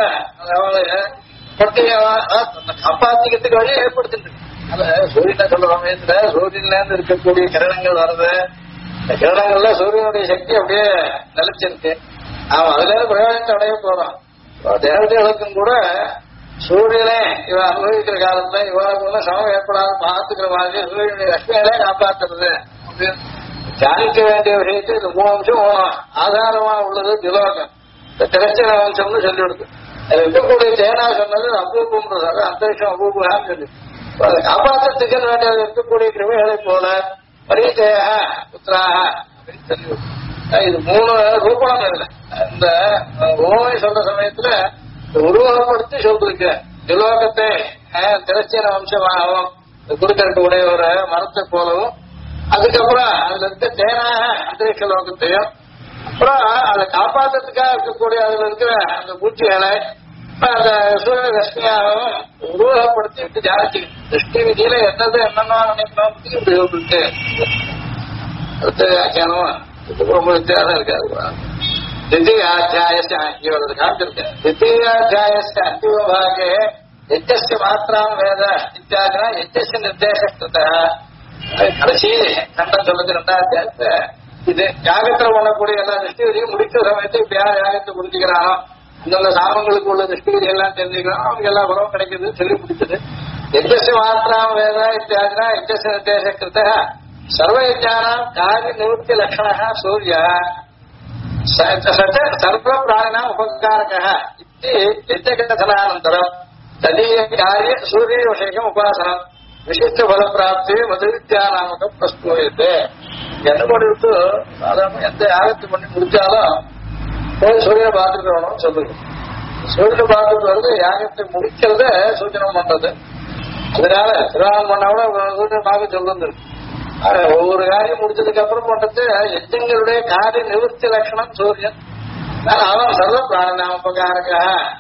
காப்பாத்திக்கிறதுக்கு வழியை ஏற்படுத்திட்டு சூரியனை சொல்ற சமயத்துல சூரியன்ல இருந்து இருக்கக்கூடிய கிரணங்கள் வருது. இந்த கிரணங்கள்ல சூரியனுடைய சக்தி அப்படியே நிலைச்சிருக்கு. அவன் அதுல இருந்து பிரயோஜனத்தை அடைய போறான். தேவதைகளுக்கும் கூட சூரியனே இவன் அனுபவிக்கிற காலத்துல இவனுக்குள்ள சமம் ஏற்படாத பார்த்துக்கிற மாதிரி சூரியனுடைய லட்சுமியிலே காப்பாத்துறது அப்படின்னு தியானிக்க வேண்டிய விஷயத்தை இந்த 3 அம்சம் ஆதாரமா உள்ளது திலோகம். இந்த திரச்சன வம்சம்னு சொல்லிவிடுது. அது இருக்கக்கூடிய தேனா சொன்னது அபூபம்ன்றது, அது அந்தரிக்ஷம் அபூபான்னு சொல்லி அதை காப்பாற்றத்துக்கு வேண்டிய இருக்கக்கூடிய கிருமிகளை போல பரீட்சய புத்திராக அப்படின்னு சொல்லி இது 3 ரூபணம் இல்லை. இந்த ஓமை சொல்ற சமயத்துல உருவகப்படுத்தி சொல்லிருக்க திலோகத்தை திரச்சன வம்சமாகவும் குறுக்க இருக்கக்கூடிய ஒரு மரத்தை போலவும், அதுக்கப்புறம் அதுல இருக்க தேனாக அந்தரிக்ஷ லோகத்தையும், அப்புறம் அதை காப்பாற்றுறதுக்காக இருக்கக்கூடிய அதுல இருக்கிற அந்த பூச்சிகளை அந்த சூரிய ரஷ்மியாகவும் உருவகப்படுத்தி ஜாஸ்தி திருஷ்டி விதியில என்னது என்னென்ன நினைக்கணும் இப்படி சொல்லிட்டு அடுத்த வியாக்கியானம் ரொம்ப வித்தியாசம் இருக்காது. द्वितीयाध्यायस्य कामितिर्के द्वितीयाध्यायस्य अन्तिमभागे யஜ்ஜஸ்ய மாத்திராம் வேத இத்தியாதினா யஜ்ஜஸ்ய நிர்தேசகிருத கடைசி கண்டம் சொல்லுது ரெண்டாவது இது யாகத்துல பண்ணக்கூடிய எல்லா திருஷ்டிகளையும் முடிக்கிற சமயத்தை இப்ப யார் யாகத்தை புரிஞ்சுக்கிறானோ அந்தந்த சாமங்களுக்கு உள்ள திருஷ்டிகளை எல்லாம் தெரிஞ்சுக்கிறானோ அவங்க எல்லா பலமும் கிடைக்குது சொல்லி முடிச்சது யஜ்ஜஸ்ய மாத்திராம் வேத இத்தியாதினா யஜ்ஜஸ்ய நிர்தேசகிருத சர்வ யஜ்ஞானாம் காரிய நிவர்த்தி லட்சணः சூரிய சர்வ பிராணினாம் உபகாரகः இத்தி யஜ்ஞகதனானந்தரம் ததீய காரிய சூரிய விஷயம் உபாசனம் விசிஷ்ட பல பிராப்தி மது வித்யா நாமகம் பிரஸ்தூயத்தை என்ன பண்ணிவிட்டு சாதாரண எந்த யாகத்தை பண்ணி முடிச்சாலும் போய் சூரியனை பார்த்துட்டு வரணும்னு சொல்லுங்க. சூரியனை பார்த்துட்டு வருது யாகத்தை முடிக்கிறத சூச்சனம் பண்றது. அதனால திருவாரம் பண்ணா கூட சூரியன் பார்க்க சொல்லுங்க. ஒவ்வொரு காரியம் முடிச்சதுக்கு அப்புறம் பண்றது யஜ்ஞங்களுடைய காரிய நிவர்த்தி லட்சணம் சூரியன். அவன் சர்வ பிராணாமபகாரக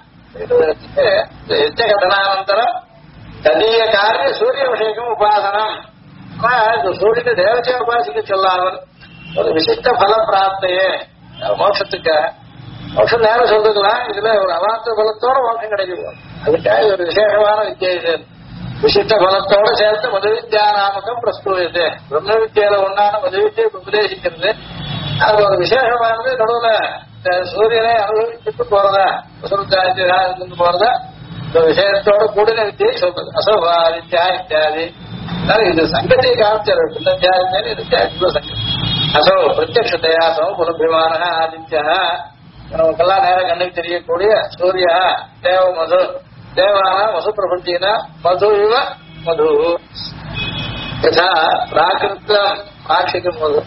யஜ்ஞகதனானந்தரம் ததீய காரிய சூரிய விஷயம் உபாசனம். சூரியனை தேவத்தையை உபாசிக்க சொல்லாமல் ஒரு விசிஷ்ட பல பிராப்தையே மோட்சத்துக்கு மோட்சம் நேரம் சொல்லிக்கலாம். இதுல ஒரு அவாந்த பலத்தோட மோட்சம் கிடைக்கும். அதுக்காக ஒரு விசேஷமான வித்தியை விசிஷ்ட பலத்தோட சேர்த்து மது வித்யா நாமகம் பிரஸ்தூயது. பிரம்ம வித்தியில ஒன்னான மது வித்தியை உபதேசிக்கிறது. அது ஒரு விசேஷமானது. நடுவுல சூரியனை அனுபவிச்சுட்டு போறதா இருந்து போறதா விஷயத்தோட கூடின வித்தியை சொல்றது. அசோபாதித்யா இத்தியாதி இது சங்கத்தை காமிச்சார். சங்கம் அசோ பிரத்யக்ஷத்தையா சோ புலபிமான ஆதித்யா நமக்கெல்லாம் நேரம் கண்ணுக்கு தெரியக்கூடிய சூரிய தேவ மது தேவான வசு பிரபத்தினா மது இவ மது யதா பிராகிருத்தம் ஆட்சிகம் மது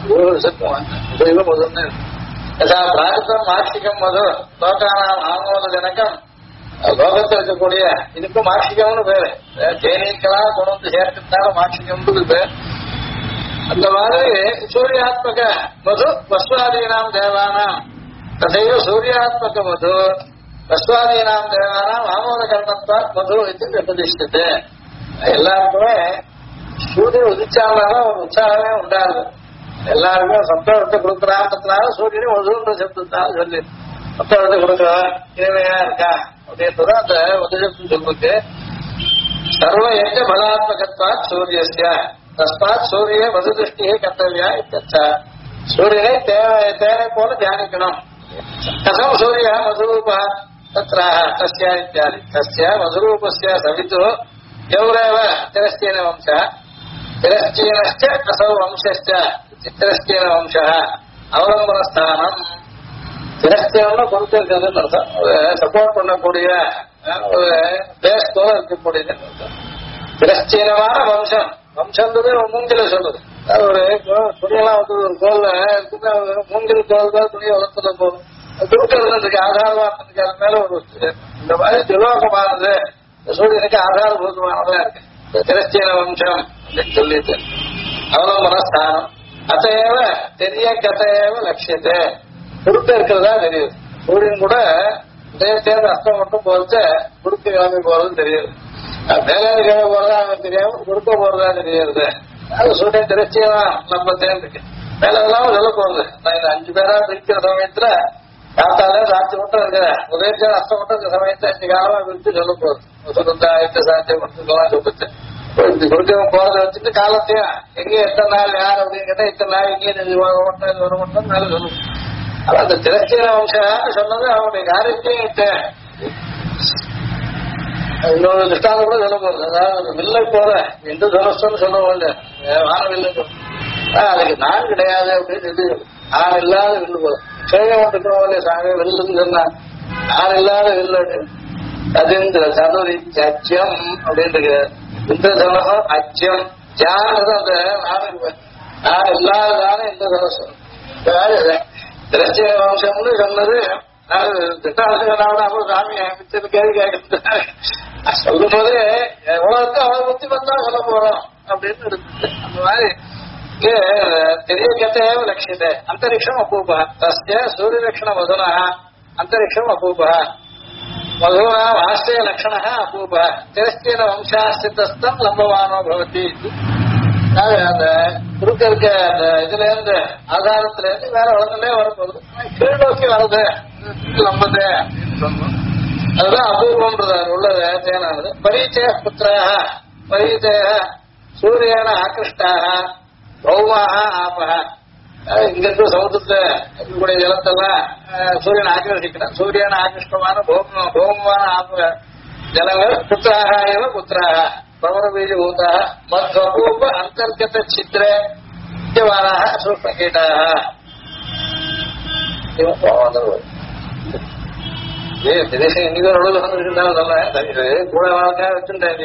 இவ மதுன்னு யதா பிராகிருத்தம் ஆட்சிகம் மது லோகானாம் ஆமோத ஜனகம் லோகத்தில் இருக்கக்கூடிய இதுக்கும் மாட்சிகம்னு பேரு. தேனீக்கெல்லாம் கொண்டு வந்து சேர்க்கிறதுனால மாட்சிகம்னு பேர். அந்த மாதிரி சூரியாத்மக மது வஸ்வாதீனாம் தேவானாம் ததைவ சூரியாத்மக மது வஸ்வாதீனாம் தேவானாம் ஆமோத கரணத்தா மது இது பிரதிஷ்டது. எல்லாருக்குமே சூரியன் உதிச்சாலும் ஒரு உற்சாகமே உண்டாது. எல்லாருக்கும் சந்தோஷத்தை கொடுக்குறான்றதுனால சூரியனை மதுன்ற சப்தத்தினால சொல்லி சந்தோஷத்தை கொடுக்குறவன் இனிமையா இருக்கா அப்படின்றத அந்த உதயத்து சொல்லுக்கு சர்வ யஜ்ஞ பலாத்மகத்வாத் சூரியஸ்ய தஸ்மாத் சூரிய மது திருஷ்டியை கர்த்தவியா இத்தச்சா. சூரியனை தேவை போல தியானிக்கணும். கதம் சூரிய மதுரூப தத்ரா தஸ்யா இத்தியாதி தஸ்ய மதுரூபஸ்ய சவிது யௌரேவ திரஸ்தீன வம்ச திரஸ்தீனஸ்ச அசௌ வம்சஸ்ச திரஸ்தீன வம்ச அவலம்பனஸ்தானம். திரஸ்தீனம்னா பொறுத்திருக்கிறதுன்னு அர்த்தம். சப்போர்ட் பண்ணக்கூடிய பேஸ் போல இருக்கக்கூடியது அர்த்தம். திரஸ்தீனமான வம்சம். வம்சம்ன்றது மூங்கில சொல்லுது. ஒரு துணியெல்லாம் வந்து ஒரு கோல்ல மூங்கில் கோல் தான் துணியை வளர்த்துல போகும். துருக்கிறதுக்கு ஆதாரமானதுக்கு அது மேல ஒரு இந்த மாதிரி துலோகமானது சூரியனுக்கு ஆதாரபூதமானதா இருக்கு. திரஸ்தீன வம்சம் அப்படின்னு சொல்லிட்டு அவலம்பனஸ்தானம் அத்தையவ தெரிய கதையவ லட்சியத்தை குறுக்க இருக்கிறதா தெரியுது. சூரியன் கூட சேர்ந்து அஸ்தம் மட்டும் போறது குறுக்க கிளம்பி போறதும் தெரியுது. மேலாதி கிளம்பி போறதா அவன் தெரியாம குறுக்க போறதா தெரியுது. அது சூரியன் திரட்சியமா நம்ம சேர்ந்துருக்கு. மேல இல்லாம சொல்ல போறது. நான் இந்த 5 பேரா பிரிக்கிற சமயத்துல காத்தாலே ராத்திரி மட்டும் இருக்கிற உதயச்சார அஸ்தம் மட்டும் இந்த சமயத்தை 5 காலமா பிரித்து சொல்ல போகுது. சுருந்தாயத்தை சாத்தியம் மட்டும் சொல்லிட்டு குறுக்க போறதை வச்சுட்டு காலத்தையும் எங்க எத்தனை நாள் யார் அப்படின்னு கேட்டா இத்தனை நாள் எங்கேயும் வர மாட்டோம் மேல சொல்லுவோம். அந்த திரஸ்தீன வம்சம் சொன்னது அவனுடைய காரியத்தையும் இன்னொரு திருஷ்டாந்தம் கூட சொல்ல போறது. அதாவது வில்லை போற எந்த தனுஷ்டம்னு சொல்லுவோம் இல்ல வானவில்லை அதுக்கு நான் கிடையாது அப்படின்னு சொல்லி நான் இல்லாத வில்லு போதும். சேகம் இருக்கிறோம் இல்லையா சாமி வில்லுன்னு சொன்னா நான் இல்லாத வில்லு அதிந்திர சதுரி அச்சியம் அப்படின்னு இந்த தனுஷம் அச்சியம் ஜானது அந்த நான் இல்லாததான இந்த தனுஷம் திரட்சிய வம்சம்னு சொன்னது திட்டாளர்கள் சாமி கேள்வி கேட்க சொல்லும் போது எவ்வளவுக்கு அவளை புத்தி வந்தா சொல்ல போறோம் அப்படின்னு இருக்குது. அந்த மாதிரி தெரிய கதையோ லட்சியத்தை அந்தரிக்ஷம் அபூப தஸ்ய சூரியலட்சண மதுனா அந்தரிக்ஷம் அபூப மதுனா ஆஸ்திரிய லட்சண அபூப திரஸ்தீன வம்சாஸ்திதஸ்தம் லம்பவானோ பவதி. அந்த குறுக்க இருக்க அந்த இதுல இருந்து ஆதாரத்துல இருந்து வேற வளர்ந்துலே வரப்போகுது. கீழ் நோக்கி வருது லம்பது அப்படின்னு சொன்னோம். அதுதான் அபூர்வம்ன்றது உள்ளது தேனானது. பரீச்சய புத்திராக பரீச்சய சூரியன ஆகிருஷ்டாக பௌமாக ஆபக. இங்க இருக்க சமுத்திரத்துல இருக்கக்கூடிய ஜலத்தெல்லாம் சூரியன் ஆக்கிரசிக்கிறான். சூரியன் ஆகிருஷ்டமான பௌமமான ஆபக ஜலங்கள் புத்திராக ஏவ புத்திராக பவரபீஜ பூதாக மத்வபூப அந்தர்கத சித்திர முக்கியவானாக சூக்மகீட்டாக. இன்னைக்கு ஒரு அளவு வந்துருந்தாலும் கூட வாழ்க்கை வச்சுட்டாங்க.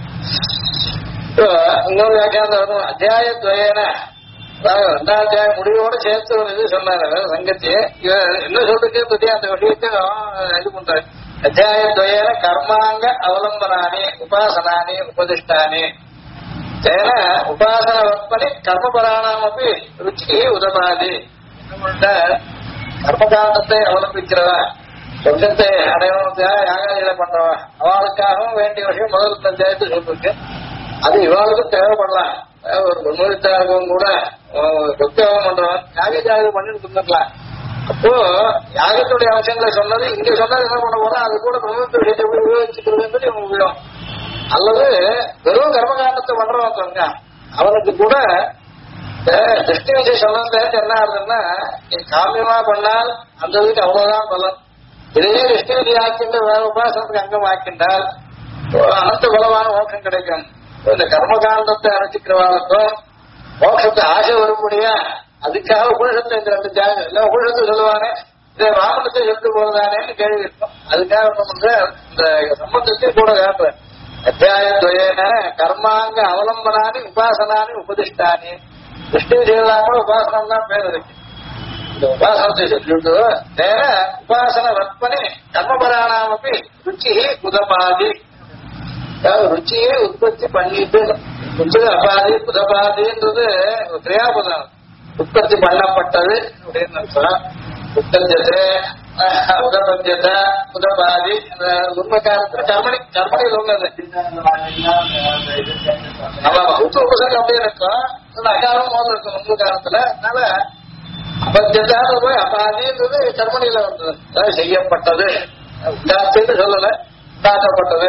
இன்னொரு வியாக்கியானத்தை வரும். அத்தியாயத்வயன ரெண்டாம் அத்தியாயம் முடிவோட சேர்த்து ஒரு இது சொன்னாரு சங்கத்தி. என்ன சொல்றதுக்கு துதியா அந்த விஷயத்தை இது பண்றாரு. அத்தியாயத்வயன கர்மாங்க அவலம்பனானி உபாசனானி உபதிஷ்டானி தேன உபாசன வற்பனி கர்மபராணாமப்பி ருச்சி உதபாதி. கர்மகாண்டத்தை அவலம்பிக்கிறவா சொந்தத்தை அடையவனுக்காக யாகாதிகளை பண்றவா அவளுக்காகவும் வேண்டிய விஷயம் முதல் அத்தியாயத்தை சொல்லிருக்கு. அது இவாளுக்கும் தேவைப்படலாம். ஒரு முன்னுரித்தாகவும் கூட சொத்தியாகம் பண்றவன் யாக ஜாகம் பண்ணிட்டு இருந்துக்கலாம். அப்போ யாகத்துடைய அம்சங்களை சொன்னது இங்க சொன்னது என்ன பண்ண போறோம், அது கூட பிரம்மத்தை விஷயத்தை உபயோகிச்சுக்கிறது உபயோகம். அல்லது வெறும் கர்மகாண்டத்தை பண்றவன் சொங்க அவனுக்கு கூட திருஷ்டி விஷயம் சொன்னது என்ன ஆகுதுன்னா, காமியமா பண்ணால் அந்த இதுக்கு அவ்வளவுதான் பலன். இதையே திருஷ்டி விதி ஆக்கின்ற உபாசனத்துக்கு அங்கம் ஆக்கின்றால் அனந்த பலமான மோட்சம் கிடைக்கும். இந்த கர்மகாண்டத்தை அனுச்சிக்கிறவாளுக்கும் மோட்சத்தை ஆசை வரக்கூடிய அதுக்காக உபனிஷத்தை இந்த ரெண்டு ஜாகம் எல்லாம் உபனிஷத்தை சொல்லுவானே இதை வாமனத்தை சொல்லிட்டு போறதானேன்னு கேள்வி இருக்கும். அதுக்காக இந்த சம்பந்தத்தை கூட காட்டுறேன். அத்தியாயத்வயன கர்மாங்க அவலம்பனானி உபாசனானி உபதிஷ்டானி. திருஷ்டி செய்யலாம உபாசனம் தான் பேர் இருக்கு. இந்த உபாசனத்தை சொல்லிட்டு நேர உபாசன வற்பனி கர்மபராணாமப்பி ருச்சி உதபாதி. ருச்சியை உற்பத்தி பண்ணிட்டு ருச்சி அபாதி புதபாதின்றது கிரியாபதம். உற்பத்தி பண்ணப்பட்டது அப்படின்னு அர்த்தம். உத்தஞ்சது உதபஞ்சத புதபாதி உண்மைக்காரத்துல கர்மணியில் உள்ளது. உபசங்க அப்படியே இருக்கும். அகாரம் மோதல் இருக்கும் உண்மை காலத்துல. அதனால அபஞ்சதான போய் அபாதின்றது கர்மணியில வந்தது. அதாவது செய்யப்பட்டது உண்டாச்சுன்னு சொல்லல, உண்டாக்கப்பட்டது.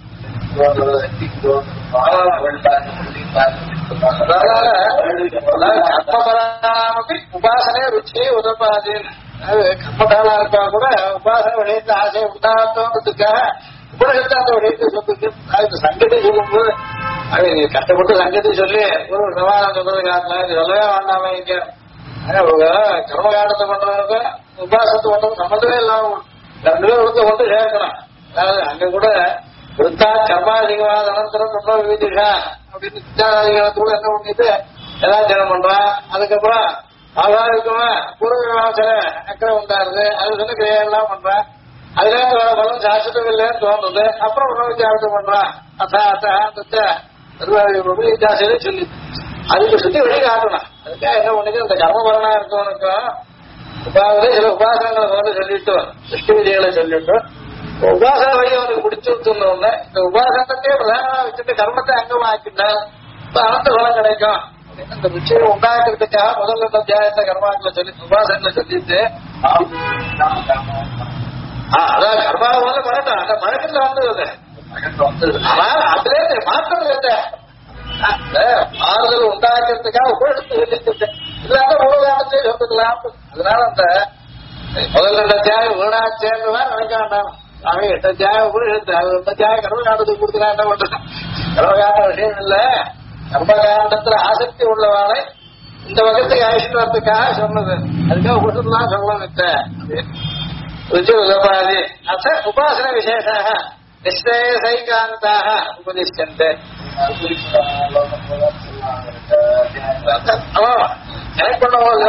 உபாசனை ருச்சி உதபாதின். கர்மகாலா இருக்கா கூட உபாசனை விடயத்தை ஆசையை உண்டாத்தோன்றதுக்காக உபநிஷத்தை அந்த விடயத்தை சொல்லுது. சங்கத்தை சொல்லும்போது கஷ்டப்பட்டு சங்கத்தை சொல்லி ஒரு சமாதானம் சொல்றது காரணம் சொல்லவே வேண்டாமே. இங்க கர்மகாண்டத்தை பண்றவங்க உபாசனத்தை பண்றது சம்பந்தமே இல்லாம ரெண்டு பேர் கொண்டு சேர்க்கணும். அதாவது அங்க கூட விருத்தா கர்மாதிகவாத அனந்தரம் ரொம்ப விதிஷா அப்படின்னு சித்தாதிகாரத்தோட என்ன பண்ணிட்டு எல்லாம் ஜனம் பண்றான். அதுக்கப்புறம் ஆதாரிக்கமா பூர்வ விவாசன அக்கறை உண்டாருது. அது சொன்ன கிரியெல்லாம் பண்றான். அதுல பலம் சாஸ்திரம் இல்லைன்னு தோணுது. அப்புறம் உணவு வித்தியாசம் பண்றான். வித்தியாசம் சொல்லி அதுக்கு சுத்தி வெளியே காட்டணும். அதுக்காக என்ன பண்ணிட்டு இந்த கர்மபரணா இருக்கவனுக்கும் சில உபாசனங்களை வந்து சொல்லிட்டு திருஷ்டி விதிகளை சொல்லிட்டு உபாசன வழி அவனுக்கு பிடிச்சிருந்தோம்னா இந்த உபாசனத்தையே பிரதானமா வச்சுட்டு கர்மத்தை அங்கமாக்கிட்டா அனந்த பலம் கிடைக்கும். இந்த விஷயம் உண்டாக்குறதுக்காக முதல்ல இந்த அத்தியாயத்தை கர்மாக்களை சொல்லி உபாசனங்களை சொல்லிட்டு அதான் கர்மாவை வந்து பண்ணட்டும். அந்த மழக்கத்துல வந்தது. ஆனா அதுல மாற்றம் இல்லை. மாறுதல் உண்டாக்குறதுக்காக உபயோகத்தை சொல்லிட்டு இல்லாத உலகத்தையே சொல்லிக்கலாம். அதனால அந்த முதல் ரெண்டு அத்தியாயம் வீணாச்சேர்ந்துதான் நினைக்க வேண்டாம். அவன் 8 அத்தியாயம் உபயோகித்து அது 2 அத்தியாயம் கர்மகாண்டத்துக்கு கொடுத்துனா என்ன பண்றது? கர்மகாண்ட விஷயம் இல்ல. கர்மகாண்டத்துல ஆசக்தி உள்ளவாளை இந்த வகத்துக்கு ஆயுஷ் வரத்துக்காக சொன்னது. அதுக்காக உபசத்துலாம் சொல்லணும். ருச்சி உதபாதி அத்த உபாசன விசேஷாக நிச்சயசைகாந்தாக உபதிஷ்டந்தே. கனெக்ட் பண்ணும்போது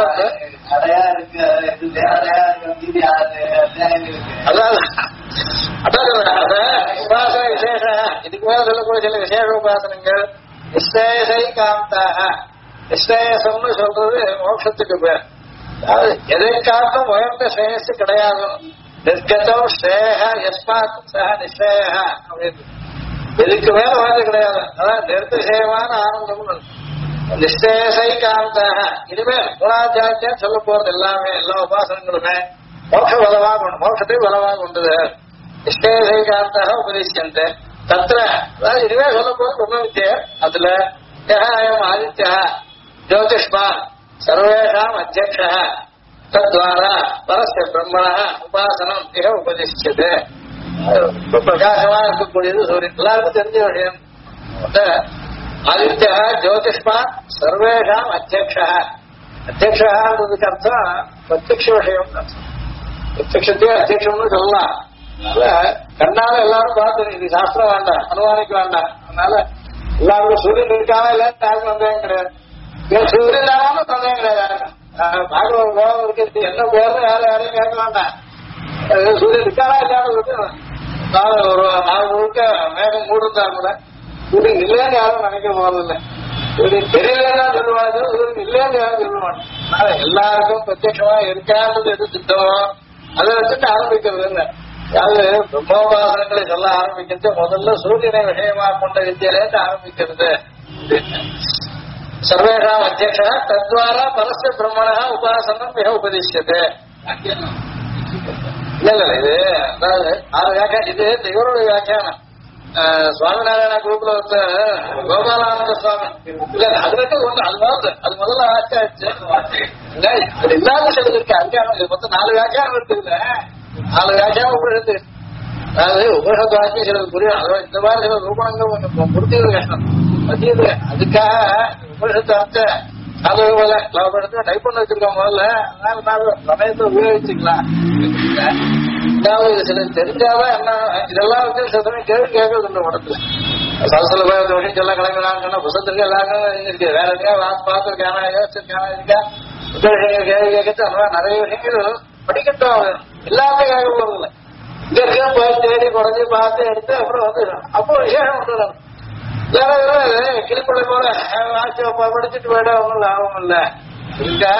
உபாசன விசேஷ இதுக்கு மேல சொல்லக்கூடிய சில விசேஷ உபாசனங்கள் நிச்சயசைகாந்தாக. நிச்சயசம்னு சொல்றது மோட்சத்துக்கு பேர். அதாவது எதை காட்டும் உயர்ந்த ஸ்ரேயஸ் கிடையாது. நிர்கதம் ஸ்ரேக எஸ்மாத் சக நிச்சய அப்படின்னு இதுக்கு மேல உயர்ந்து கிடையாது. அதான் நிர்திசயமான ஆனந்தம் நிச்சயசைகாந்தாக. இனிமேல் மூலாத்தியாயம் சொல்ல போறது எல்லாமே எல்லா உபாசனங்களுமே மோட்ச பலமாக மோட்சத்தை பலமாக கொண்டது. நிஷ்டேகார்த்தாக உபதேசியந்தே தத்திர அதாவது இதுவே சொல்ல போது பிரம்ம வித்யை அதுல அயம் ஆதித்யா ஜோதிஷ்மான் சர்வேஷாம் அத்தியக்ஷா தத்வாரா பரஸ்ய பிரம்மண உபாசனம் மிக உபதேசிச்சது. பிரகாசமா இருக்கக்கூடியது சூரியன் எல்லாருக்கும் தெரிஞ்ச விஷயம். ஆதித்யா ஜோதிஷ்மான் சர்வேஷாம் அத்தியக்ஷா அத்தியக்ஷான்றதுக்கு அர்த்தம் பிரத்யக்ஷ விஷயம். பிரத்யக்ஷத்தையே அத்தியக்ஷம்னு சொல்லலாம். அதனால கண்ணால எல்லாரும் பார்த்து இது சாஸ்திரம் வேண்டாம், அனுமானிக்க வேண்டாம். அதனால எல்லாருக்கும் சூரியன் இருக்காம இல்ல யாருக்கும் சந்தேகம் கிடையாது. சூரியன் இல்லாம சந்தேகம் கிடையாது. பாகவத கோபம் இருக்கு என்ன பேர்னு யாரையும் கேட்க வேண்டாம். சூரியன் இருக்காரா இல்லாம ஒரு நாள் முழுக்க மேகம் மூடுந்தா கூட சூரியன் இல்லைன்னு யாரும் நினைக்க போறதில்லை. சூரியன் தெரியலன்னா சொல்லுவாங்க, சூரியன் இல்லைன்னு யாரும் சொல்லுவாங்க. அதனால எல்லாருக்கும் பிரத்யட்சமா இருக்கான்றது எது சித்தமோ அதை வச்சுட்டு ஆரம்பிக்கிறது இல்லை. அதாவது பிரம்மோபாசனங்களை சொல்ல ஆரம்பிக்கிறது முதல்ல சூரியனை விஷயமா கொண்ட வித்தியிலேருந்து ஆரம்பிக்கிறது. சர்வேஷாம் அத்தியக்ஷா தத்வாரா பரஸ்ய பிரம்மண உபாசனம் மிக உபதேசியது. இல்ல இது அதாவது ஆறு வியாக்கியானம். இது இவருடைய வியாக்கியானம். சுவாமிநாராயண குரூப்ல வந்து கோபாலானந்த சுவாமி இல்ல அதுக்கு ஒண்ணு அது முதல்ல ஆச்சாச்சு. அது இல்லாத சிலது இருக்கு. அஞ்சானம் இது மொத்தம் 4 வியாக்கியானம் இருக்குதுல்ல. 4 வியாக்கியானம் உபரிஷத்து. அதாவது உபரிஷத்து வாக்கியம் சிலது புரியும். அதாவது இந்த மாதிரி சில ரூபணங்கள் கொஞ்சம் புரிஞ்சுக்கிறது கஷ்டம். மத்தியது அதுக்காக உபரிஷத்து அர்த்த லாபத்தை டைப் பண்ண வச்சிருக்கோம் முதல்ல. அதனால சமயத்தை உபயோகிச்சுக்கலாம். இது சில தெரிஞ்சாதான் என்ன இதெல்லாம் வந்து சில சமயம் கேள்வி கேட்கறது இல்லை உடத்துல. சலசல விஷயம் எல்லாம் கிளம்பினாங்கன்னா புசத்துக்கு எல்லாருக்கும் இருக்கு. வேற எங்கேயா பார்த்துருக்கானா யோசிச்சிருக்கானா இருக்கா விஷயங்கள் கேள்வி கேட்கறது அந்த மாதிரி நிறைய விஷயங்கள் படிக்கட்டும். எல்லாமே கேட்க போறதில்லை. இங்க இருக்க போய் தேடி குறைஞ்சி பார்த்து எடுத்து அப்புறம் வந்து அப்போ விஷயம் வந்துடும். கிளிப்பள்ளி போல படிச்சுட்டு போயிட ஒன்றும் லாபம் இல்லை. இருக்கா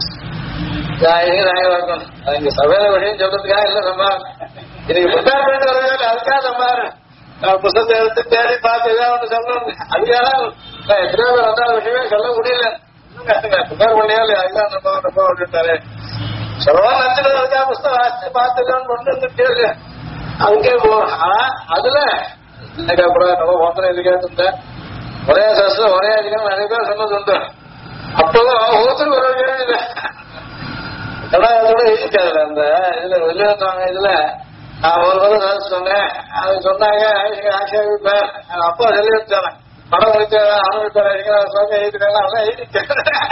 இங்க சபையில விஷயம் சொல்றதுக்காக இல்ல சம்பாரு இன்னைக்கு ப்ரிப்பேர் பண்ணிட்டு வரவே அதுக்காக சம்பாரு புத்தகத்தை எடுத்து தேடி பார்த்து ஏதாவது ஒன்று சொல்லணும். அதுக்காக எத்தனையோ பேர் வந்தாத விஷயமே சொல்ல முடியல. ப்ரிப்பேர் பண்ணியா இல்லையா அதுதான் நம்ம அப்படின்ட்டாரு. சொல்லவா நினைச்சிட்டு அதுக்காக புத்தகம் வாசிச்சு பார்த்துக்கலாம்னு கொண்டு வந்துட்டு அதுக்கே போவோம். ஆனா அதுல எனக்கு அப்புறம் நம்ம ஒன்றரை இது கேட்டு ஒரே சஸ்ல ஒரே அதிகம் நிறைய பேர் சொன்னது உண்டு. அப்போதும் ஒவ்வொருத்தரும் ஒரு கேள்வி இல்லை. அதோட எழுதிக்காதுல அந்த இதுல வெளியிட்டாங்க. இதுல நான் ஒரு தடவை சொன்னேன். அது சொன்னாங்க ஆட்சேபிப்பேன். அப்பா சொல்லி வச்சாங்க படம் முடிச்ச அனுபவிப்பாரு எழுதிட்டாங்க. அதெல்லாம் எழுதிட்டேன்.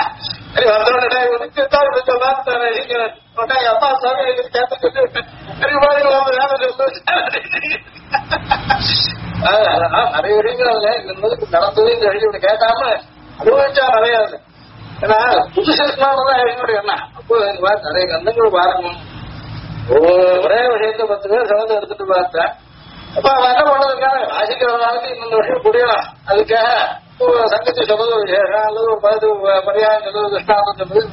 அப்பா சாமி எழுதி கேட்ட சொல்லி நிறைய விஷயங்கள் நடந்தது இந்த எழுதி கேட்காம அனுபவிச்சா நிறைய. ஏன்னா புதுசெல்லாம் எழுதினுடைய என்ன அப்போ இந்த மாதிரி நிறைய கந்தங்கள் பாருங்க. ஒரே விஷயத்த 10 பேர் சிறந்து எடுத்துட்டு பார்த்தேன். அப்ப அவன் என்ன பண்றதுக்காக வாசிக்கிறவனாலுக்கு இன்னொரு விஷயம் புரியலாம். அதுக்காக சங்கத்தை சொல்றது ஒரு விசேஷம் அல்லது ஒரு பரியாயம் சொல்றது கிருஷ்ணாந்தம் சொல்றது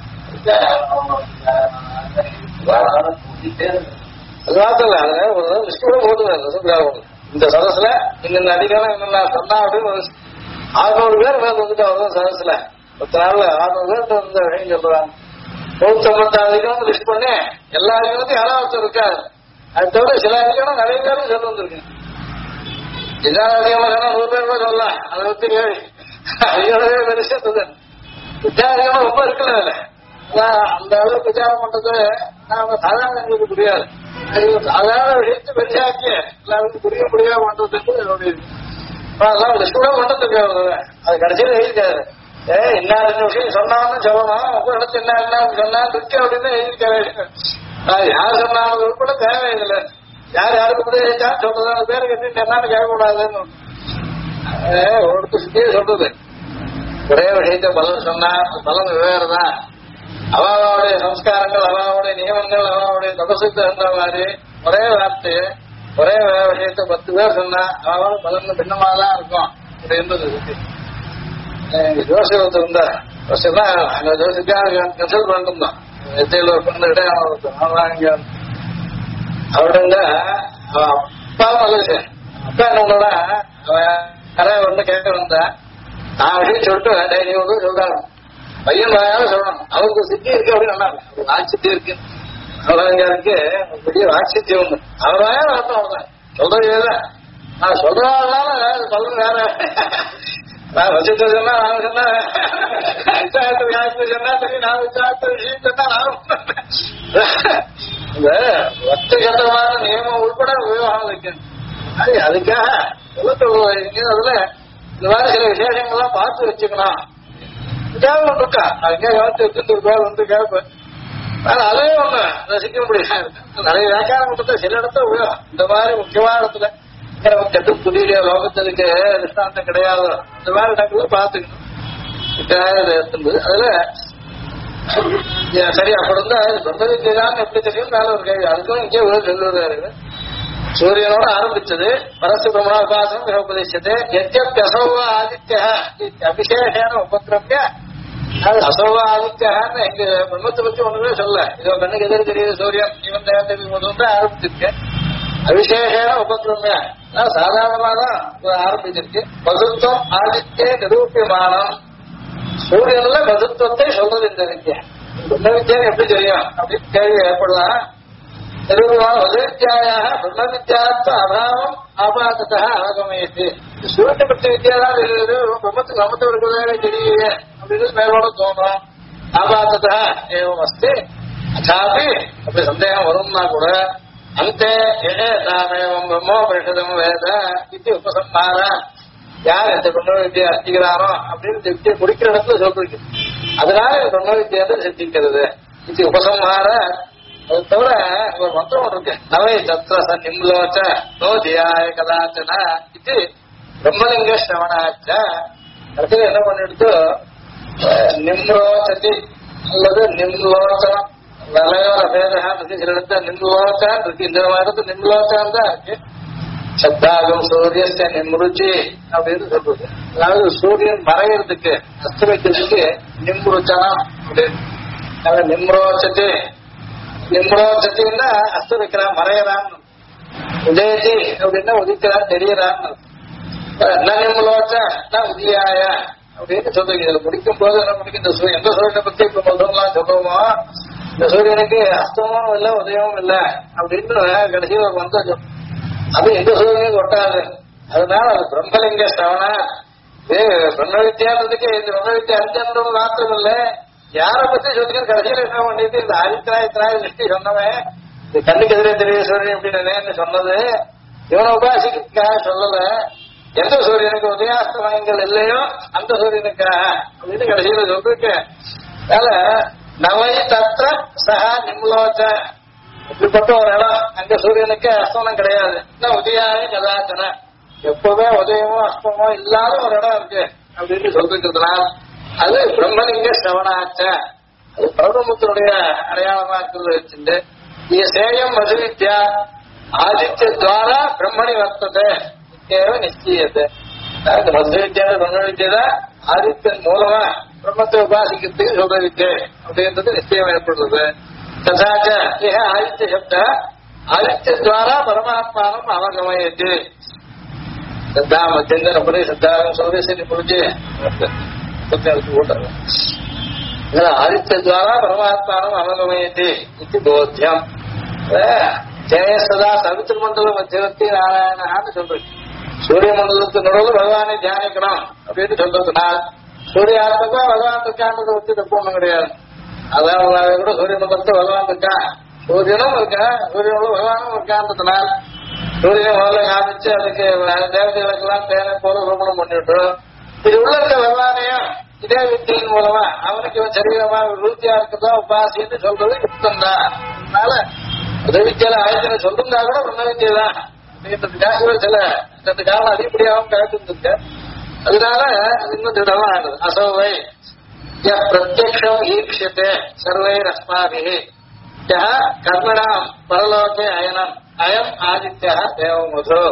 அது மாத்திரம் இல்ல. அது ஒரு லிஸ்ட் கூட போட்டுருவாங்க. இந்த சதசுல இன்னும் அதிகாரம் இன்னும் சொன்னா அப்படின்னு 600 பேர் மேல வந்துட்டு அவர்தான் சதசுல 10 நாள்ல 600 பேர் இந்த விஷயம் சொல்றாங்க. 156 அதிகம் லிஸ்ட் பண்ணி எல்லா அதிகத்தையும் யாராவது இருக்காது. அது தவிர சில அதிகம் நிறைய பேரும் சொல்ல வந்திருக்கு. இதான் அதிகமா 100 பேர் கூட சொல்லலாம். அதை வந்து கேள்வி அதிகமே பெருசு வித்தியாசமா ரொம்ப இருக்குல்ல. அந்த அளவுக்கு விசாரம் பண்றது நாம சாதாரண எங்களுக்கு புரியாது. சாதாரண விஷயத்தை பெருசாக்கி எல்லாருக்கும் புரிய முடியாம பண்றதுக்கு என்னுடைய அதெல்லாம் லிஸ்ட் கூட பண்றதுக்கு அது கடைசியில எழுதிக்காரு. இன்னார் இந்த விஷயம் சொன்னான்னு சொல்லணும். உங்க இடத்து என்ன சொன்னா இருக்கு அப்படின்னு எழுதிக்க. யார் சொன்னாலும் உட்பட தேவையில்லை. யாருக்கு உபதேசிச்சா சொல்றதான பேரு கட்டிட்டு என்னன்னு கேட்கக்கூடாதுன்னு ஒருத்தர் சுத்தியே சொல்றது. ஒரே விஷயத்த பலன் சொன்னா பலன் வெவ்வேறு தான். அவாவுடைய சம்ஸ்காரங்கள் அவாவுடைய நியமங்கள் அவாவுடைய தபசுக்கு தகுந்த மாதிரி ஒரே வார்த்தை ஒரே விஷயத்த 10 பேர் சொன்னா அவாவோட பலன் பின்னமாக தான் இருக்கும் அப்படின்றது இருக்கு. ஜோசியம் ஒருத்தர் இருந்தா ஜோசியம்னா அங்க ஜோசிக்காக கன்சல்ட் பண்ணிருந்தோம். எத்தையில ஒரு பொண்ணு இடம் அவருங்க அவன் அப்பா நல்லது. அப்பா என்னோட அவன் கரை வந்து கேட்க வந்தா நான் விஷயம் சொல்லிட்டு நீ ஒன்று சொல்றாங்க பையன் வாயாலும் சொல்லணும். அவருக்கு சித்தி இருக்கு அப்படின்னு நல்லா ஆட்சி சித்தி இருக்கு அவருக்கு பெரிய வாட்சியம் ஒண்ணு அவரே அர்த்தம் அவ்வளவுதான் சொல்றது இல்லை நான் சொல்றதுனால சொல்றது வேற நான் வச்சுட்டு சொன்னா நான் சொன்னா விசாரத்து சொன்னா சரி நான் விசாரத்து விஷயம் சொன்னா நானும் இந்த வர்த்தகமான நியமம் உட்பட விவகாரம் வைக்கணும் அதுக்காக அதுல இந்த மாதிரி சில விசேஷங்கள்லாம் பார்த்து வச்சுக்கணும் கேள்வி இருக்கா அது எங்க கவனித்து வச்சுட்டு பேர் வந்து கேட்பேன் ஆனா அதே ஒண்ணு ரசிக்க முடியாது நிறைய வியாக்கியானம் கொடுத்தா சில இடத்துல உபயோகம் இந்த மாதிரி முக்கியமான இடத்துல கெட்டு புதிய லோகத்திற்கு திஷ்டாந்தம் கிடையாது இந்த மாதிரி இடத்துல பார்த்துக்கணும் அதுல சரி அப்படி இருந்தா பிரம்மவித்தான் எப்படி தெரியும் மேல ஒரு கேள்வி அதுக்கும் இங்கே சொல்லுறாரு சூரியனோட ஆரம்பிச்சது பரசு பிரம்மண உபாசனம் உபதேசத்து எத்தியசௌவ ஆதித்ய அபிஷேகன உபக்கிரமிய அது அசௌவ ஆதித்யான்னு எங்க பிரம்மத்தை பத்தி ஒண்ணுமே சொல்ல இதோ கண்ணுக்கு எதிர தெரியுது சூரியன் இவன் தேவதை ஆரம்பிச்சிருக்கேன் அபிஷேகன உபக்கிரமிய சாதாரணமாதான் ஆரம்பிச்சிருக்கு பசுத்துவம் ஆதித்ய நிரூபியமானம் சூரியன்ல பசுத்துவத்தை சொல்றது இந்த வித்தியா பிரம்மவித்யான்னு எப்படி தெரியும் அப்படின்னு கேள்வி ஏற்படலாம் வதவித்யாயாக பிரம்மவித்யாத்வ அபாவம் ஆபாதத்தா ஆகமயத்து சூரியனை பற்றி வித்தியாதான் தெரியுது பிரம்மத்துக்கு நமத்து இருக்கிறதே தெரியலையே அப்படின்னு மேலோட தோணும் ஆபாதத்தா ஏவம் அஸ்தி அதாபி அப்படி சந்தேகம் வரும்னா கூட அந்த தாமேவம் பிரம்மோபரிஷதம் வேத இது உபசம்மார யார் இந்த பிரம்மவித்யா அர்த்திக்கிறாரோ அப்படின்னு வித்தியை முடிக்கிற இடத்துல சொல்றீங்க அதனால பிரம்மவித்யாவை சித்திக்கிறது இது உபசம்மார அது தவிர ஒரு மந்திரம் இருக்கு நவை தத்ர ச நிம்லோச்ச நோ தியாய கதாச்சன இது பிரம்மலிங்க சிரவணாச்ச அடுத்தது என்ன பண்ணிடுத்து நிம்ரோச்சதி அல்லது நிம்லோச்சனம் வலையோர பேதம் இருக்கு சில இடத்துல நிம்லோச்சான் இருக்கு இந்த மாதிரி நிம்லோச்சான் தான் இருக்கு சத்தாகும் சூரிய நிம்ருச்சி அப்படின்னு சொல்றது அதாவது சூரியன் மறைகிறதுக்கு அஸ்தமிக்கிறதுக்கு நிம்ருச்சனம் அப்படின்னு நிம்ரோச்சதி நிம்ரோச்சத்தின்னா அஸ்தமிக்கிறான் மறையறான்னு உதயத்தி அப்படின்னா உதிக்கிறான் தெரியறான்னு நிம்லோச்ச உதியாய அப்படின்னு சொல்றீங்க இதுல முடிக்கும் போது என்ன முடிக்கும் இந்த எந்த சூரியனை பத்தி இப்ப முதல்லாம் சொல்லுவோமோ இந்த சூரியனுக்கு அஸ்தமும் இல்லை உதயமும் இல்லை அப்படின்னு கடைசியில் ஒரு மந்திரம் அது எந்த சூரியனுக்கு ஒட்டாது அதனால அது பிரம்மலிங்க சிரவண பிரம்மவித்யான்றதுக்கு இந்த பிரம்மவித்யா அஞ்சன்றது மாத்திரம் இல்லை யாரை பத்தி சொல்லுங்க கடைசியில் என்ன பண்ணிட்டு இந்த ஆதித்ராய் திருஷ்டி சொன்னவன் இந்த கண்ணுக்கு எதிரே தெரிய சூரியன் அப்படின்னு சொன்னது இவனை உபாசிக்காக சொல்லல எந்த சூரியனுக்கு உதயாஸ்தமயங்கள் இல்லையோ அந்த சூரியனுக்காக அப்படின்னு கடைசியில சொல்லிருக்கு அதனால நவை தத்திர சகா நிம்லோச்ச இப்படிப்பட்ட ஒரு இடம் அங்க சூரியனுக்கு அஸ்தமனம் கிடையாது இன்னும் உதயாய கதாச்சன எப்பவுமே உதயமோ அஸ்தமோ இல்லாத ஒரு இடம் இருக்கு அப்படின்னு சொல்லிருக்கிறதுனால அது பிரம்மலிங்க சிரவணாச்ச அது பிரபமுத்தினுடைய அடையாளமா இருக்கிறது வச்சுட்டு சேயம் மதுவித்யா ஆதித்யத்வாரா பிரம்மணி வர்த்தது நிச்சயத்தை இந்த மதுவித்யா பிரம்மவித்யா ஆதித்யன் மூலமா பிரம்மத்தை உபாசிக்கிறதுக்கு சொல்ற வித்யை அப்படின்றது நிச்சயம் ஏற்படுறது ததாச்ச ஆதித்ய சப்த ஆதித்யத்வாரா பரமாத்மானம் அவகமயத்து சத்தா மத்தியந்தர புரி சத்தாகம் சௌதேசனி புரிஞ்சு ஆதித்யத்வாரா பரமாத்மானம் அவகமயத்து இது போத்தியம் ஜெயசதா சவித்திர மண்டல மத்தியவர்த்தி நாராயணான்னு சொல்றேன் சூரிய மண்டலத்து நடுவில் பகவானை தியானிக்கணும் அப்படின்னு சொல்றதுனால் சூரிய ஆத்மக்கா பகவான் இருக்கான்றதை வச்சு தப்பு ஒண்ணும் கிடையாது அதாவது கூட சூரிய மண்டலத்து பகவான் இருக்கா சூரியனும் இருக்கா சூரியனும் பகவானும் இருக்கான்றதுனால் சூரியனை முதல்ல காமிச்சு அதுக்கு தேவதைகளுக்கெல்லாம் தேனை போல ரூபணம் பண்ணிவிட்டு இது உள்ள இருக்க பகவானையும் இதே வித்தியின் மூலமா அவனுக்கு இவன் சரீரமா விருத்தியா இருக்குதோ உபாசின்னு சொல்றது யுக்தம் தான் அதனால உதவித்தியால ஆயத்தின சொல்லிருந்தா கூட பிரம்மவித்தியை தான் அப்படின்றதுக்காக சில ரெண்டு காலம் அதிகப்படியாகவும் கழிச்சிருக்கு அதனால அது இன்னும் திடமா ஆகுது அசோவை பிரத்யக்ஷம் ஈக்ஷியத்தை சர்வைர் அஸ்மாபிஹி கர்மணாம் பரலோகே அயனம் அயம் ஆதித்யா தேவமது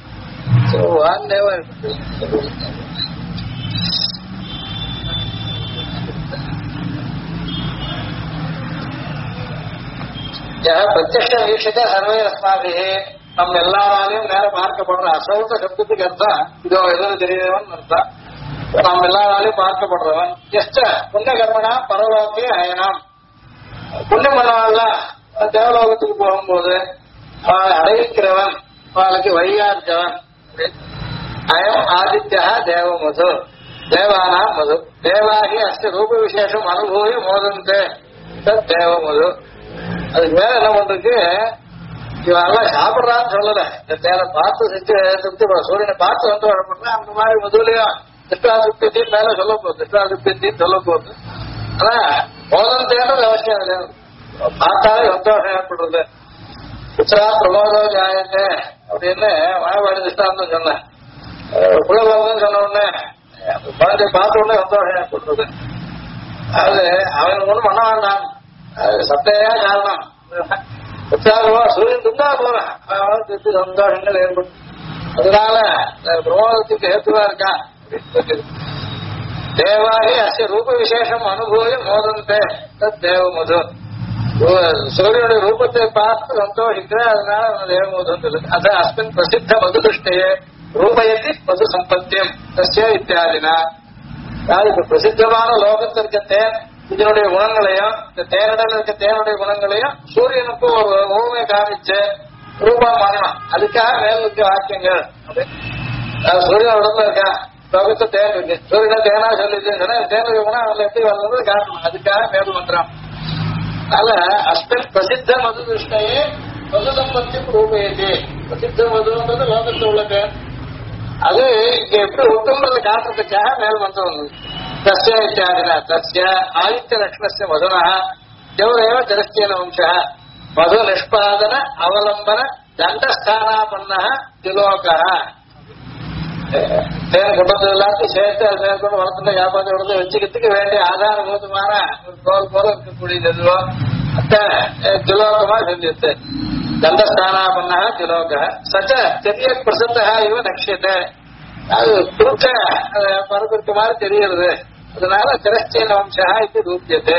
பிரத்யக்ஷம் ஈக்ஷியத்தை சர்வைர் அஸ்மாபிஹி நம்ம எல்லாராலையும் நேரம் பார்க்கப்படுற அசௌத்த சப்தத்துக்கு அர்த்தம் இதோ எதுவும் தெரியவன் அர்த்தம் நம்ம எல்லாராலையும் பார்க்கப்படுறவன் எஸ்ட புண்ணிய கர்மனா பரலோகே அயனம் புண்ணியம் பண்ணவாள்ல தேவலோகத்துக்கு போகும்போது அவளை அடைவிக்கிறவன், அவளுக்கு வழியா இருக்கவன். அயம் ஆதித்யா தேவமது தேவானா மது தேவாகி அஸ்த ரூப விசேஷம் அனுபவி மோதந்தே தத் தேவமது. அதுக்கு மேல என்ன பண்றதுக்கு, இவன் எல்லாம் சாப்பிடுறான்னு சொல்லல, இந்த தேவை பார்த்து செஞ்சு திருப்தி சூரியனை பார்த்து வந்து வளர்ப்பா அந்த மாதிரி முதலையும் திருஷ்டாதிபத்தியும் மேல சொல்ல போகுது, திருஷ்டாதிபத்தியும் சொல்ல போகுது. ஆனா மோதந்தேன்றது அவசியம் இல்லை, பார்த்தாலே சந்தோஷம் ஏற்படுறது. புத்திரா பிரபோதோ ஜாயந்தே அப்படின்னு வாழவாடி திருஷ்டாந்தம் சொன்னேன். புலபோகம் சொன்ன உடனே குழந்தைய பார்த்த உடனே சந்தோஷம் ஏற்படுறது. அது அவன் ஒண்ணும் பண்ண வேண்டாம், அது சத்தையா காரணம். உற்சாகமா சூரியன் இருந்தா போறான், அவனுக்கு சந்தோஷங்கள் ஏற்படும். அதனால பிரமோதத்துக்கு ஏற்றுவா இருக்கான். தேவாகி அஸ்ய ரூப விசேஷம் அனுபவி மோதந்தே தத் தேவமது. சூரியனுடைய ரூபத்தை பார்த்து சந்தோஷிக்கிற, அதனால தேவமது. அது அஸ்மின் பிரசித்த மது திருஷ்டையே ரூபயத்தி மது சம்பத்தியம் தஸ்ய இத்தியாதினா. இப்ப பிரசித்தமான லோகத்தில் இருக்க தேன் இதனுடைய குணங்களையும், இந்த தேனிடல் இருக்க தேனுடைய குணங்களையும் சூரியனுக்கு ஒரு ஊமை காமிச்சு ரூபம் பண்ணலாம். அதுக்காக மேல இருக்க வாக்கியங்கள். சூரியன் உடம்புல இருக்கா, லோகத்தை தேன் இருக்கு, சூரியனை தேனா சொல்லிச்சுன்னா தேனுடைய குணம் அதுல எப்படி வர்றது காரணம், அதுக்காக மேல் மந்திரம். அதனால அஸ்மின் பிரசித்த மது திருஷ்டையே மது சம்பத்தியம் ரூபயத்தி. பிரசித்த மதுன்றது லோகத்தில் உள்ள தேன், அது இங்க எப்படி ஒட்டுங்கிறத காட்டுறதுக்காக மேல் மந்திரம் வந்தது. தஸ்ய இத்தியாதினா தஸ்ய ஆதித்ய லட்சுமணஸ்ய மதுனா தேவதேவ ஜலஸ்தேன வம்ச மது நிஷ்பாதன அவலம்பன தண்டஸ்தானாபன்ன திலோக. தேன் குட்டத்தை எல்லாத்தையும் சேர்த்து அது மேற்கொண்டு வளர்த்துட்டு காப்பாற்றி விடுறது வச்சுக்கிறதுக்கு வேண்டிய ஆதாரபூதமான ஒரு கோல் போல இருக்கக்கூடியது அத்தனை திலோகமா செஞ்சிருது. தண்டஸ்தானாபன்ன திலோக சச்ச தெரிய பிரசித்தா இவ நக்ஷியத்தை. அது குறுக்க பரப்பிருக்க மாதிரி தெரிகிறது. அதனால திரஸ்தேன வம்சா இது ரூபியத்தை.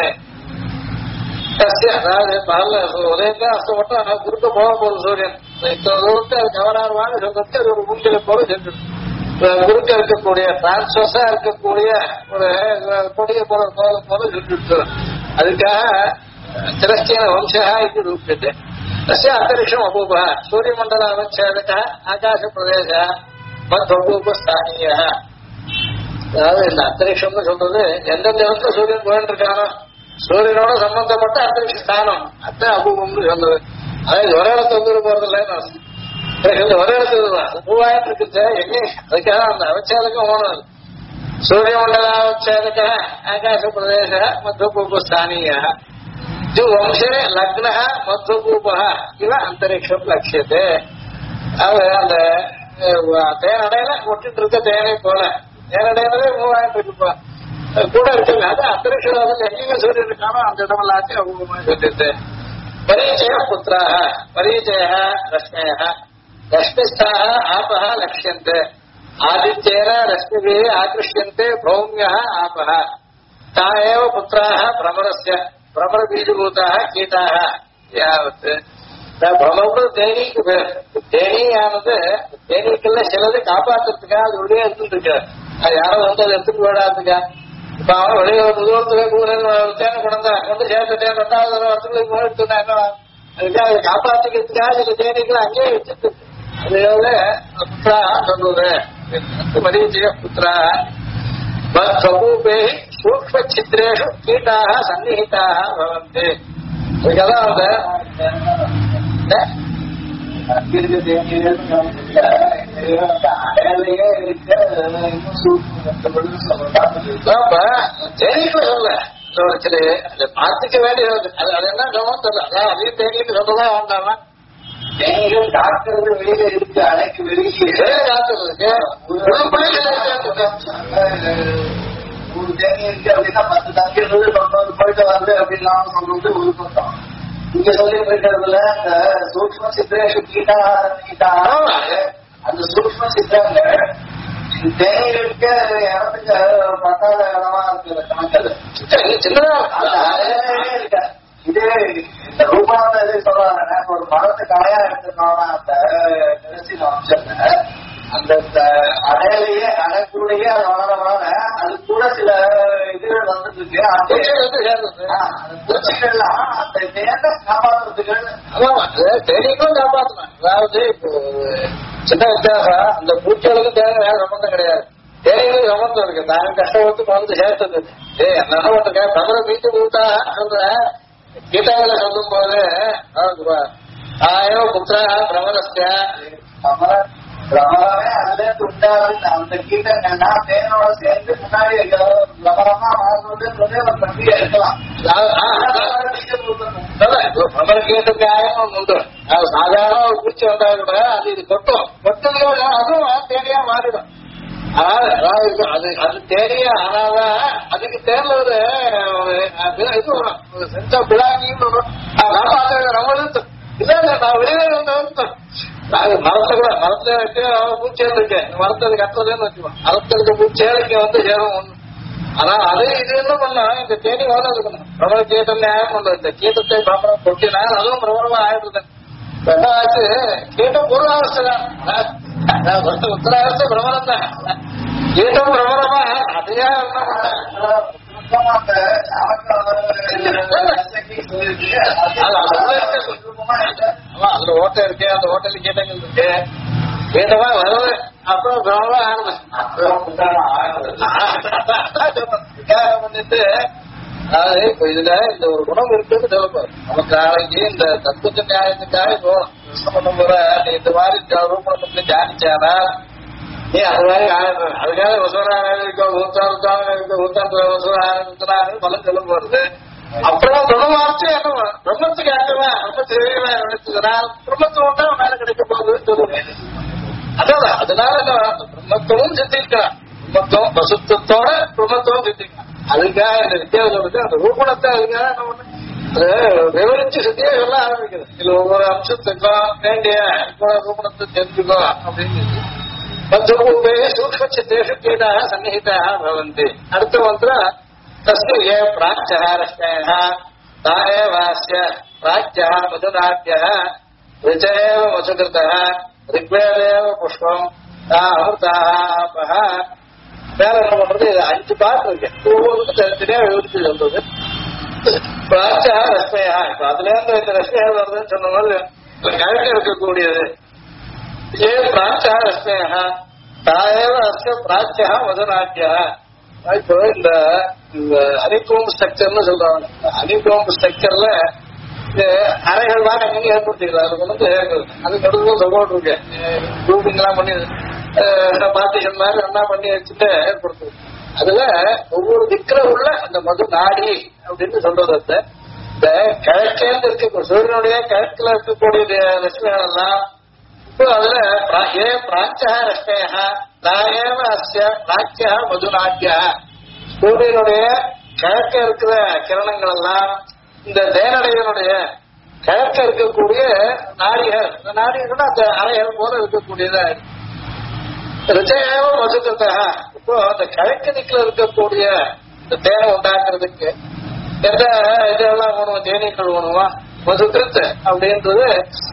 அதாவது பகல்ல உதயத்தை அஸ்தப்பட்டா குறுக்க போக போகுது சூரியன். தூரத்தை அது கவராருவான்னு சொல்றதுக்கு அது ஒரு மூங்கில போல சென்று குறுக்க இருக்கக்கூடிய டிரான்ஸ்வர்ஸா இருக்கக்கூடிய ஒரு கொடிய போல போல சென்று அதுக்காக திரஸ்தேன வம்சா இது ரூபியத்தை. तस्य अंतरिक्षम अपूप सूर्यमंडल अवच्छेदक आकाश प्रदेश मध्वपूप स्थानीय. அதாவது இந்த அந்தரிக்ஷம்னு சொல்றது எந்தெந்த இடத்துல சூரியன் போயிட்டு இருக்கானோ சூரியனோட சம்பந்தப்பட்ட அந்தரிக்ஷ ஸ்தானம் அதான் அபூபம்னு சொல்றது. அதாவது ஒரே இடத்துல வந்து போறது இல்லைன்னு ஒரே இடத்துல மூவாயிரம் இருக்குது எங்க, அதுக்காக அந்த அவச்சேதகம் ஓனது. சூரியமண்டல அவச்சேதக ஆகாச பிரதேச மಧ್ವபூப ஸ்தானீய जो वंशे लग्न मध्वपूप इव अंतरिक्षम लक्ष्यते. அந்த தேனடையில ஒட்டிட்டு இருக்க தேனை போல தேனடையிலே மூவாயிரம் இருக்குப்பா கூட இருக்குங்க. அது அந்தரிக்ஷத்தில் எங்கெங்க சூரியன் இருக்கானோ அந்த இடம் எல்லாத்தையும் அபூபமாக சொல்லிட்டு. பரிச்சய புத்திராக பரிச்சய ரஷ்மய ரஷ்மிஸ்தாக ஆபः லக்ஷ்யन्ते ஆதித்யேன ரஷ்மிभिः ஆக்ருஷ்யन्ते भौम्यः ஆபः ता एव पुत्राः भ्रमरस्य भ्रमर बीजभूता कीटा यावत् भ्रमर தேனிக்கு பேர். தேனியானது தேனீக்கெல்லாம் சிலது காப்பாத்துறதுக்காக அது உள்ளே எடுத்துட்டு இருக்க, அது யாரும் வந்து அதை எடுத்துட்டு போயிடாதுக்கா. இப்ப அவன் வெளியே ஒரு தூரத்துல தேனை கொண்டா கொண்டு சேர்த்த தேன் 2வது வருஷத்துக்கு போயிடுச்சுன்னா என்ன அதுக்காக அதை காப்பாற்றிக்கிறதுக்காக சில தேனீக்கள் அங்கேயே வச்சுட்டு அதே புத்திரா சொல்லுது. மரீச்சிய புத்திரா स्वपूपे सूक्ष्म छिद्रेषु कीटाः सन्निहिताः भवन्ति. இதுக்கெல்லாம் அந்த தேனீக்களை சொல்ல சில அதை பார்த்துக்க வேண்டியது. அது என்ன கவனம் தெரியல, அதான் அதையும் தேனீட்டு சொல்லதான் வேண்டாமா. தேனீகள் டாக்டர்கள் வெளியில இருக்கு, அனைத்து வெளியே காத்துறதுக்கு ஒரு தேனி இருக்கு அப்படின்னா 10 தங்கிடுறது 90 போயிட்டு வருது அப்படின்னு சொல்றது ஒரு பக்கம். இங்க சொல்லி போயிட்டதுல இந்த சூக்ம சித்திரேஷு கீட்டா அந்த சூக்ம சித்திரங்கள் தேனீகளுக்கு இடத்துக்கு பத்தாத இடமா இருக்குது கணக்கு. சின்னதா இருக்க இதே இந்த ரூபான எது சொல்றாங்க, ஒரு மரத்து காயா எடுத்துக்கோனா அந்த நிறுத்தின வம்சத்தை அந்த அடையிலேயே அடைக்குள்ளேயே அது வளர வளர அது கூட சில இதுகள் வந்துட்டு இருக்கு. அந்த பூச்சிகள்லாம் அந்த நேரத்தை காப்பாற்றுறதுக்கு தேனிக்கும் காப்பாற்றலாம். அதாவது இப்போ சின்ன வித்தியாசம், அந்த பூச்சிகளுக்கும் தேவை வேற சம்பந்தம் கிடையாது. தேனிகளுக்கு சம்பந்தம் இருக்கு. நான் கஷ்டப்பட்டு வந்து சேர்த்தது என்ன பண்றேன் தமிழை மீட்டு கொடுத்தா சொல்ற கீட்டாவில சொல்லும் போது ஆயோ புத்திரா பிரமலஸ்ய பிரபலமே அதுல உண்டாது. அந்த கீட்டங்கள்னா தேனோட சேர்ந்து முன்னாடி பிரபலமா மாறுறது ஒரு பண்டிகை இருக்கலாம். பிரபல கீட்டத்துக்கு ஆயம் உண்டு. அது சாதாரண ஒரு பூச்சி வந்தா கூட அது இது கொட்டும். கொட்டதுல அதுவும் தேனியா மாறிடும். அதாவது அது தேனியா ஆனாதான் அதுக்கு தேர்ல ஒரு இது வரும். செஞ்சா பிளாங்கின்னு வரும். ரொம்ப இல்ல நான் வெளியே நாங்க மரத்தை கூட மரத்துல வச்சு பூச்சேல் இருக்கு. மரத்தை கட்டுறதுன்னு வச்சுக்கோம். மரத்துல பூச்சேலைக்கு வந்து சேரும் ஒண்ணு. ஆனா அது இது என்ன பண்ணா இந்த தேனி வளர இருக்கணும். பிரபல கீட்டம் நியாயம் பண்ண இந்த கீட்டத்தை பாப்பரம் கொட்டினா அதுவும் பிரபலமா ஆயிடுது. ரெண்டாவது கீட்டம் பொருளாவஸ்தை தான். உத்தராவஸ்தை பிரபலம் தான். கீட்டம் பிரபலமா அதையா என்ன பண்ண அதுல ஓட்டை இருக்கு. அந்த ஹோட்டல்ல கேட்டங்கள் இருக்கு. கேட்டவா வருது அப்புறம் பண்ணிட்டு அதாவது இப்ப இதுல இந்த ஒரு குணம் இருக்குன்னு சொல்லப்பாரு. நமக்கு நாளைக்கு இந்த தத்துவ நியாயத்துக்காக தோணும் பண்ணும் போற நீ இந்த மாதிரி ரூபம் பண்ணி தியானிச்சானா நீ அது மாதிரி ஆயிரம் அதுக்காக பலம் சொல்ல போறது. அப்புறம் பிரம்மமாச்சு என்ன பிரம்மத்துக்கு ஆகவா ரொம்ப தெளிவா நினைச்சுக்கிறான். பிரம்மத்துவம் உண்டா மேல கிடைக்க போகுதுன்னு சொல்லுவேன். அதான் அதனால பிரம்மத்துவம் சித்திக்கிறான். பிரம்மத்துவம் பசுத்தோட பிரம்மத்துவம் சித்திக்கிறான். அதுக்காக இந்த வித்தியாசம் இருக்கு. அந்த ரூபணத்தை அதுக்காக என்ன பண்ண அது விவரிச்சு சித்தியா சொல்ல ஆரம்பிக்கிறது. இதுல ஒவ்வொரு அம்சத்துக்கும் வேண்டிய ரூபணத்தை தெரிஞ்சுக்கோ அப்படின்னு மதுரூபே சூக்ஷ்மச்சித்தேஷு கீடாக சந்நிஹிதாக பவந்தி. அடுத்த மந்திரம் தஸ்ய ஏ பிராச்சः ரஷ்மயः ता एवास्य प्राच्यः मधुनाट्यः ऋच एव वसुकृतः ऋग्वेदेव पुष्पम् ता अमृताः आपः. வேற என்ன பண்றது? இது 5 பாட்டு இருக்கு. ஒவ்வொருக்கும் தனித்தனியா விவரிச்சு சொல்றது. பிராச்சா ரஷ்மயா இப்ப அதுல இருந்து இந்த ரஷ்மையா வருதுன்னு சொன்ன மாதிரி கழக்க இருக்கக்கூடியது. ஏ பிராச்சா ரஷ்மயா தாயேவ அஸ்ய பிராச்சியா மதுநாட்டியா. இப்போ இந்த அனிகோம் ஸ்ட்ரக்சர்னு சொல்றாங்க. அனிகோம் ஸ்ட்ரக்சர்ல அறைகள் தான் எங்க ஏற்படுத்திக்கலாம். அது வந்து அதுக்கு நடுவில் சப்போர்ட் இருக்கு. ரூபிங் எல்லாம் பண்ணி பார்ட்டிஷன் மாதிரி என்ன பண்ணி வச்சுட்டு ஏற்படுத்துது. அதுல ஒவ்வொரு திக்கில உள்ள அந்த மது நாடி அப்படின்னு சொல்றது இந்த கிழக்கேந்து இருக்க சூரியனுடைய கிழக்குல இருக்கக்கூடிய லட்சுமிகள் எல்லாம் இப்போ அதுல ஏ பிராச்சியா ரஷ்மயா தாயேவ அஸ்ய பிராச்சியா மதுநாட்டியா. சூரியனுடைய கிழக்க இருக்கிற கிரணங்கள் எல்லாம் இந்த தேனடையனுடைய கிழக்க இருக்கக்கூடிய நாடிகள். இந்த நாடிகள் அந்த அறைகள் போல இருக்கக்கூடியதா ரிச்சையாவ மதுக்கிறதா. இப்போ அந்த கிழக்கு திக்கில் இருக்கக்கூடிய இந்த தேனை உண்டாக்குறதுக்கு எந்த இதெல்லாம் வேணும்? தேனீக்கள் வேணுமா? மதுக்கிருத்து அப்படின்றது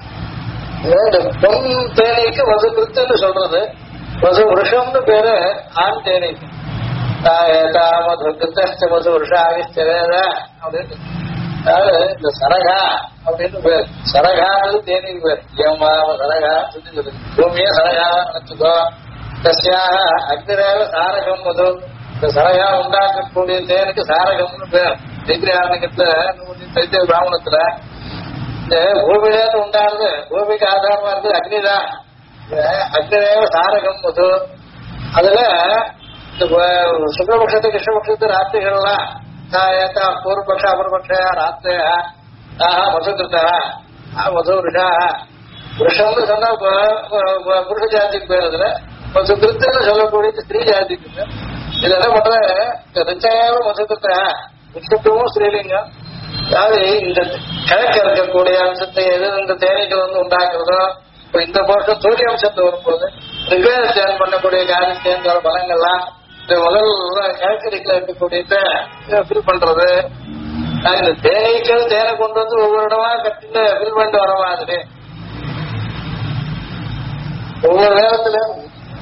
பொன் தேனீக்கு மதுக்கிருத்துன்னு சொல்றது. மது விஷம்னு பேரு ஆண் தேனீக்கு. மதுக்கிருத்த மது விஷாவிச்சவேத அப்படின்னு. அதாவது இந்த சரகா அப்படின்னு பேர். சரகானது தேனீக்கு பேர். ஏமா சரகா சொல்லி சொல்லுது. பூமியே சரகா நினைச்சுக்கோ. தஸ்யாக அக்னிரேவ சாரகம் மது. இந்த சரகா உண்டாக்கக்கூடிய தேனுக்கு சாரகம்னு பேர். தைத்திய பிராமணத்துல இந்த பூமியிலேருந்து உண்டானது பூமிக்கு ஆதாரமா இருக்கு அக்னிதான். அக்னிரேவ சாரகம் மது. அதுல இந்த சுக்லபக்ஷத்து கிருஷ்ணபக்ஷத்து ராத்திரிகள்லாம் பூர்வபக்ஷ அபரபக்ஷ ராத்திரியா மதுகிருத்தா மது ரிஷா. ரிஷம்னு சொன்னா புருஷ ஜாதிக்கு பேர். அதுல மதுகிருத்துன்னு சொல்லக்கூடிய ஸ்திரீ ஜாதிக்கு பேர். இது என்ன பண்ற ரிச்சையாவ மதுகிருத்தா விஷ்ணுத்துவம் ஸ்ரீலிங்கம். அதாவது இந்த கிழக்க இருக்கக்கூடிய அம்சத்தை எது இந்த தேனீக்கள் வந்து உண்டாக்குறதோ இப்ப இந்த வருஷம் சூரிய அம்சத்தை வரும்போது ரிக்வேத தியானம் பண்ணக்கூடிய காரியத்தேன் பலங்கள்லாம் இந்த முதல் கிழக்கு திக்கில் இருக்கக்கூடிய ஃபில் பண்றது. இந்த தேனீக்கள் தேனை கொண்டு வந்து ஒவ்வொரு இடமா கட்டில ஃபில் பண்ணிட்டு வர மாதிரி ஒவ்வொரு நேரத்துல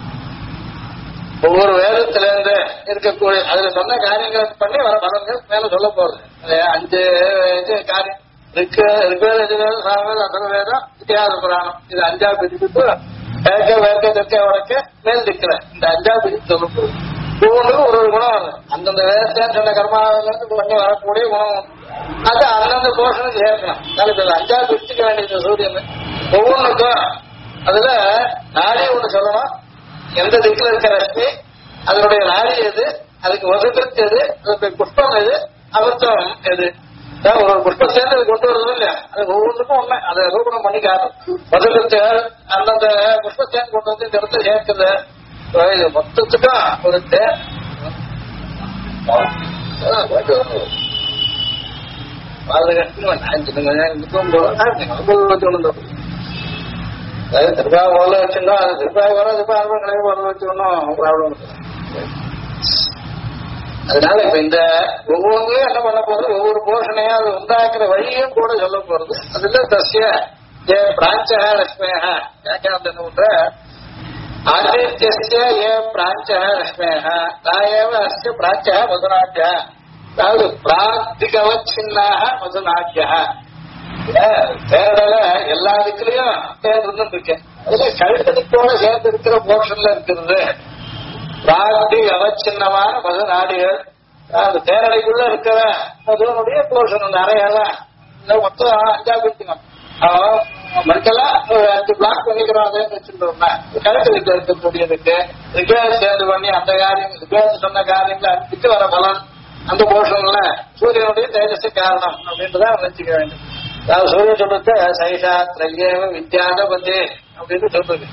ஒவ்வொரு வேதத்திலிருந்து இருக்கக்கூடிய அதுல சொன்ன காரியங்களை பண்ணி வர பலன்கள் மேல சொல்ல போறது. அது 5 காரியம் ரிக்வேத எதிர்வேதம் சாமவேதம் அதர்வேதம் இத்தியாச புராணம் இது 5ஆ பிரிச்சுட்டு கிழக்க வேர்க்க தெற்க வடக்க மேல் திக்கிற இந்த 5ஆ பிரிச்சு சொல்ல போகுது. ஒவ்வொன்றுக்கும் ஒரு குணம் வருது. அந்தந்த வேதத்தை சொன்ன கர்மாவிலிருந்து பண்ணி வரக்கூடிய குணம் அது அந்தந்த போஷனுக்கு சேர்க்கணும். நாளைக்கு 5ஆ பிரிச்சுக்க வேண்டியது சூரியன் ஒவ்வொன்றுக்கும். அதுல நாடி ஒண்ணு சொல்லணும். எந்த திக்கில் இருக்கிற ரஷ்மி அதனுடைய நாடி எது, அதுக்கு வசுகிருத்து எது, அதுக்கு புஷ்பம் எது, அவர்த்தம் எது. ஒரு புஷ்பம் சேர்ந்து அது கொண்டு வருது இல்லையா, அது ஒவ்வொன்றுக்கும் ஒண்ணு அதை ரூபணம் பண்ணி காணும். வசுகிருத்து அந்தந்த புஷ்ப சேர்ந்து கொண்டு வந்து இந்த இடத்துல சேர்க்குது. இது மொத்தத்துக்கும் ஒரு திருப்பாவை முதல்ல வச்சிருந்தோம். அது திருப்பாவை வர திருப்பாவை கிளம்பி முதல்ல வச்சுக்கணும் ப்ராப்ளம். அதனால இப்ப இந்த ஒவ்வொன்றையும் என்ன பண்ண போறது, ஒவ்வொரு போஷனையும் அது உண்டாக்குற வழியும் கூட சொல்ல போறது. அதுல தசிய ஏ பிராஞ்ச லட்சுமியா வியாக்கியானத்தை என்ன பண்ற ஆதித்யஸ்ய ஏ பிராஞ்ச லட்சுமியா தாயேவ அஸ்ய பிராஞ்ச மதுநாட்டியா. அதாவது பிராந்திகவச்சின்னாக மதுநாட்டியா. தேர்தல எல்லா இதுக்குலயும் தேர்தல் இருக்கேன். அதுல கழுத்தடிப்போட சேர்ந்து இருக்கிற போர்ஷன்ல இருக்கிறது பிராந்தி அவச்சின்னமான மது நாடிகள். அந்த தேரடைக்குள்ள இருக்கிற மதுவனுடைய போர்ஷன் அந்த அறையெல்லாம் மொத்தம் 5ஆ பிரிக்கணும். மறுக்கெல்லாம் 5 பிளாக் பண்ணிக்கிறோம். அதே வச்சுட்டோம்னா கழுத்தடிக்கு இருக்கக்கூடியதுக்கு ரிக்வேதம் சேர்ந்து பண்ணி அந்த காரியம் ரிக்வேதம் சொன்ன காரியங்களை அனுப்பிட்டு வர பலன் அந்த போர்ஷன்ல சூரியனுடைய தேஜஸு காரணம் அப்படின்றத நினைச்சுக்க வேண்டும். அதாவது சூரிய சொல்றது சைஷா திரையேவ வித்யாக பத்தி அப்படின்னு சொல்றது.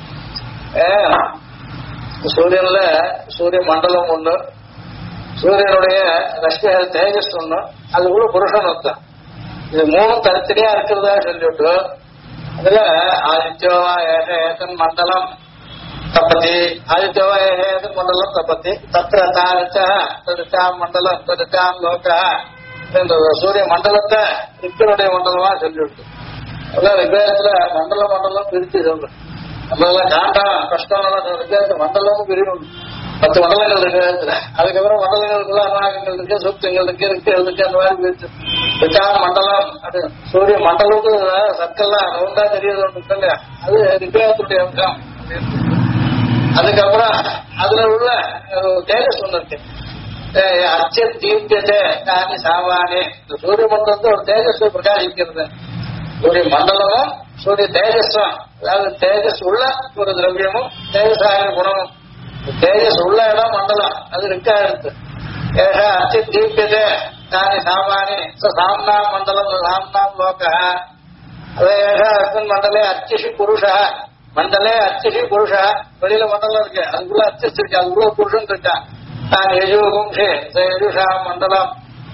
சூரியன்ல சூரிய மண்டலம் ஒண்ணு, சூரியனுடைய ரஷ்மி தேஜஸ் ஒண்ணு, அதுக்குள்ள புருஷன் ஒருத்தன். இது 3 தனித்தனியா இருக்கிறதா சொல்லிவிட்டு அதுல ஆதித்யோவா ஏகேதன் மண்டலம் தப்பதி ஆதித்யோவா ஏகேதன் மண்டலம் தப்பதி தத்திர தாரிச்சாம் மண்டலம் தரிச்சாம் லோகா. இந்த சூரிய மண்டலத்தை ரிக்கனுடைய மண்டலமா சொல்லிவிட்டு அதான் ரிக்வேதத்துல மண்டலம் பிரிச்சு சொல்றேன். நம்மளெல்லாம் காண்டாம் கஷ்டம் ரிக்வேதத்துல மண்டலமும் பிரிவு 10 மண்டலங்கள் ரிக்வேதத்துல. அதுக்கப்புறம் மண்டலங்களுக்குள்ள அநாகங்கள் இருக்கு, சூக்தங்கள் இருக்கு, இருக்கு அந்த மாதிரி பிரிச்சு ரிக்கான மண்டலம். அது சூரிய மண்டலத்துக்கு சர்க்கெல்லாம் ரவுண்டா தெரியுது ஒன்று இல்லையா, அது ரிக்வேதத்துடைய அம்சம். அதுக்கப்புறம் அதுல உள்ள தேஜஸ் ஒண்ணு இருக்கு. அச்ச தீர்த்தத்தை நானி சாவானே. இந்த சூரிய மண்டலத்தை ஒரு தேஜஸ் பிரகாசிக்கிறது. சூரிய மண்டலமும் சூரிய தேஜஸும், அதாவது தேஜஸ் உள்ள ஒரு திரவியமும் தேஜசாய குணமும். தேஜஸ் உள்ள இடம் மண்டலம், அது இருக்கா இருக்கு. ஏகா அச்ச தீர்த்தத்தை நானி சாமானி சாம்னாம் மண்டலம் சாம்னாம் லோக. அதே ஏகா அஸ்மின் மண்டலே அர்ச்சிஷி புருஷ மண்டலே அர்ச்சிஷி புருஷ. வெளியில மண்டலம் இருக்கு, அதுக்குள்ள அர்ச்சிஸ் இருக்கு, அதுக்குள்ள புருஷன் இருக்கா. நான் யஜுவம்சே யஜுஷா மண்டலம்.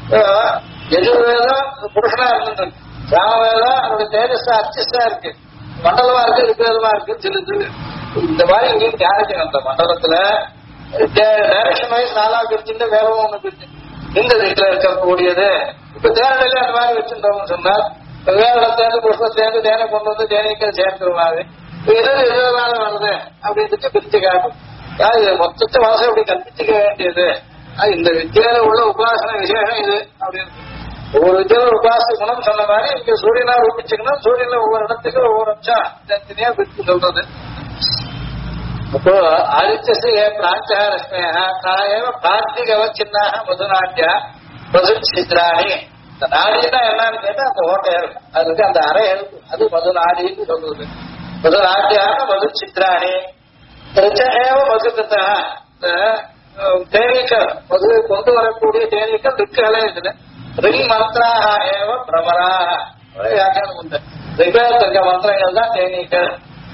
யஜுர்வேதம் புருஷனா இருந்துட்டு ராமவேதம் அதோட தேஜஸா அர்ச்சிஸா இருக்கு, மண்டலமா இருக்கு, ரிக்வேதமா இருக்கு சொல்லுது. இந்த மாதிரி இங்கேயும் தியானிக்கணும். அந்த மண்டலத்துல டைரக்ஷன் வைஸ் 4ஆ பிரிச்சுட்டு வேறவும் ஒண்ணு பிரிச்சு இந்த வீட்டுல இருக்கக்கூடியது. இப்ப தேரடையில அந்த மாதிரி வச்சிருந்தோம்னு சொன்னால் வேற இடத்துல புஷ்பத்தேர்ந்து தேனை கொண்டு வந்து தேனீக்கள் சேர்ந்துருவாங்க. எதுனால வருது அப்படின்னு பிரிச்சு காட்டும். மொத்தத்தை வாசம் இப்படி கற்பிச்சுக்க வேண்டியது. இந்த வித்தியால உள்ள உபாசன விசேஷம் இது அப்படின்னு ஒவ்வொரு வித்தியால உபாச குணம் சொன்ன மாதிரி இங்க சூரியனா ரூபிச்சுக்கணும். சூரியன்ல ஒவ்வொரு இடத்துக்கு ஒவ்வொரு அம்சம் தனித்தனியா பிரித்து சொல்றது. அப்போ ஆதித்ய பிராஞ்ச ரஷ்மியா தாயவ பிராந்திகவ சின்னாக மதுநாட்டியா மதுச்சித்ராணி. இந்த நாடினா என்னன்னு கேட்டா அந்த ஹோட்டல் அதுக்கு அந்த அறை அது மதுநாடின்னு சொல்றது. மதுநாட்டியாக மதுச்சித்ராணி திருச்சேவ மதுக்கத்தா. தேனீக்கள் மதுவை கொண்டு வரக்கூடிய தேனீக்கள் ரிக்குகளே இதுல ரிங் மந்திராக ஏவ பிரபராக வியாக்கியானம் உண்டு. ரிக்வேதத்தில் இருக்க மந்திரங்கள் தான் தேனீக்கள்.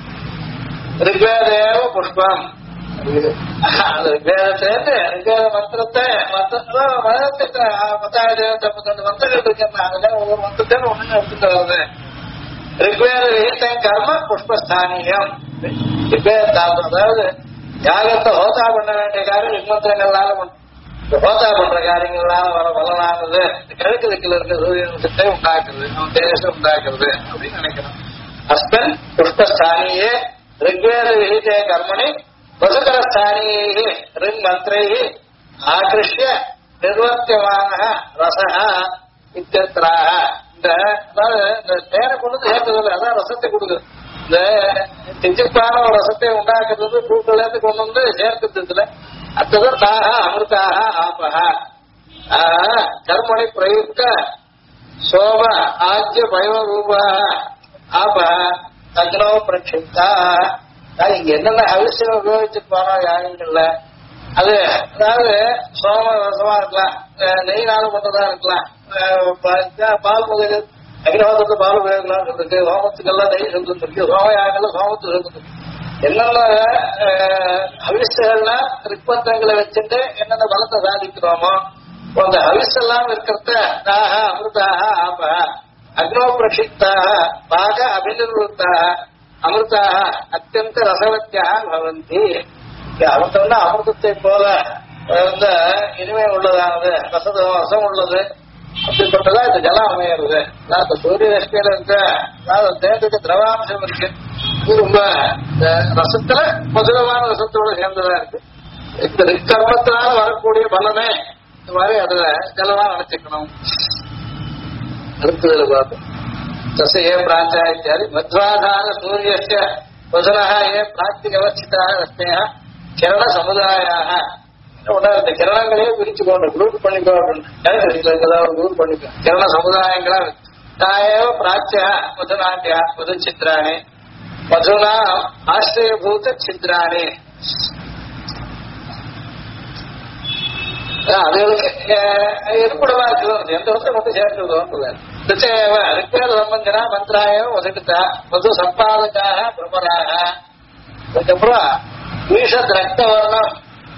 ரிக்வேதேவ புஷ்பம். ரிக்வேதத்தை ரிக்வேத மந்திரத்தை மதத்துக்கு 10,052 மந்திரங்கள் இருக்கிறதுனால ஒவ்வொரு மந்திரத்தையும் ஒண்ணு எடுத்துட்டு வருது. ரிக்வேத விகிதம் கர்ம புஷ்பஸ்தானியம். அதாவது யாகத்தை ஹோதா பண்ண வேண்டிய காரியம் ரிக்மந்திரங்கள்னால ஹோதா பண்ற காரியங்கள்னால வர பலனானது கிழக்கு திக்கில் இருக்க சூரியன் உண்டாக்குறது, அவன் தேசம் உண்டாக்குறது அப்படின்னு நினைக்கிறோம். அஸ்பன் புஷ்பஸ்தானியே ரிக்வேத விகிதே கர்மணி வசுகரஸ்தானியை ரிங் மந்திரை ஆகிருஷ்ய நிர்வர்த்தியமான ரசக இத்தியத்திராக. இந்த தேனை கொண்டு சேர்த்தது அதான் ரசத்தை கொடுக்குது. இந்த திஜிப்பான ஒரு ரசத்தை உண்டாக்குறது பூக்கள் இருந்து கொண்டு வந்து சேர்க்கிறதுல அடுத்தது தாக அமிர்தாக ஆபக கர்மணி பிரயுக்த சோம ஆஜ்ய பயரூப ஆப அக்னோ பிரக்ஷிப்தா. இங்க என்னென்ன அவசியம் உபயோகிச்சிருப்பானோ யாகங்கள்ல அது அதாவது சோம ரசமா இருக்கலாம், நெய்னாலும் பண்றதா இருக்கலாம், பால் முதல் அக்னிஹோத்திரத்துல பால் உபயோகிக்கலாம் இருக்கு, ஹோமத்துக்கெல்லாம் நெய் சொல்லிருக்கு, சோம யாகங்கள்ல சோமத்து சொல்லிருக்கு. என்னென்ன அவிசங்கள்னா ரிப்பந்தங்களை வச்சுட்டு என்னென்ன பலத்தை சாதிக்கிறோமோ அந்த அவிசெல்லாம் இருக்கிறத தாக அமிர்தாக ஆப அக்னோ பிரக்ஷிப்தாக பாக அபிநிர்வத்தாக அமிர்தாக அத்தியந்த ரசவத்தியாக பவந்தி. அமிர்தம்னா அமிர்தத்தை போல இனிமை உள்ளதானது, ரசம் உள்ளது. அப்படிப்பட்டதா இந்த ஜலம் அமையிறது. இந்த சூரிய ரஷ்மியில இருக்க தேர்ந்தெடுக்க திரவாம்சம் இருக்கு. இது ரொம்ப ரசத்துல மதுரமான ரசத்தோட சேர்ந்ததா இருக்கு. இந்த கர்மத்தினால வரக்கூடிய பலனே இந்த மாதிரி அதுல ஜலமா நினைச்சுக்கணும். அடுத்ததுல பார்த்தோம் தச ஏ பிராஞ்சா இத்தியாதி மத்வாதான சூரிய வசனக ஏ பிராக்திக அவஸ்திதாக ரஷ்மியா கிரண சமுதாயாக. இந்த கிரணங்களையே பிரிச்சு போன குரூப் பண்ணிக்கோ அப்படின்னு குரூப் பண்ணிக்கோ. கிரண சமுதாயங்களா தாயேவ பிராச்சியா மதுநாட்டியா மது சித்திராணி மதுனா ஆசிரியபூத சித்திராணி. அது இருப்பிடமா இருக்குது. எந்த வருஷம் மட்டும் சேர்க்கிறது ரிக்வேத சம்பந்தனா மந்திராய ஒதுக்கிட்டா மது சம்பாதக்காக பிரபராக. அதுக்கப்புறம் ஈஷத் ரத்த வர்ணம்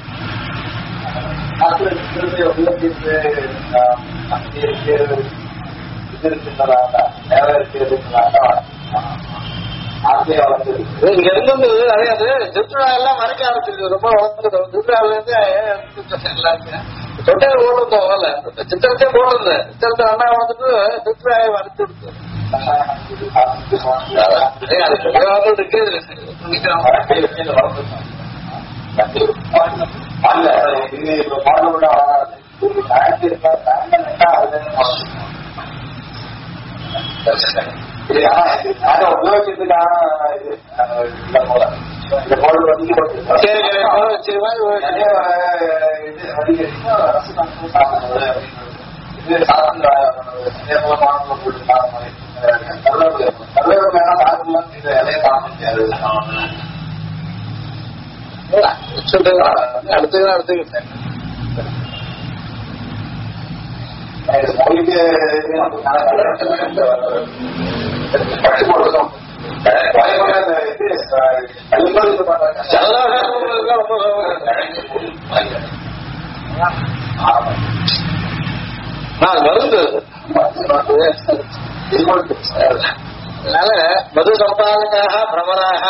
இங்க இருந்து அதே அது திருவிழா எல்லாம் மறைக்க ஆரம்பிச்சிருக்கு. ரொம்ப வளர்ந்துடும். திருவிழாவில இருந்து எல்லாத்தையும் தொட்டையில் போடுறதோ வரல, சித்திரத்தையும் போடுறது. சித்திரத்தை அண்ணா வந்துட்டு திருவிழாவை மறைச்சு கொடுத்து அடுத்துக்கிட்டேன். மருந்து அதனால மது சம்பாதக்காக பிரமராக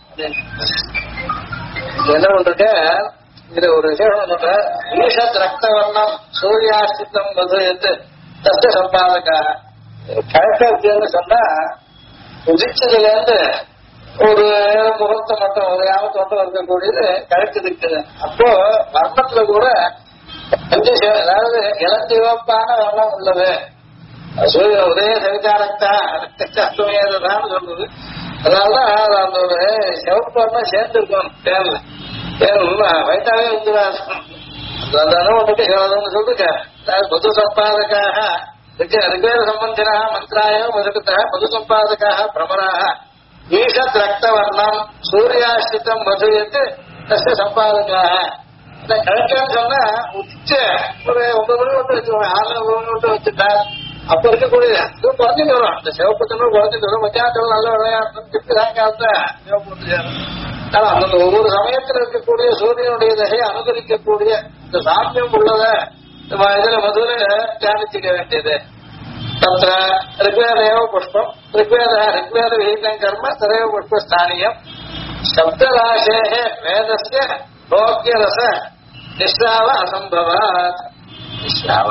என்ன பண்றது. இது ஒரு விசேஷம் ஈஷத் ரத்த வர்ணம் சூரியாஸ்தித்தம் மது எது தத்த சம்பாதக்காக. கிழக்கு சொன்னா உதிச்சதுல இருந்து ஒரு முகூர்த்தம் மட்டும் ஒரு யாமத்து மட்டும் இருக்கக்கூடியது கிழக்கு இருக்குது. அப்போ வர்ணத்துல கூட அதாவது இளஞ்சிவப்பான வர்ணம் உள்ளது. சூரிய உதய சவிதாரக்தா ரத்தமே சொல்றது. அதனாலதான் அந்த ஒரு சிவப்பு வர்ணம் சேர்ந்து இருக்கணும் தேர்ல. வயிற்றாவே இருந்துடாது. அந்த வந்துட்டு சிவதம்னு சொல்லிருக்க. பொது சம்பாதக்காக ரிக்வேத சம்பந்தினா மந்திராய மதுக்கத்தா பொது சம்பாதக்காக பிரமராக ஈஷத் ரக்த வர்ணம் சூரியாஸ்திதம் மதுயத்து தஸ்ய சம்பாதக்காக. கிழக்கன்னு சொன்னா உச்ச ஒரு 9 மணி மட்டும் வச்சுக்கோங்க, 6 மணி மட்டும் வச்சுட்டா அப்ப இருக்கக்கூடிய இது குறைஞ்சிட்டு வரும். இந்த சிவப்பத்தனும் குறைஞ்சிட்டு வரும். மத்தியானத்தில் நல்ல விளையாட்டு திருப்பி சாயங்காலத்தை சிவப்பு. ஆனா அந்த ஒவ்வொரு சமயத்தில் இருக்கக்கூடிய சூரியனுடைய தகையை அனுகரிக்கக்கூடிய இந்த சாமியம் உள்ளத இதுல மதுரை தியானிச்சுக்க வேண்டியது. தத்திர ரிக்வேதேவ புஷ்பம் ரிக்வேத விஹீதம் கர்ம ததேவ புஷ்ப ஸ்தானியம் சப்தராசே வேதஸ்ய போக்கிய ரச நிஷ்டாவ அசம்பவாத். நிஷ்டாவ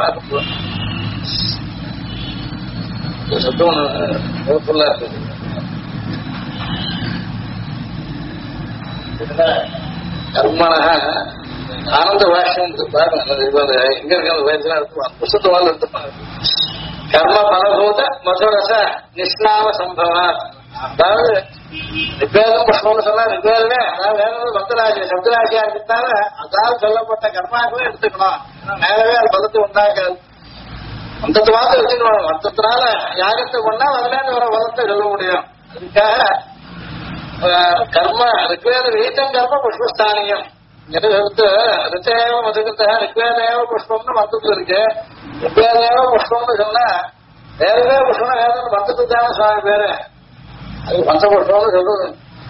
சப்தம் ஃபுல்லா இருக்குது. கர்மண ஆனந்த பாஷ்யம் பாருங்க எங்க இருக்க அந்த வயசுல எடுத்துப்பாங்க புஷத்து வாழ் எடுத்துப்பாங்க கர்ம பலபூத மதுரச நிஷ்ணாம சம்பவம் அதாவது ரிக்வேதம் புஷ்பம்னு சொன்னா ரிக்வேதமே அதாவது வேற பக்தராஜி சப்தராஜியா இருக்கிறதால அதாவது சொல்லப்பட்ட கர்மாக்களும் எடுத்துக்கணும் மேலவே அது பலத்தை உண்டாக்காது மந்தத்தை மாத்திரம் வச்சுக்கணும் மந்தத்தினால யாகத்தை கொண்டா அதுல வர பலத்தை சொல்ல முடியும் அதுக்காக கர்ம ரிக்வேத வீட்டம் கர்ம புஷ்பஸ்தானியம் ரிச்சேவ மதுகிருத்த ரிக்வேதேவ புஷ்பம்னு மந்தத்துல இருக்கு ரிக்வேதேவ புஷ்பம்னு சொன்னா வேறவே புஷ்பம் வேற மந்தத்துக்கு தானே சுவாமி பேரு அது பஞ்ச புஷ்பம்னு சொல்றது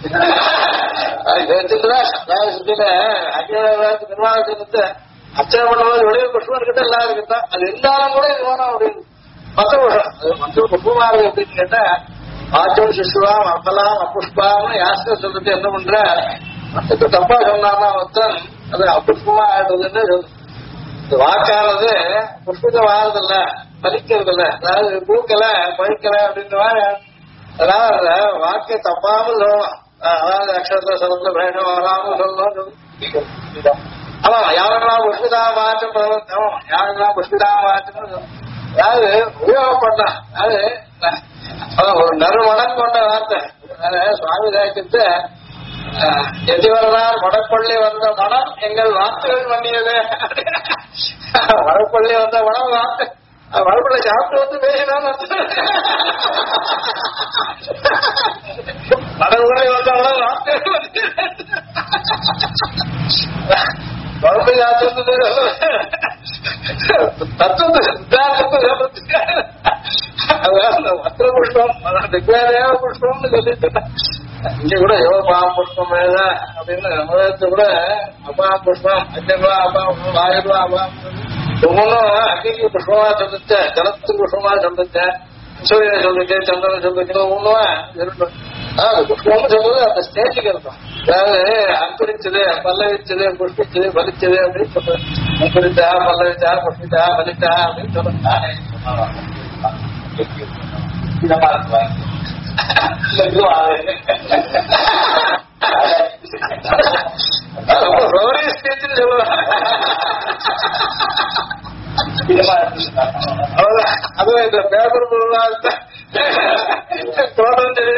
நிர்வாகத்தை அர்ச்சனை பண்ணும்போது வெளியே புஷ்பம் இருக்கட்டும் எல்லாம் இருக்கட்டும் அது இருந்தாலும் கூட இது வேணும் அப்படின்னு மற்ற புஷ்பம் அது மற்ற புஷ்பமா இருக்கு அப்படின்னு கேட்டா ஆச்சம் சிசுவாம் அப்பலாம் அப்புஷ்பாம்னு யாஸ்கர் சொல்றது என்ன பண்ற மற்ற தப்பா சொன்னான்னா ஒருத்தன் அது அப்புஷ்பமா ஆயிடுறதுன்னு இந்த வாக்கானது புஷ்பிதம் ஆகுதில்ல பலிக்கிறது இல்ல அதாவது பூக்கலை பழிக்கலை அப்படின்ற மாதிரி அதனால வாக்கை தப்பாமல் சொல்லணும் அதாவது அக்ஷரத்துல சொல்லத்துல வேணும் வராமல் சொல்லணும் ஆமா யாரெல்லாம் புஷ்பிதா மாற்றம் பிரவர்த்தம் யாரெல்லாம் புஷ்பிதா மாற்றம் அதாவது உபயோகப்படலாம் அது ஒரு நறுமணம் கொண்ட வார்த்தை சுவாமி சாய்க்கிட்டு எதிவரனால் வடப்பள்ளி வந்த மனம் எங்கள் வார்த்தைகள் பண்ணியது வடப்பள்ளி வந்த மனம் வார்த்தை வடப்பள்ளி சாப்பிட்டு வந்து பேசினான்னு வடப்பள்ளி வந்த மனம் வார்த்தைகள் வடப்பள்ளி ஆச்சு தத்துவத்தை சித்தாந்தத்தை மற்ற புஷ்பம் ரிக்வேதேவ புஷ்பம்னு சொல்லிட்டு இங்க கூட எவ்வளவு பாவ புஷ்பம் மேல அப்படின்னு முதலத்தை கூட அப்பா புஷ்பம் 5 ரூபா அப்பா 1000 ரூபா அப்பா ஒவ்வொன்றும் அக்னிக்கு புஷ்பமா சொல்லிச்ச ஜலத்துக்கு புஷ்பமா சொல்லிச்ச சூரியனை சொல்லிச்சு சந்திரனை சொல்லிச்சு ஒவ்வொன்றும் புஷ்பம்னு சொல்றது அந்த ஸ்டேஜுக்கு இருக்கும் அதாவது அங்குரிச்சது பல்லவிச்சது புஷ்பிச்சது பலிச்சது அப்படின்னு சொல்றது அங்குரிச்சா பல்லவிச்சா புஷ்பிச்சா பலிச்சா அப்படின்னு சொல்றாங்க அதுவும் இந்த பேப்பர் பொருளாக தோட்டம்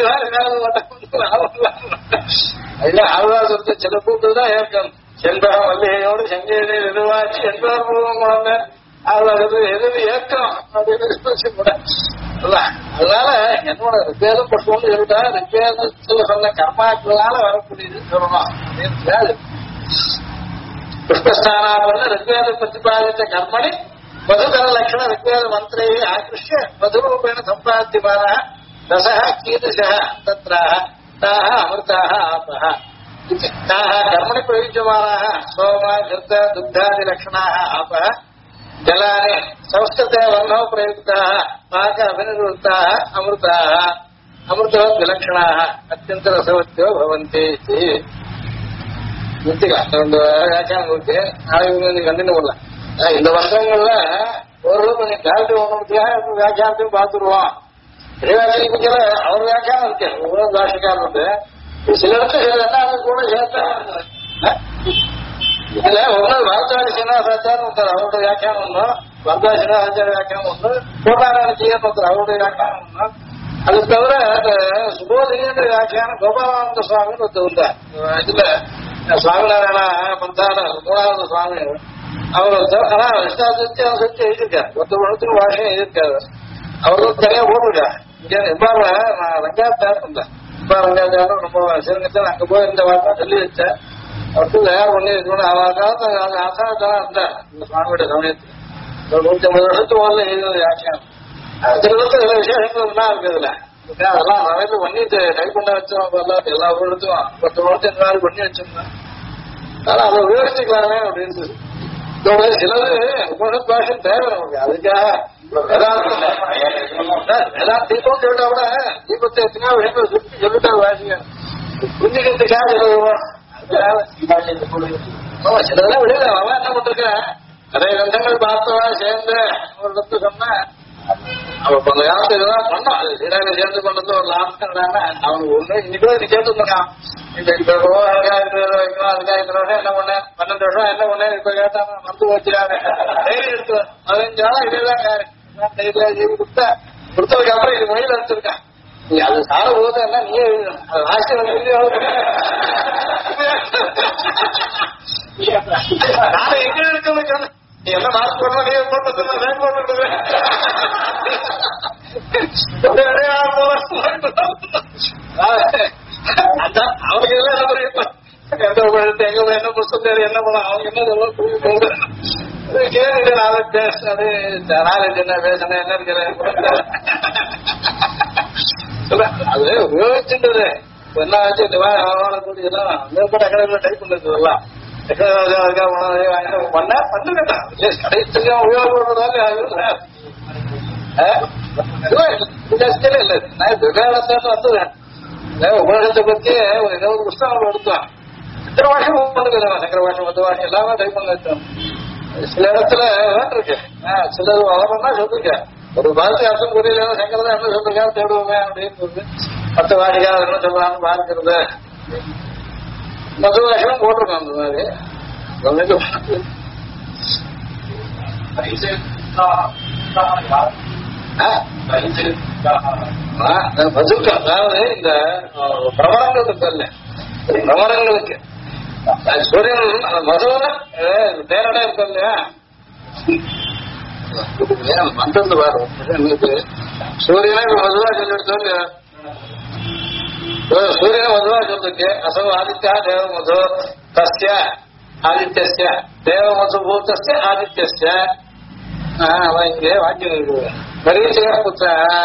அதுதான் சொல்றது சில பூக்கள் தான் ஏற்கணும் செண்பகம் மல்லிகையோடு செங்கேரி நிர்வாச்சி என்பவர்களும் குழந்தை அது எது ஏற்கம் அப்படின்னு கூட அதனால என்னோட ரிப்பேதம் பட்டுன்னு சொல்லிட்டா ரிப்பேதத்துல சொன்ன கர்மாக்களால வரக்கூடியது சொல்லணும் அப்படின்னு புஷ்பஸ்தானாபரண ரிக்வேத பிரதிபாதித்த கர்மணி மதுகர லட்சண ரிக்வேத மந்திரை ஆகிருஷ்ய மதுரூபேண சம்பாத்தியமான ரசः कीदृशः तत्राः ताः अमृताः आपः ताः कर्मणि प्रयुज्यमानाः सोम घृत दुग्धादिलक्षणाः आपः जलानि संस्कृते वर्णौ प्रयुक्ताः पाक अभिनिवृत्ताः अमृताः अमृतवत् विलक्षणाः अत्यन्तरसवत्यो भवन्ति इति ಒಂದು ವ್ಯಾಖ್ಯಾನ ಇರುತ್ತೆ ನಾಳೆ ಕಂಟಿನ್ಯೂ ಮಾಡல இந்த வருஷங்கள்ல ஒரு கொஞ்சம் கிளாரிட்டி ஒன்று வியாக்கியானத்தையும் பார்த்துருவோம் வியாக்கியம் அவர் வியாக்கியானம் இருக்கு ஒவ்வொரு பாஷக்காரன் வந்து சில இடத்துல சில என்ன கூட சேர்த்தா இதுல ஒன்னு வரதாரி சீனிவாசாச்சாரம் ஒருத்தர் அவருடைய வியாக்கியானம் ஒண்ணு வரதாரி சீனிவாசாச்சார வியாக்கியானம் ஒண்ணு கோபாராயண ஜீயன் ஒருத்தர் அவருடைய வியாக்கியானம் ஒண்ணு அது தவிர சுபோதீன வியாக்கியானம் கோபாலானந்த சுவாமின்னு ஒருத்தர் இருந்தார் இதுல சுவாமிநாராயண பந்தான மூணாவது சுவாமி அவர் ஆனா விசாரிச்சு அவர் செஞ்சு எழுதியிருக்காரு 10 வருஷத்துக்கு பாஷையும் எழுதியிருக்காரு அவர்களும் தனியா போட்டிருக்காரு இங்க எவ்வாறு நான் ரங்காச்சாரம் இருந்தேன் ரங்காச்சாரம் ரொம்ப சிறங்கத்தில் அங்க போய் இந்த வார்த்தை சொல்லி வச்சேன் அவருக்கு தயார் பண்ணி இருக்கணும் அவருக்காக ஆசாரத்தான் இருந்தார் இந்த சுவாமியோட சமயத்தில் 150 வருஷத்துக்கு முதல்ல எழுதின வியாக்கியானம் திருவிழத்து சில விசேஷங்கள் தான் இருக்குதுல அதெல்லாம் நிறைய பண்ணிட்டு டைப் பண்ண வச்சோம் எல்லா ஊருக்கும் 10 வருஷத்துக்கு முன்னாடி பண்ணி வச்சிருந்தேன் ஆனா அதை விவரிச்சுக்கலாமே அப்படின்னு இதோட சிலது உபனிஷத் பாஷை தேவை நமக்கு அதுக்காக தீபம் சொல்லிட்டா கூட தீபத்தை எத்தனையோ விஷயங்கள் சுற்றி சொல்லிட்டா வாசிங்க புரிஞ்சுக்கிறதுக்காக சிலதெல்லாம் விடையில அவன் என்ன பண்றேன் நிறைய கிரந்தங்கள் பார்த்தவா சேர்ந்து ஒரு இடத்து சொன்னா அவ கொஞ்ச காலத்துல இதெல்லாம் பண்ணான். அது சீடாக சேர்ந்து பண்றது ஒரு லாபம் என்னன்னா அவனுக்கு ஒண்ணு இன்னைக்கு நீ சேர்த்து இருக்கான். இந்த இப்ப வைக்கணும் அதுக்காக இத்தனை வருஷம் என்ன பண்ணேன் 12 வருஷம் என்ன பண்ணேன் இப்ப கேட்டா மருந்து வச்சுக்காங்க டெய்லி எடுத்து 15 நாளா இதேதான் டெய்லி கொடுத்ததுக்கு அப்புறம் இது மொழியில் எடுத்திருக்கான். நீ அது சார போது என்ன நீயே எழுதணும். அது ராசியம் நானும் எங்க எடுக்கணும் நீ என்ன மார்க் போடணும் நீ போட்டு அதான் அவனுக்கு எல்லாம் என்ன புரியும் எந்த எழுத்து எங்க என்ன புத்தகம் என்ன பண்ண அவங்க என்ன சொல்ல புரியும் கேட்டு நாளைக்கு பேசுறது நாளைக்கு என்ன பேசணும் என்ன இருக்கிறேன் அது உபயோகிச்சுன்றது என்ன ஆச்சு இந்த மாதிரி அவமான கூட்டியெல்லாம் மேற்பட்ட அகாடமியில டைப் பண்ணிருக்குதெல்லாம் பண்ண பண்ணுங்கட்டா கடைசியா உபயோகப்படுறதால இல்ல நான் விவேகத்தை வந்துடுறேன். உபயோகத்தை பத்தி ஒரு 20 புத்தகம் எடுத்தோம். இத்தனை வருஷம் பண்ணுங்க சங்கர வருஷம் 10 வருஷம் எல்லாமே டைப் பண்ண வச்சோம். சில இடத்துல வேண்டிருக்கு சிலது வளரணும்னா சொல்லிருக்க ஒரு பாரதி அர்த்தம் புரியல சங்கரதான் என்ன சொல்லிருக்காரு தேடுவோமே அப்படின்னு 10 வாடிக்காக என்ன சொல்றான்னு பார்க்கிறது 10 வருஷம் போட்டிருக்கோம். அந்த மாதிரி அதாவது இந்த பிரபலங்களுக்கு இல்ல பிரபலங்களுக்கு சூரியன் மதுவன தேரடா இருக்கு இல்லையா மந்திருந்து பாரு சூரியனை மதுவா சொல்லிட்டு சூரியனை மதுவா சொல்லிருக்கு அசோ ஆதித்யா தேவ மது தஸ்ய ஆதித்யஸ்ய தேவ மது பூத்தஸ்ய ஆதித்யஸ்ய இங்கே வாக்கியம் இருக்கு பரீட்சையா புத்த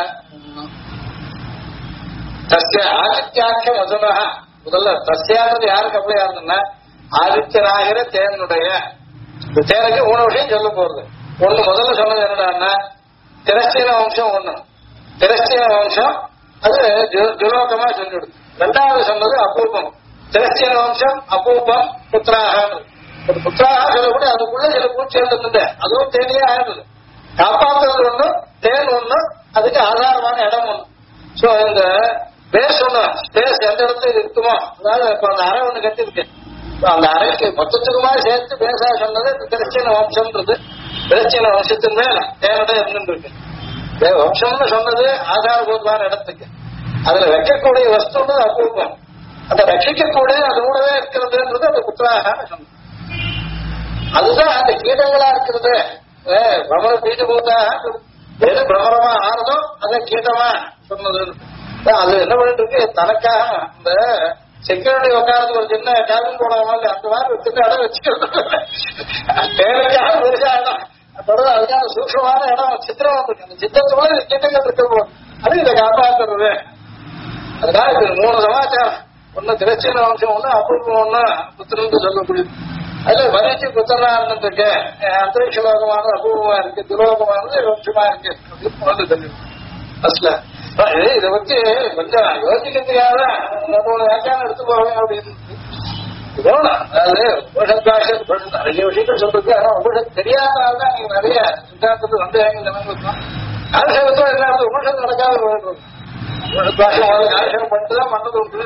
தஸ்ய ஆதித்யாக்கிய மதுனா முதல்ல தஸ்யானது யாருக்கு அப்படியே இருந்ததுன்னா ஆதித்யனாகிற தேவனுடைய தேனுக்கு 3 விஷயம் சொல்ல போறது. ஒண்ணு முதல்ல சொன்னது என்னடான்னா திரஸ்தீன வம்சம் ஒண்ணு திரஸ்தீன வம்சம் அது ஜுலோகமா சொல்லிடுது. 2வது சொன்னது அபூர்வம் திரஸ்தீன வம்சம் அபூர்வம் புத்திராக ஒரு புத்திராக சொல்லக்கூடிய அதுக்குள்ள சில பூச்சி இருந்தது அதுவும் தேனியே ஆயிடுது. காப்பாற்றுறது ஒண்ணு தேன் ஒண்ணு அதுக்கு ஆதாரமான இடம் ஒண்ணு. சோ இந்த பேஸ் ஒண்ணு பேஸ் எந்த இடத்துல இருக்குமோ அதாவது இப்ப அந்த அறை ஒண்ணு கட்டிருக்கு அந்த அறைக்கு மொத்தத்துக்குமா சேர்த்து பேசா சொன்னது திரஸ்தீன வம்சம்ன்றது. திரஸ்தீன வம்சத்தின் மேல தேனோட இருந்துருக்கு. வம்சம்னு சொன்னது ஆதாரபூர்வமான இடத்துக்கு அதுல வைக்கக்கூடிய வஸ்து அபூர்வம் அந்த ரட்சிக்கக்கூடிய அது கூடவே இருக்கிறதுன்றது அந்த புத்திராக சொன்னது. அதுதான் அந்த கீடங்களா இருக்கிறது. பிரமர பீஜபூத்தாக எது பிரமரமா ஆறுதோ அதை கீட்டமா சொன்னது. அது என்ன பண்ணிட்டு இருக்கு தனக்காக இந்த செக்யூரிட்டி உட்காந்து ஒரு சின்ன கேபின் போடாம அந்த மாதிரி சின்ன இடம் வச்சுக்கிறது தேவைக்காக பெருசா இடம் அதுக்கான சூக்ஷமான இடம் சித்திரம் இருக்கு. அந்த சித்திரத்தோட கீட்டங்கள் இருக்கிற அது இதை காப்பாற்றுறது. அதனால இது 3 சமாச்சாரம் ஒண்ணு திரச்சீன வம்சம் ஒண்ணு அபூர்வம் ஒண்ணு புத்திரன்னு சொல்லக்கூடியது. அதுல வரிச்சு புத்திரனா இருந்துருக்கு அந்தரிக்ஷ லோகமானது அபூர்வமா இருக்கு துலோகமானது வம்சமா இருக்கு அப்படின்னு சொல்லி இதை வச்சு கொஞ்சம் யோசிக்கிறதுக்காக வியாக்கியானம் எடுத்து போவேன் அப்படின்னு அதாவது உபனிஷத் பாஷை நிறைய விஷயங்கள் சொல்றது. ஆனா உபனிஷத் தெரியாதனால்தான் நீங்க நிறைய சித்தாந்தத்து சந்தேகங்கள் நினைவுக்கும் ஆசிரியத்தும் எல்லாரும் உபனிஷத் நடக்காத வேண்டும். உபனிஷத் பாஷை ஆசிரியம் பண்ணிட்டுதான் பண்ணது உண்டு.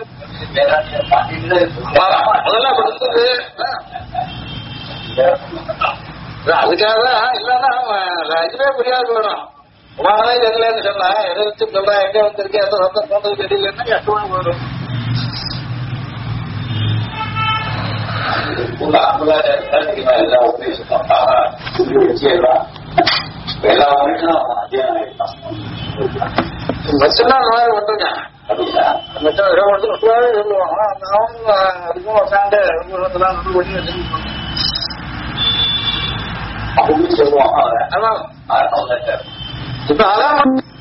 முதல்ல படிச்சது அதுக்காக இல்லன்னா இதுவே புரியாது போயிடும். உமாவே தெரியலன்னு சொன்னா எதை வச்சு சொல்றா எங்க வந்திருக்கேன் எந்த சத்தம் போனது தெரியலன்னா கஷ்டமா போயிடும். எல்லா மெச்சனா அந்த மாதிரி பண்றேன் மெச்சனா சொல்லுவாங்க அந்த அவங்க அதுக்கும் உட்காந்து பண்ணி சொல்லுவாங்க. அதான் இப்ப அதான்